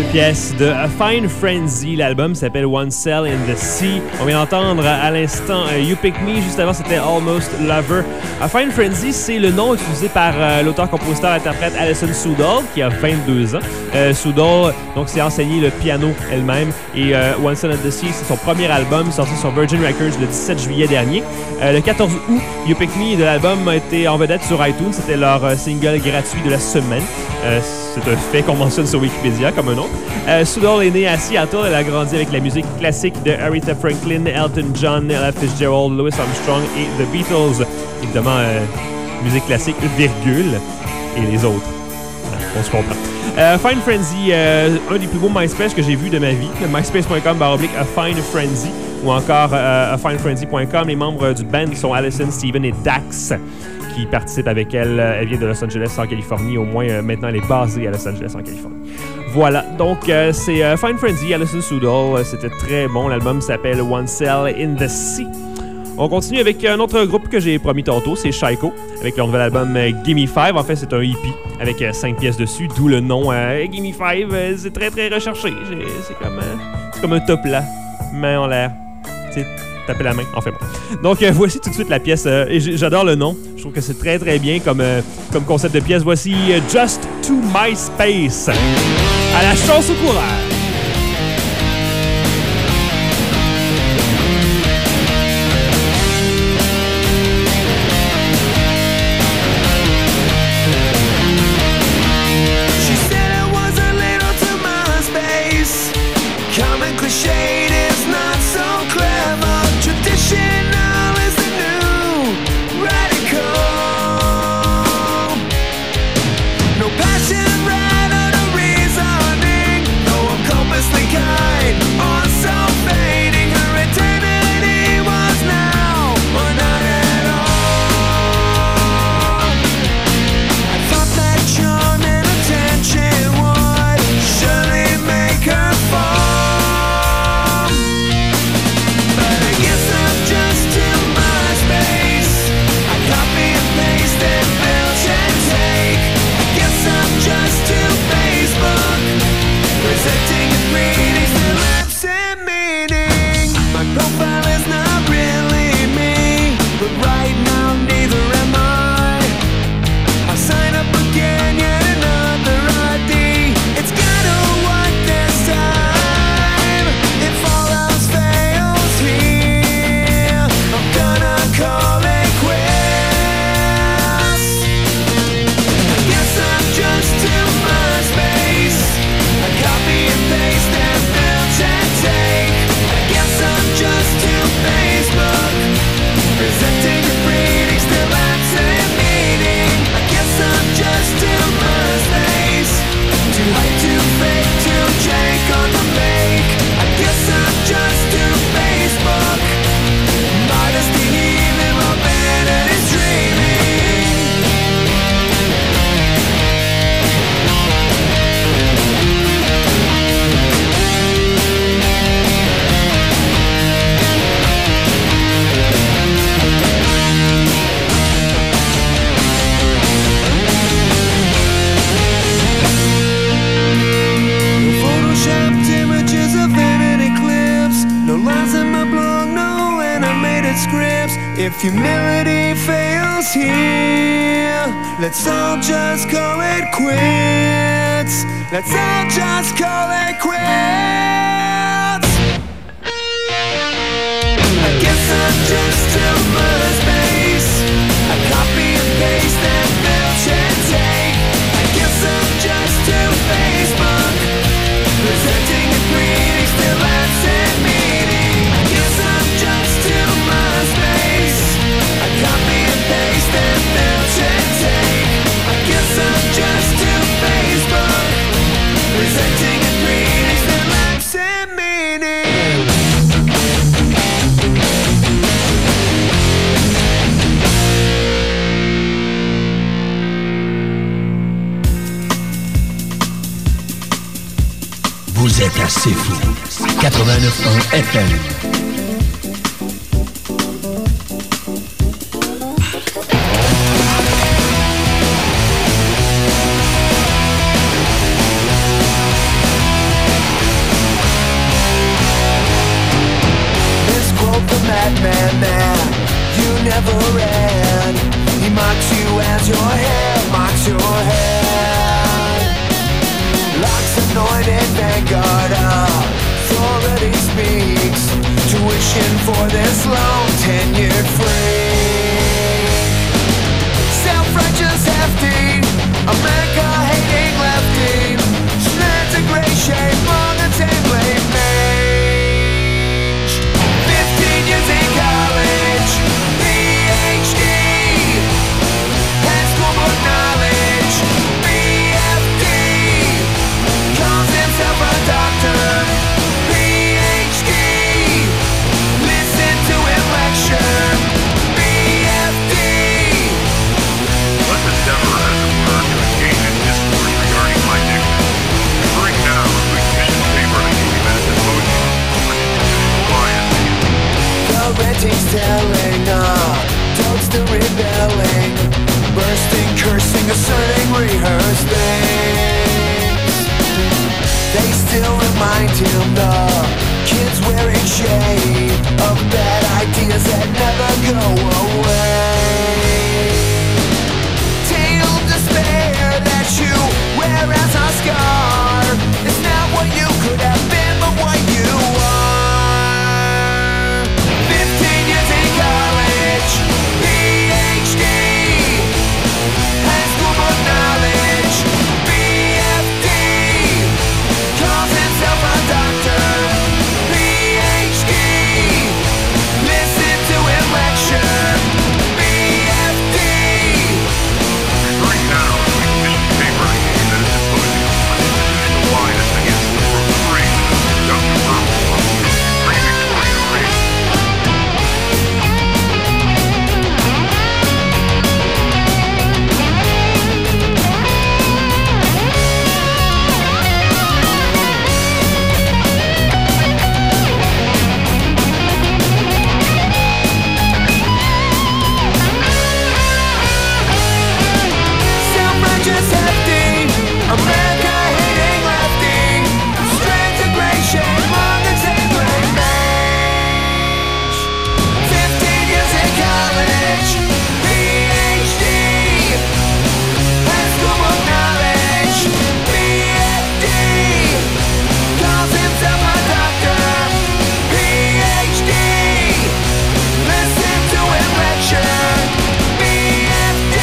Pièce de A Fine Frenzy. L'album s'appelle One Cell in the Sea. On vient d'entendre à l'instant uh, You Pick Me. Juste avant, c'était Almost Lover. A Fine Frenzy, c'est le nom utilisé par uh, l'auteur-compositeur-interprète Alison Sudol, qui a vingt-deux ans. Uh, Sudol, donc, s'est enseigné le piano elle-même. Et uh, One Cell in the Sea, c'est son premier album, sorti sur Virgin Records le dix-sept juillet dernier. Uh, le quatorze août, You Pick Me de l'album a été en vedette sur iTunes. C'était leur uh, single gratuit de la semaine. Uh, c'est un fait qu'on mentionne sur Wikipédia comme un autre. Uh, Sudol est née à Seattle. Elle a grandi avec la musique classique de Aretha Franklin, Elton John, Ella Fitzgerald, Louis Armstrong et The Beatles. Évidemment, euh, musique classique, virgule, et les autres. On se comprend. Uh, Fine Frenzy, euh, un des plus beaux MySpace que j'ai vu de ma vie. myspace point com baroblique A Fine Frenzy ou encore uh, a fine frenzy point com. Les membres du band sont Allison, Steven et Dax qui participent avec elle. Elle vient de Los Angeles en Californie. Au moins, euh, maintenant, elle est basée à Los Angeles en Californie. Voilà, donc euh, c'est euh, Fine Frenzy, Alison Sudol. C'était très bon. L'album s'appelle One Cell in the Sea. On continue avec un autre groupe que j'ai promis tantôt, c'est Shiko, avec leur nouvel album euh, Gimme Five. En fait, c'est un E P avec euh, cinq pièces dessus, d'où le nom euh, Gimme Five. Euh, c'est très très recherché. J'ai, c'est comme, euh, c'est comme un top là, main en l'air. Tu sais, taper la main, en fait bon. Donc euh, voici tout de suite la pièce, euh, et j'adore le nom. Je trouve que c'est très très bien comme, euh, comme concept de pièce. Voici euh, Just to MySpace, à la chance au coureur. If humility fails here, let's all just call it quits. Let's all just call it quits. I guess I'm just too much space. I copy and paste and filch and take. I guess I'm just too Facebook, presenting and greeting, still absent meeting. I guess I'm just too much space. I copy and paste and filch and take. I guess I'm just too Facebook, presenting and greeting, still absent meaning. Vous êtes assez fou. quatre-vingt-neuf point un F M. madman that you never read. He mocks you as your head mocks your head. Locks anointed vanguard authority speaks. Tuition for this long tenured freak. Self-righteous hefty, America-hating lefty. Transgression among a tame mange. Fifteen years in college, P H D, high school book knowledge, B F D, calls himself a doctor, P H D, listen to him lecture, B F D. Let's endeavor, as it were, to engage in discourse regarding my diction. Bring now a fictitious paper that can be meant as poetry. The renting's telling, uh, toads the rebelling, bursting, cursing, asserting, rehearsed things. They still remind him the kids wearing shade of bad ideas that never go away. Tale of despair that you wear as a scar. It's not what you could have been, but what you are. Fifteen years in college, P H D, high school book knowledge, B F D, calls himself a doctor, P H D, listen to him lecture, B F D. Bring now a fictitious paper that can be meant as poetry. Institutional bias against the proliferation of seductive verbal forms. Pre-Victorian race. Self-righteous hefty, America-hating lefty, transgression among the tangling mange. Fifteen years in college, P H D, high school book knowledge, B F D, calls himself a doctor, P H D, listen to him lecture, B F D.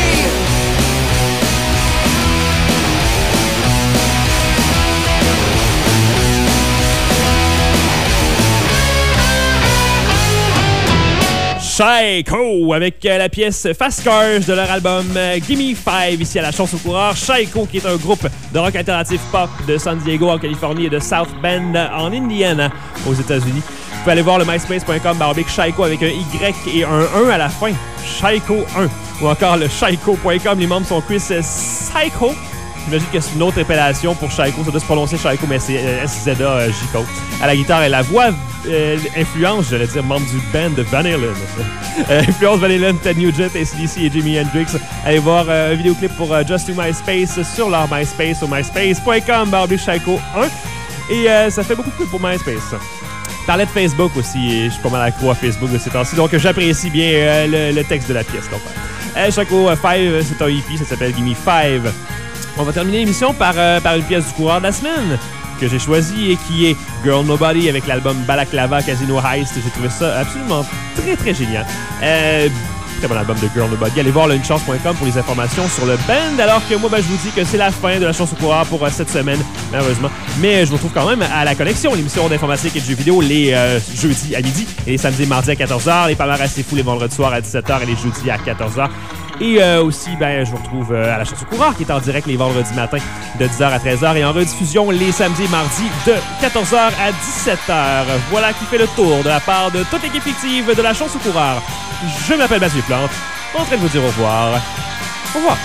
Shaiko avec euh, la pièce Fast Cars de leur album euh, Gimme Five ici à la Chance au Coureur. Shaiko qui est un groupe de rock alternatif pop de San Diego en Californie et de South Bend en Indiana aux États-Unis. Vous pouvez aller voir le myspace point com baroblique Shaiko avec un Y et un un à la fin. Shaiko un ou encore le shaiko point com. Les membres sont Chris Psycho. J'imagine que c'est une autre appellation pour Shaiko. Ça doit se prononcer Shaiko, mais c'est euh, S Z A J K O. À la guitare et la voix, euh, influence, j'allais dire, membre du band de Van Halen. euh, influence Van Halen, Ted Nugent, A C D C et Jimi Hendrix. Allez voir euh, un vidéoclip pour euh, Just to MySpace sur leur MySpace au myspace point com baroblique Shaiko un. Et euh, ça fait beaucoup de pub pour MySpace. Je parlais de Facebook aussi, et je suis pas mal accro à Facebook de ces temps-ci, donc j'apprécie bien euh, le, le texte de la pièce. Donc, euh, Shaiko cinq, c'est un E P, ça s'appelle Gimme Five. On va terminer l'émission par, euh, par une pièce du coureur de la semaine que j'ai choisie et qui est Girl Nobody avec l'album Balaclava Casino Heist. J'ai trouvé ça absolument très très génial. Euh, très bon album de Girl Nobody. Allez voir le une chance point com pour les informations sur le band. Alors que moi, ben, je vous dis que c'est la fin de la chance au coureur pour euh, cette semaine, malheureusement. Mais euh, je vous retrouve quand même à la connexion, l'émission d'informatique et de jeux vidéo les euh, jeudis à midi et les samedis et mardis à quatorze heures. Les palmarès c'est fou les vendredis soirs à dix-sept heures et les jeudis à quatorze heures. Et euh, aussi, ben, je vous retrouve euh, à la Chance au Coureur qui est en direct les vendredis matins de dix heures à treize heures et en rediffusion les samedis et mardis de quatorze heures à dix-sept heures. Voilà qui fait le tour de la part de toute l'équipe fictive de la Chance au Coureur. Je m'appelle Mathieu Plante, en train de vous dire au revoir. Au revoir.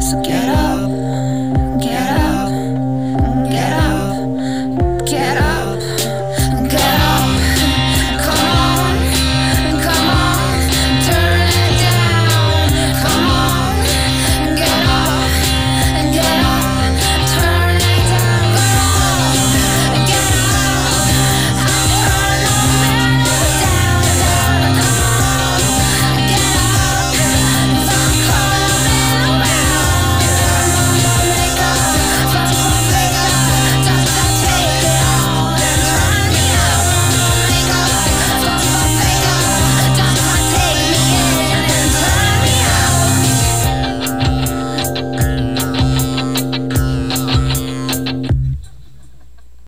So get up.